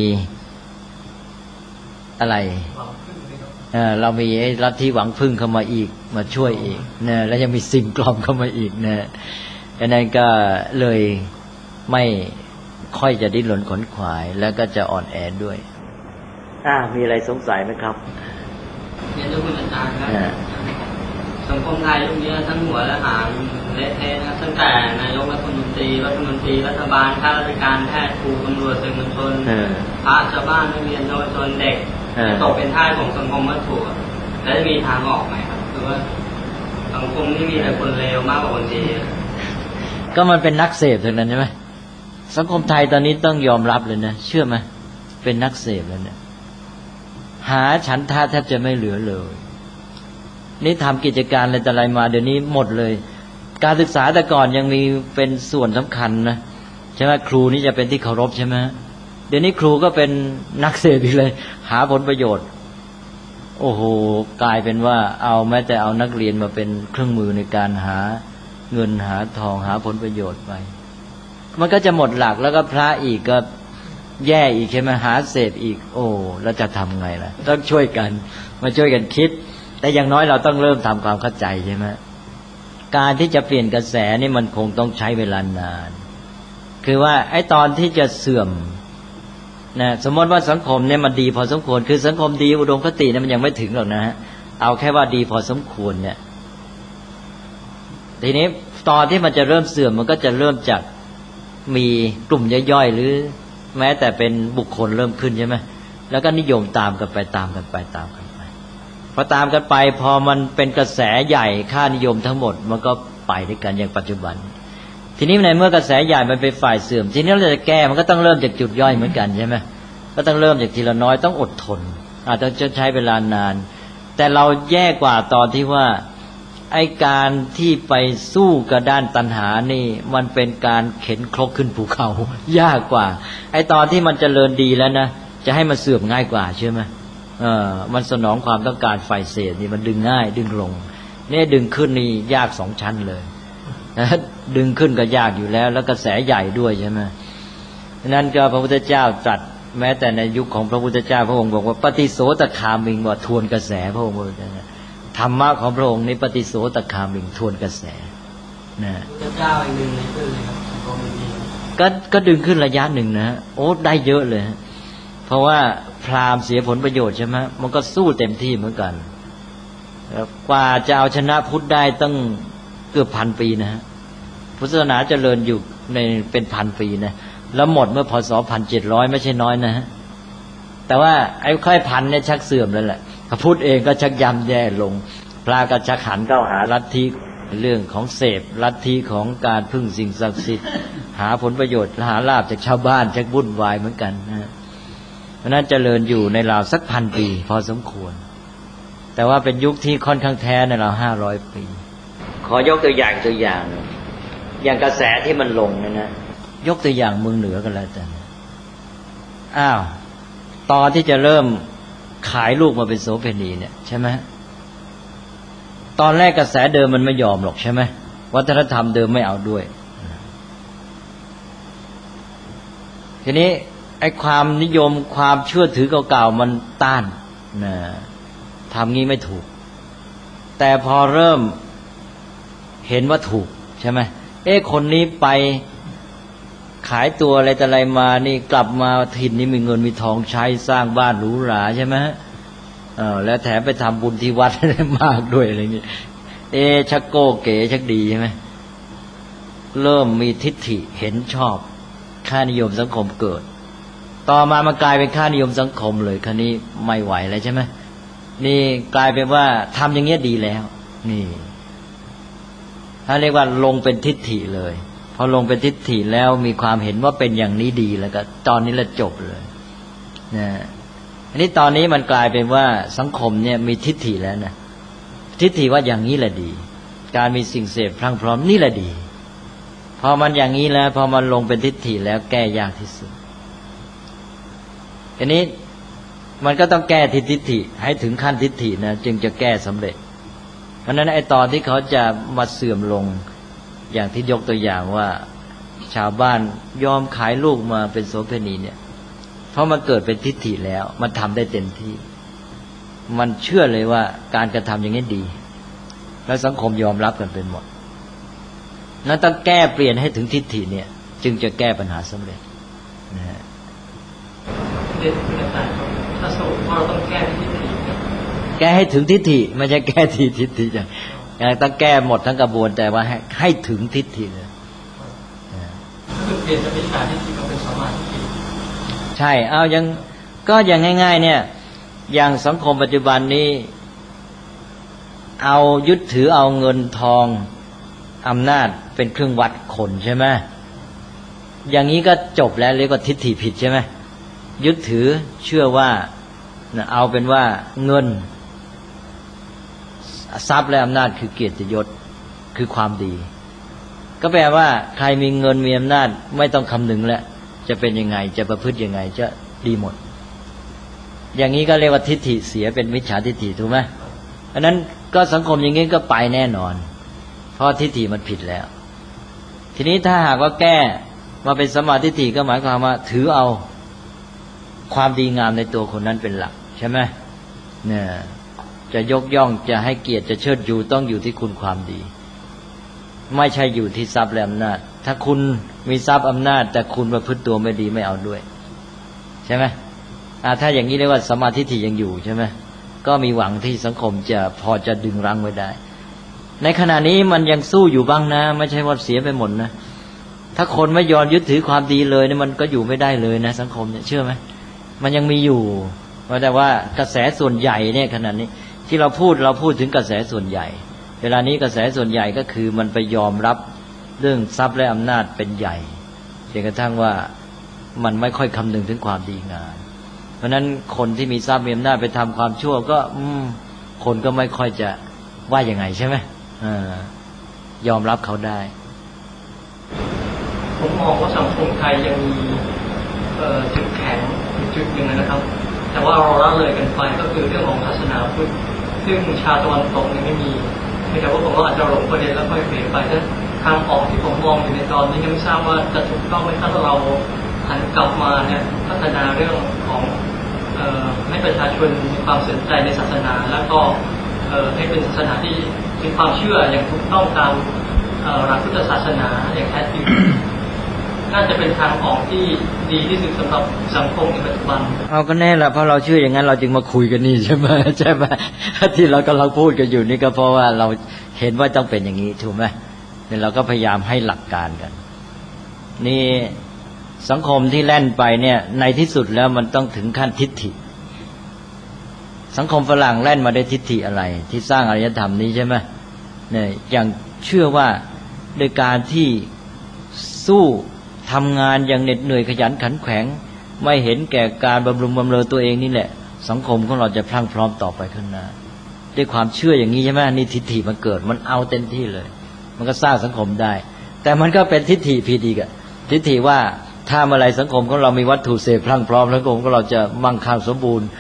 Speaker 2: อะไรเรามีไอ้ลัทธิหวังพึ่งเข้ามาอีกมาช่วยอีกนะแล้วยังมีสิ่งกล่อมเข้ามาอีกนะดังนั้นก็เลยไม่ค่อยจะดิ้นรนขนขวายแล้วก็จะอ่อนแอด้วยมีอะไรสงสัยไหมครับ
Speaker 3: เรียนรู้คุณอาจารย์ครับสังคมไทยยุคนี้ทั้งหัวและหางเละเทะนะตั้งแต่นายกรัฐมนตรีรัฐบาลข้าราชการแพทย์ครูตำรวจสื่อมวลชนพระชาวบ้านนักเรียนเยาวชนเด็กตกเป็นทาสของสังคมวัตถุแล้วจะมีทางออกไหมครับคือว่าสังคมนี่มีแต่คนเลวมากกว่าคนดี
Speaker 2: ก็มันเป็นนักเสพทั้งนั้นใช่ไหมสังคมไทยตอนนี้ต้องยอมรับเลยนะเชื่อไหมเป็นนักเสพแล้วเนี่ยหาฉันทะแทบจะไม่เหลือเลยนี่ทำกิจการอะไรแต่อะไรมาเดี๋ยวนี้หมดเลยการศึกษาแต่ก่อนยังมีเป็นส่วนสำคัญนะใช่ไหมครูนี่จะเป็นที่เคารพใช่ไหมเดี๋ยวนี้ครูก็เป็นนักเสพอีกเลยหาผลประโยชน์โอ้โหกลายเป็นว่าเอาแม้แต่เอานักเรียนมาเป็นเครื่องมือในการหาเงินหาทองหาผลประโยชน์ไปมันก็จะหมดหลักแล้วก็พระอีกก็แย่อีกใช่ไหมหาเสพอีกโอ้แล้วจะทำไงล่ะต้องช่วยกันมาช่วยกันคิดแต่อย่างน้อยเราต้องเริ่มทำความเข้าใจใช่ไหมการที่จะเปลี่ยนกระแสนี่มันคงต้องใช้เวลานานคือว่าไอ้ตอนที่จะเสื่อมนะสมมติว่าสังคมเนี่ยมันดีพอสมควรคือสังคมดีอุดมคติเนี่ยมันยังไม่ถึงหรอกนะฮะเอาแค่ว่าดีพอสมควรเนี่ยทีนี้ตอนที่มันจะเริ่มเสื่อมมันก็จะเริ่มจากมีกลุ่มย่อยๆหรือแม้แต่เป็นบุคคลเริ่มขึ้นใช่ไหมแล้วก็นิยมตามกันไปพอตามกันไปพอมันเป็นกระแสใหญ่ค่านิยมทั้งหมดมันก็ไปด้วยกันอย่างปัจจุบันทีนี้ในเมื่อกระแสใหญ่มันเป็นฝ่ายเสื่อมทีนี้เราจะแก้มันก็ต้องเริ่มจากจุดย่อยเหมือนกันใช่ไหมก็ต้องเริ่มจากทีละน้อยต้องอดทนอาจจะใช้เวลานานแต่เราแย่กว่าตอนที่ว่าไอ้การที่ไปสู้กับด้านตัณหานี่มันเป็นการเข็นครกขึ้นภูเขายากกว่าไอ้ตอนที่มันเจริญดีแล้วนะจะให้มันเสื่อมง่ายกว่าใช่ไหมมันสนองความต้องการฝ่ายเสพนี่มันดึงง่ายดึงลงนี่ดึงขึ้นนี่ยาก2 ชั้นเลยนะดึงขึ้นก็ยากอยู่แล้วแล้วกระแสใหญ่ด้วยใช่ไหมนั้นก็พระพุทธเจ้าตรัสแม้แต่ในยุคของพระพุทธเจ้าพระองค์บอกว่าปฏิโสตคามิงว่าทวนกระแสพระองค์บอกธรรมะของพระองค์นี้ปฏิโสตคามิงทวนกระแสนะ
Speaker 3: พระเจ้าอีกหนึ่งเลยครับ
Speaker 2: ก็ดึงขึ้นระยะหนึ่งนะโอ้ได้เยอะเลยเพราะว่าพราหมณ์เสียผลประโยชน์ใช่ไหมมันก็สู้เต็มที่เหมือนกันกว่าจะเอาชนะพุทธได้ตั้งเกือบ1,000 ปีนะฮะพุทธศาสนาเจริญอยู่ในเป็น1,000 ปีนะแล้วหมดเมื่อพศ1700ไม่ใช่น้อยนะฮะแต่ว่าไอ้ค่อยพันเนี่ยชักเสื่อมแล้วแหละพระพุทธเองก็ชักย่ำแย่ลงพระก็ชักหันเข้าหาลัทธิเรื่องของเสพลัทธิของการพึ่งสิ่งศักดิ์สิทธิ์หาผลประโยชน์หาลาภจากชาวบ้านชักวุ่นวายเหมือนกันนะเพราะนั้นเจริญอยู่ในราวสัก1,000 ปีพอสมควรแต่ว่าเป็นยุคที่ค่อนข้างแท้ในราว500 ปีขอยกตัวอย่างอย่างกระแสที่มันลงนะยกตัวอย่างเมืองเหนือกันแล้วกันตอนที่จะเริ่มขายลูกมาเป็นโสเภณีเนี่ยใช่ไหมตอนแรกกระแสเดิมมันไม่ยอมหรอกใช่ไหมวัฒนธรรมเดิมไม่เอาด้วยทีนี้ไอ้ความนิยมความเชื่อถือเก่าๆมันต้านนะทำงี้ไม่ถูกแต่พอเริ่มเห็นว่าถูกใช่ไหมคนนี้ไปขายตัวอะไรแต่อะไรมานี่กลับมาถิ่นนี้มีเงินมีทองใช้สร้างบ้านหรูหราใช่ไหมแล้วแถมไปทำบุญที่วัดได้มากด้วยอะไรอย่างนี้ชักโก้เก๋ชักดีใช่ไหมเริ่มมีทิฏฐิเห็นชอบค่านิยมสังคมเกิดต่อมามันกลายเป็นค่านิยมสังคมเลยคราวนี้ไม่ไหวแล้วใช่ไหมนี่กลายเป็นว่าทำอย่างเงี้ยดีแล้วนี่ถ้าเรียกว่าลงเป็นทิฏฐิเลยพอลงเป็นทิฏฐิแล้วมีความเห็นว่าเป็นอย่างนี้ดีแล้วก็ตอนนี้ละจบเลยนะอันนี้ตอนนี้มันกลายเป็นว่าสังคมเนี่ยมีทิฏฐิแล้วนะทิฏฐิว่าอย่างนี้แหละดีการมีสิ่งเสพพรั่งพร้อมนี่แหละดีพอมันอย่างนี้แล้วพอมันลงเป็นทิฏฐิแล้วแก้ยากที่สุดอันนี้มันก็ต้องแก้ที่ทิฏฐิให้ถึงขั้นทิฏฐินะจึงจะแก้สำเร็จเพราะนั้นไอ้ตอนที่เขาจะมาเสื่อมลงอย่างที่ยกตัวอย่างว่าชาวบ้านยอมขายลูกมาเป็นโสเภณีเนี่ยเพราะมันเกิดเป็นทิฏฐิแล้วมันทำได้เต็มที่มันเชื่อเลยว่าการกระทำอย่างนี้ดีแล้วสังคมยอมรับกันเป็นหมดนั้นต้องแก้เปลี่ยนให้ถึงทิฏฐิเนี่ยจึงจะแก้ปัญหาสำเร็จนะฮะ
Speaker 3: ถ้าสรุปว่าเราต้องแก้ที่ทิฏฐิ
Speaker 2: แก้ให้ถึงทิฏฐิไม่ใช่แก้ที่ทิฏฐิอย่างต้องแก้หมดทั้งกระบวนแต่ว่าให้ถึงทิฏฐิเลย
Speaker 3: คือเปลี่ยนจากมิจฉาทิฏฐิมาเป็นสัมมาทิฏฐิ
Speaker 2: ใช่เอายังก็อย่างง่ายๆเนี่ยอย่างสังคมปัจจุบันนี้เอายึดถือเอาเงินทองอำนาจเป็นเครื่องวัดคนใช่ไหมอย่างนี้ก็จบแล้วเรียกว่าทิฏฐิผิดใช่ไหมยึดถือเชื่อว่าเอาเป็นว่าเงินทรัพย์และอำนาจคือเกียรติยศคือความดีก็แปลว่าใครมีเงินมีอำนาจไม่ต้องคำนึงแล้วจะเป็นยังไงจะประพฤติยังไงจะดีหมดอย่างนี้ก็เรียกว่าทิฏฐิเสียเป็นมิจฉาทิฏฐิถูกไหมอันนั้นก็สังคมอย่างนี้ก็ไปแน่นอนเพราะทิฏฐิมันผิดแล้วทีนี้ถ้าหากว่าแก้มาเป็นสัมมาทิฏฐิก็หมายความว่าถือเอาความดีงามในตัวคนนั้นเป็นหลักใช่ไหมเนี่ยจะยกย่องจะให้เกียรติจะเชิดชูต้องอยู่ที่คุณความดีไม่ใช่อยู่ที่ทรัพย์และอำนาจถ้าคุณมีทรัพย์อำนาจแต่คุณประพฤติตัวไม่ดีไม่เอาด้วยใช่ไหมถ้าอย่างนี้เรียกว่าสัมมาทิฏฐิยังอยู่ใช่ไหมก็มีหวังที่สังคมจะพอจะดึงรั้งไว้ได้ในขณะนี้มันยังสู้อยู่บ้างนะไม่ใช่ว่าเสียไปหมดนะถ้าคนไม่ยอมยึดถือความดีเลยเนี่ยมันก็อยู่ไม่ได้เลยนะสังคมเนี่ยเชื่อไหมมันยังมีอยู่แต่ว่ากระแสส่วนใหญ่เนี่ยขณะนี้ที่เราพูดถึงกระแสส่วนใหญ่เวลานี้กระแสส่วนใหญ่ก็คือมันไปยอมรับเรื่องทรัพย์และอำนาจเป็นใหญ่จนกระทั่งว่ามันไม่ค่อยคำนึงถึงความดีงามเพราะนั้นคนที่มีทรัพย์มีอำนาจไปทำความชั่วก็คนก็ไม่ค่อยจะว่ายังไงใช่ไหมยอมรับเขาได้
Speaker 3: ผมมองว่าสังคมไทยยังมีจุดแข็งจุดหนึ่งนะครับแต่ว่าเราละเลยกันไปก็คือเรื่องของศาสนาพุทธซึ่งชาวตะวันตกเนี่ยไม่มีแต่ว่าผมก็อาจจะหลงประเด็นแล้วค่อยเปลี่ยนไปแต่ทางออกที่ผมมองอยู่ในตอนนี้ยังไม่ทราบว่าจะถูกต้องไหมถ้าเราหันกลับมาเนี่ยพัฒนาเรื่องของให้ประชาชนมีความสนใจในศาสนาแล้วก็ให้เป็นศาสนาที่มีความเชื่ออย่างถูกต้องตามหลักพุทธศาสนาอย่างแท้จริงน่าจะเป็นทางออกที่ดีที่สุดสำหรับสังคมในปัจจุบัน
Speaker 2: เอาก็แน่ละเพราะเราเชื่ออย่างนั้นเราจึงมาคุยกันนี่ใช่ไหมที่เรากำลังพูดกันอยู่นี่ก็เพราะว่าเราเห็นว่าต้องเป็นอย่างนี้ถูกไหมเนี่ยเราก็พยายามให้หลักการกันนี่สังคมที่แล่นไปเนี่ยในที่สุดแล้วมันต้องถึงขั้นทิฏฐิสังคมฝรั่งแล่นมาได้ทิฏฐิอะไรที่สร้างอารยธรรมนี้ใช่ไหมเนี่ยอย่างเชื่อว่าโดยการที่สู้ทำงานอย่างเหน็ดเหนื่อยขยันขันแข็งไม่เห็นแก่การบำรุงบำเรอตัวเองนี่แหละสังคมของเราจะพรั่งพร้อมต่อไปข้างหน้าด้วยความเชื่ออย่างนี้ใช่ไหมนี่ทิฏฐิมันเกิดมันเอาเต็มที่เลยมันก็สร้างสังคมได้แต่มันก็เป็นทิฏฐิผิดอีกอะทิฏฐิว่าถ้าเมื่อไรสังคมของเรามีวัตถุเสพพรั่งพร้อมแล้วสังคมของเราจะมั่งคั่งสมบูรณ์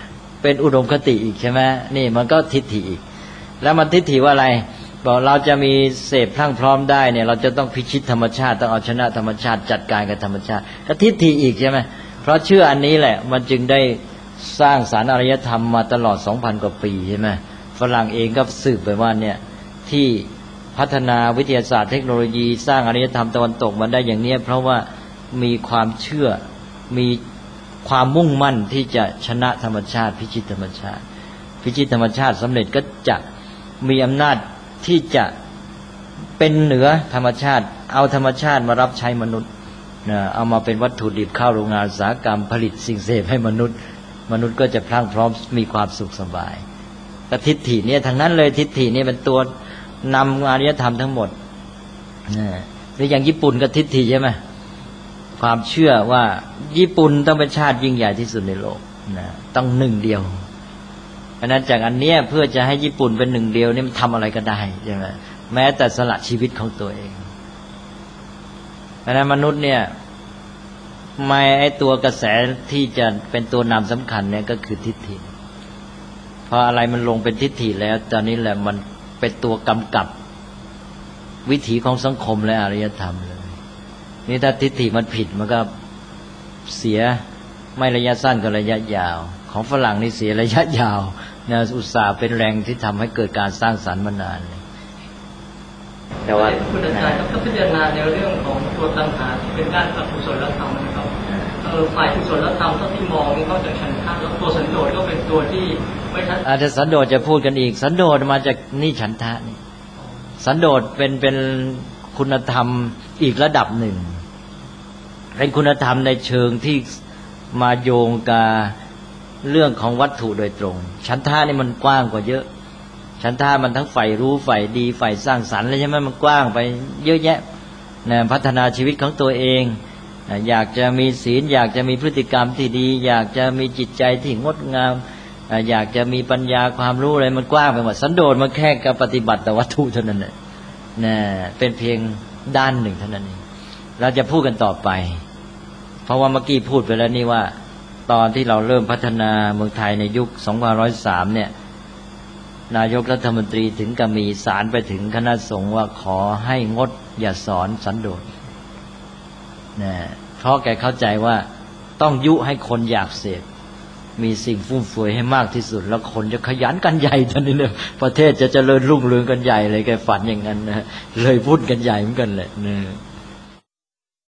Speaker 2: เป็นอุดมคติอีกใช่ไหมนี่มันก็ทิฏฐิอีกแล้วมันทิฏฐิว่าอะไรบอกเราจะมีเสพพรั่งพร้อมได้เนี่ยเราจะต้องพิชิตธรรมชาติต้องเอาชนะธรรมชาติจัดการกับธรรมชาติก็ทิฏฐิอีกใช่ไหมเพราะเชื่ออันนี้แหละมันจึงได้สร้างสรรค์อารยธรรมมาตลอด 2,000 กว่าปีใช่ไหมฝรั่งเองก็สืบไปว่าเนี่ยที่พัฒนาวิทยาศาสตร์เทคโนโลยีสร้างอารยธรรมตะวันตกมาได้อย่างนี้เพราะว่ามีความเชื่อมีความมุ่งมั่นที่จะชนะธรรมชาติพิชิตธรรมชาติพิชิตธรรมชาติสำเร็จก็จะมีอำนาจที่จะเป็นเหนือธรรมชาติเอาธรรมชาติมารับใช้มนุษย์เอามาเป็นวัตถุดิบเข้าโรงงานอุตสาหกรรมผลิตสิ่งเสพให้มนุษย์ก็จะพรั่งพร้อมมีความสุขสบายแต่ทิฏฐิเนี่ยทั้งนั้นเลยทิฏฐินี่เป็นตัวนำอารยธรรมทั้งหมดหรืออย่างญี่ปุ่นก็ทิฏฐิใช่ไหมความเชื่อว่าญี่ปุ่นต้องเป็นชาติยิ่งใหญ่ที่สุดในโลกต้องหนึ่งเดียวเพราะนั้นจากอันเนี้ยเพื่อจะให้ญี่ปุ่นเป็นหนึ่งเดียวนี่มันทำอะไรก็ได้ใช่ไหมแม้แต่สละชีวิตของตัวเองเพราะนั้นมนุษย์เนี่ยไม่ไอตัวกระแสที่จะเป็นตัวนำสำคัญเนี่ยก็คือทิฏฐิพออะไรมันลงเป็นทิฏฐิแล้วตอนนี้แหละมันเป็นตัวกำกับวิถีของสังคมและอารยธรรมเลยนี่ถ้าทิฏฐิมันผิดมันก็เสียไม่ระยะสั้นก็ระยะยาวของฝรั่งนี่เสียระยะยาวนะอุตสาห์เป็นแรงที่ทำให้เกิดการสร้างสรรค์มานานเลยแต่ว่า
Speaker 3: คุณอาจารย์ก็พิจารณาในเรื่องของตัวตัณหาที่เป็นด้านอกุศลธรรมนะครับฝ่ายกุศลธรรมเท่าที่มองนี่เขาจากฉันทะแล้วตัวสันโดษก็เป็นตัวที่ไม่ชัด
Speaker 2: อาจจะสันโดษจะพูดกันอีกสันโดษมาจากนี่ฉันทะนี่สันโดษเป็นคุณธรรมอีกระดับหนึ่งเป็นคุณธรรมในเชิงที่มาโยงกับเรื่องของวัตถุโดยตรงฉันทะนี่มันกว้างกว่าเยอะฉันทะมันทั้งฝ่ายรู้ฝ่ายดีฝ่ายสร้างสรรค์เลยใช่ไหมมันกว้างไปเยอะแยะนะพัฒนาชีวิตของตัวเองอยากจะมีศีลอยากจะมีพฤติกรรมที่ดีอยากจะมีจิตใจที่งดงามอยากจะมีปัญญาความรู้อะไรมันกว้างไปหมดสันโดษมันแค่การปฏิบัติแต่วัตถุเท่านั้นแหละนะเป็นเพียงด้านหนึ่งเท่านั้นเองเราจะพูดกันต่อไปเพราะว่าเมื่อกี้พูดไปแล้วนี่ว่าตอนที่เราเริ่มพัฒนาเมืองไทยในยุค2503เนี่ยนายกรัฐมนตรีถึงกับมีสารไปถึงคณะสงฆ์ว่าขอให้งดอย่าสอนสันโดษนะเพราะแกเข้าใจว่าต้องยุให้คนอยากเสพมีสิ่งฟุ่มเฟือยให้มากที่สุดแล้วคนจะขยันกันใหญ่ทันทีเนี่ยประเทศจะเจริญรุ่งเรืองกันใหญ่เลยแกฝันอย่างนั้นนะเลยพูดกันใหญ่เหมือนกันแหละนะ